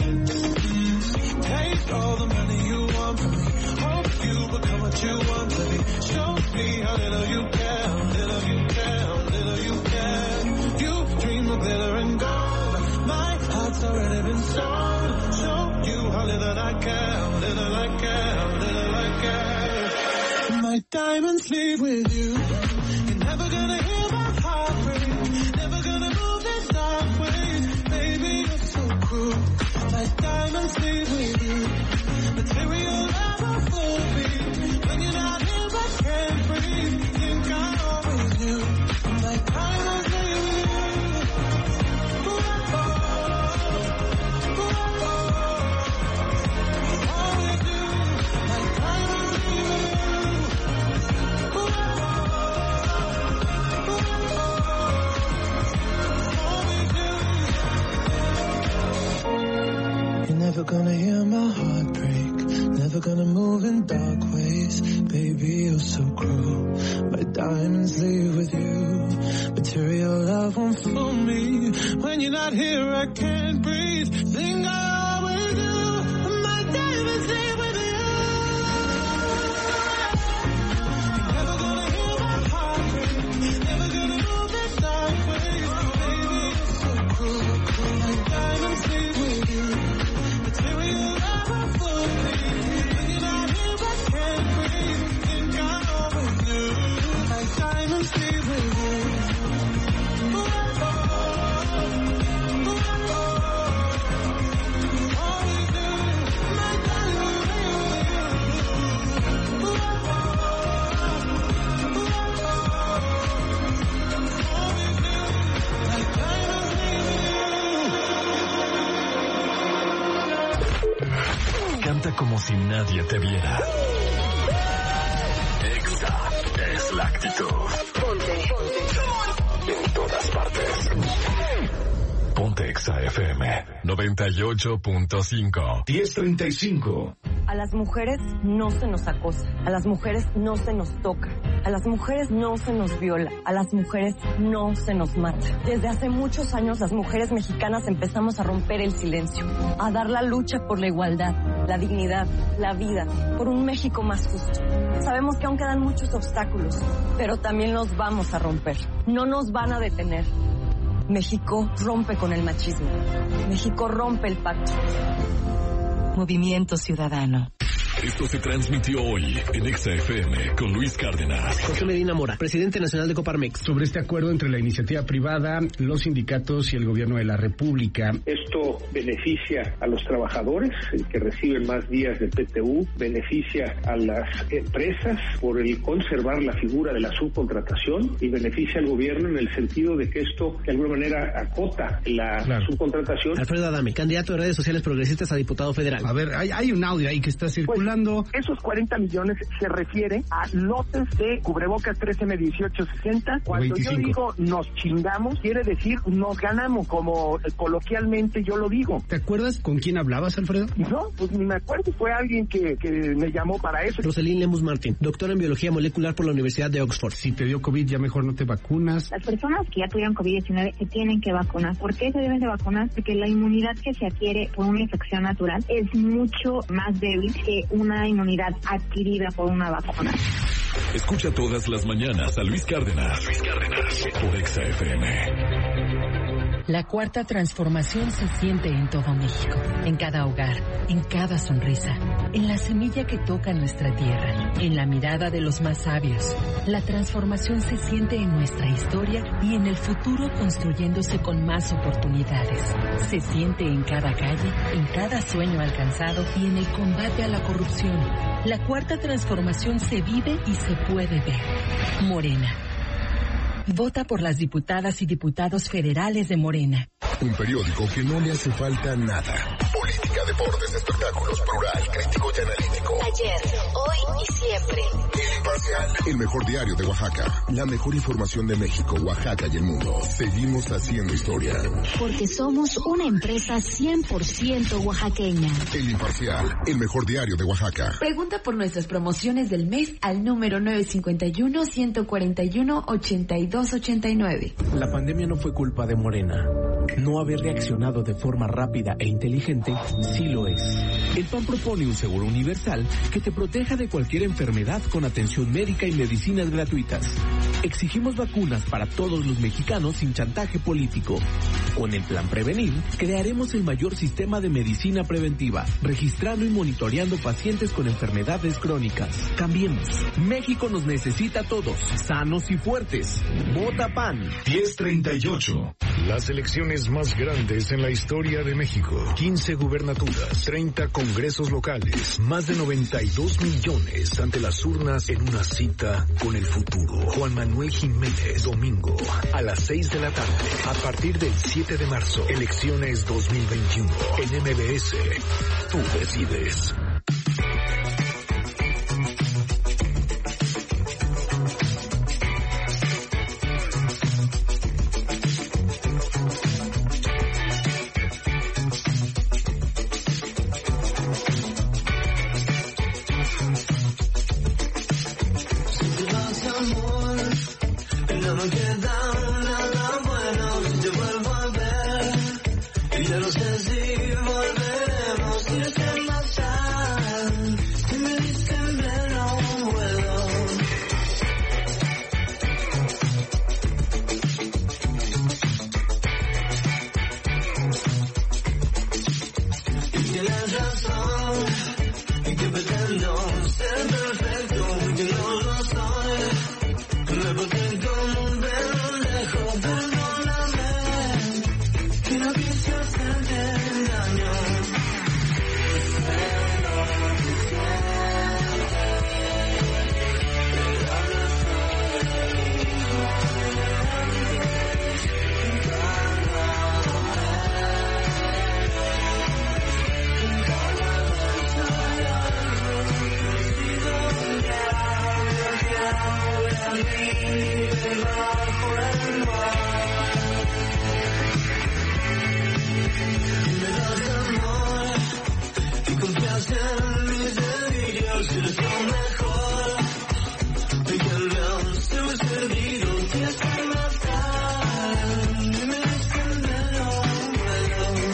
Take all the money you want from me. Hope you become what you want to be. Show me how little you care, how little you care, how little you care. You dream of glitter and gold. My heart's already been sold. Show you how little I care, how little I care, how little I care. My diamonds leave with you. You're never gonna hear my heart break. Never gonna move in dark ways. Baby, you're so cruel. My diamonds leave with you. Material never fool me. When you're not here, I can't breathe. Think I always knew. My diamonds leave with you. Always do. My diamonds leave with you. Never gonna hear my heart break, never gonna move in dark ways. Baby, you're so cruel, my diamonds leave with you. Material love won't fool me, when you're not here I can't breathe. Think I always do, my diamonds leave with you. Never gonna hear my heart break, never gonna move in dark ways. Baby, you're so cruel, my diamonds leave with you. Material love won't fool me, when you're not here I can't breathe. Think I always do, my diamonds leave with you. Canta como si nadie te viera. Exa es la actitud. Ponte. En todas partes. Ponte Exa FM 98.5. 10:35. A las mujeres no se nos acosa, a las mujeres no se nos toca, a las mujeres no se nos viola, a las mujeres no se nos mata. Desde hace muchos años las mujeres mexicanas empezamos a romper el silencio, a dar la lucha por la igualdad, la dignidad, la vida, por un México más justo. Sabemos que aún quedan muchos obstáculos, pero también los vamos a romper. No nos van a detener. México rompe con el machismo. México rompe el pacto. Movimiento Ciudadano. Esto se transmitió hoy en Exa FM con Luis Cárdenas. José Medina Mora, presidente nacional de Coparmex. Sobre este acuerdo entre la iniciativa privada, los sindicatos y el gobierno de la República. Esto beneficia a los trabajadores que reciben más días de PTU, beneficia a las empresas por el conservar la figura de la subcontratación y beneficia al gobierno en el sentido de que esto de alguna manera acota la subcontratación. Alfredo Adame, candidato de redes sociales progresistas a diputado federal. A ver, hay un audio ahí que está circulando. Esos 40 millones se refiere a lotes de cubrebocas 3M1860. Cuando 25. Yo digo nos chingamos, quiere decir nos ganamos, como coloquialmente yo lo digo. ¿Te acuerdas con quién hablabas, Alfredo? No, pues ni me acuerdo, fue alguien que me llamó para eso. Roselín Lemus Martín, doctora en biología molecular por la Universidad de Oxford. Si te dio COVID, ya mejor no te vacunas. Las personas que ya tuvieron COVID-19 se tienen que vacunar. ¿Por qué se deben de vacunar? Porque la inmunidad que se adquiere por una infección natural es mucho más débil que una inmunidad adquirida por una vacuna. Escucha todas las mañanas a Luis Cárdenas. Por Exa FM. La cuarta transformación se siente en todo México, en cada hogar, en cada sonrisa, en la semilla que toca nuestra tierra, en la mirada de los más sabios. La transformación se siente en nuestra historia y en el futuro construyéndose con más oportunidades. Se siente en cada calle, en cada sueño alcanzado y en el combate a la corrupción. La cuarta transformación se vive y se puede ver. Morena. Vota por las diputadas y diputados federales de Morena. Un periódico que no le hace falta nada. Política, deportes, espectáculos, plural, crítico y analítico. Ayer, hoy y siempre. El Imparcial. El mejor diario de Oaxaca. La mejor información de México, Oaxaca y el mundo. Seguimos haciendo historia. Porque somos una empresa 100% oaxaqueña. El Imparcial. El mejor diario de Oaxaca. Pregunta por nuestras promociones del mes al número 951-141-8289. La pandemia no fue culpa de Morena. No haber reaccionado de forma rápida e inteligente sí lo es. El PAN propone un seguro universal que te proteja de cualquier enfermedad con atención médica y medicinas gratuitas. Exigimos vacunas para todos los mexicanos sin chantaje político. Con el Plan Prevenir, crearemos el mayor sistema de medicina preventiva, registrando y monitoreando pacientes con enfermedades crónicas. Cambiemos. México nos necesita a todos, sanos y fuertes. Vota PAN. 1038. Las elecciones más grandes en la historia de México. 15 gubernaturas, 30 congresos locales, más de 92 millones ante las urnas en una cita con el futuro. Juan Manuel Jiménez, domingo, a las 6 de la tarde. A partir del 7 de marzo, elecciones 2021. En MBS, tú decides. Ya no sé si volveremos, tienes que matar. Si me dicen ven aún vuelo. Y tienes razón, y que pretendo ser perfecto, que no lo soy. Me protejo como un perro lejos, perdóname, que no quise hacerte daño. Me das amor y confianza en mis delirios, eres lo mejor. Y que el león se me ha servido, tienes que matar. Y me dicen de lo bueno.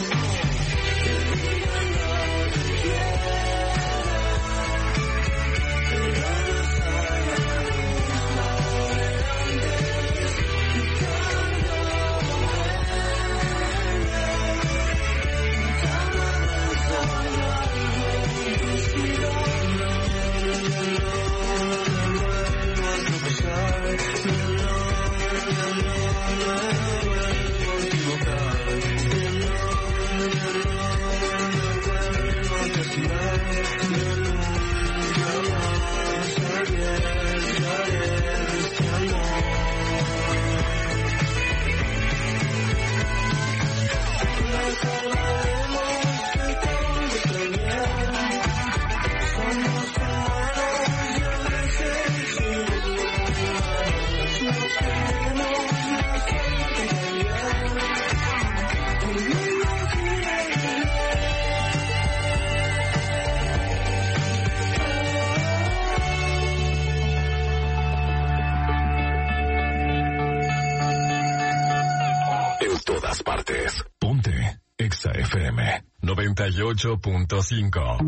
Partes. Ponte Exa FM 98.5.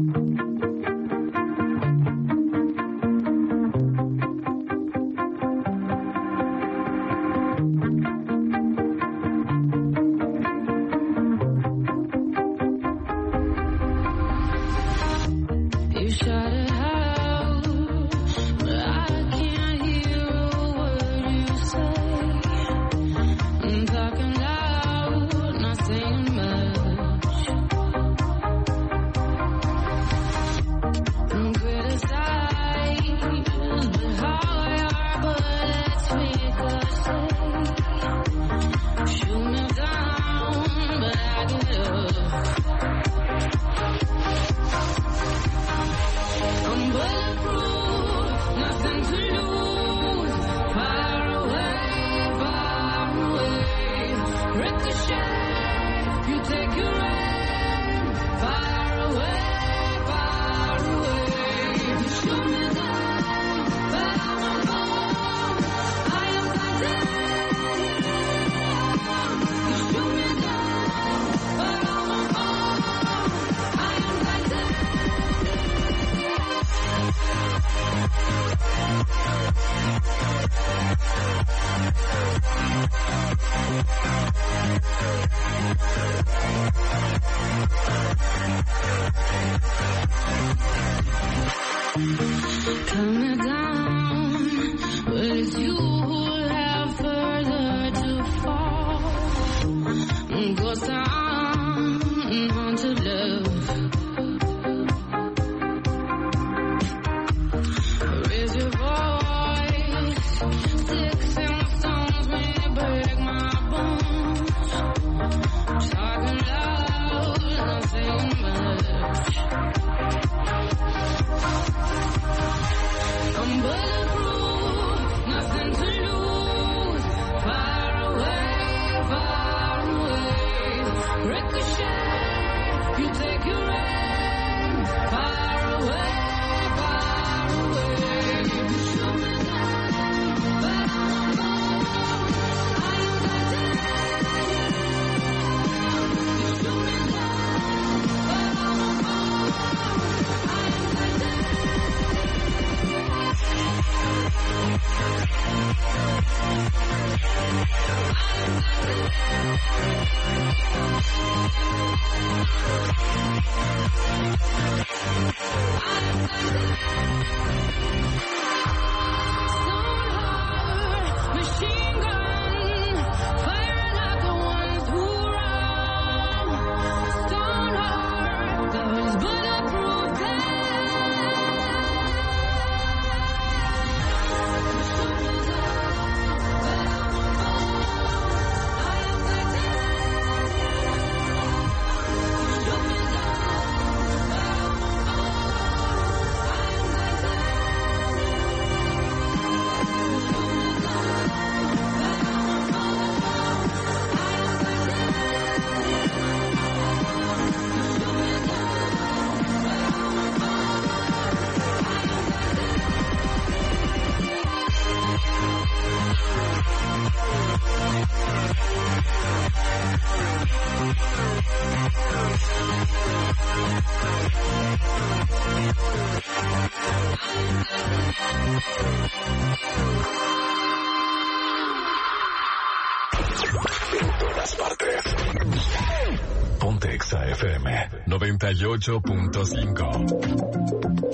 En todas partes. Ponte Exa FM 98.5.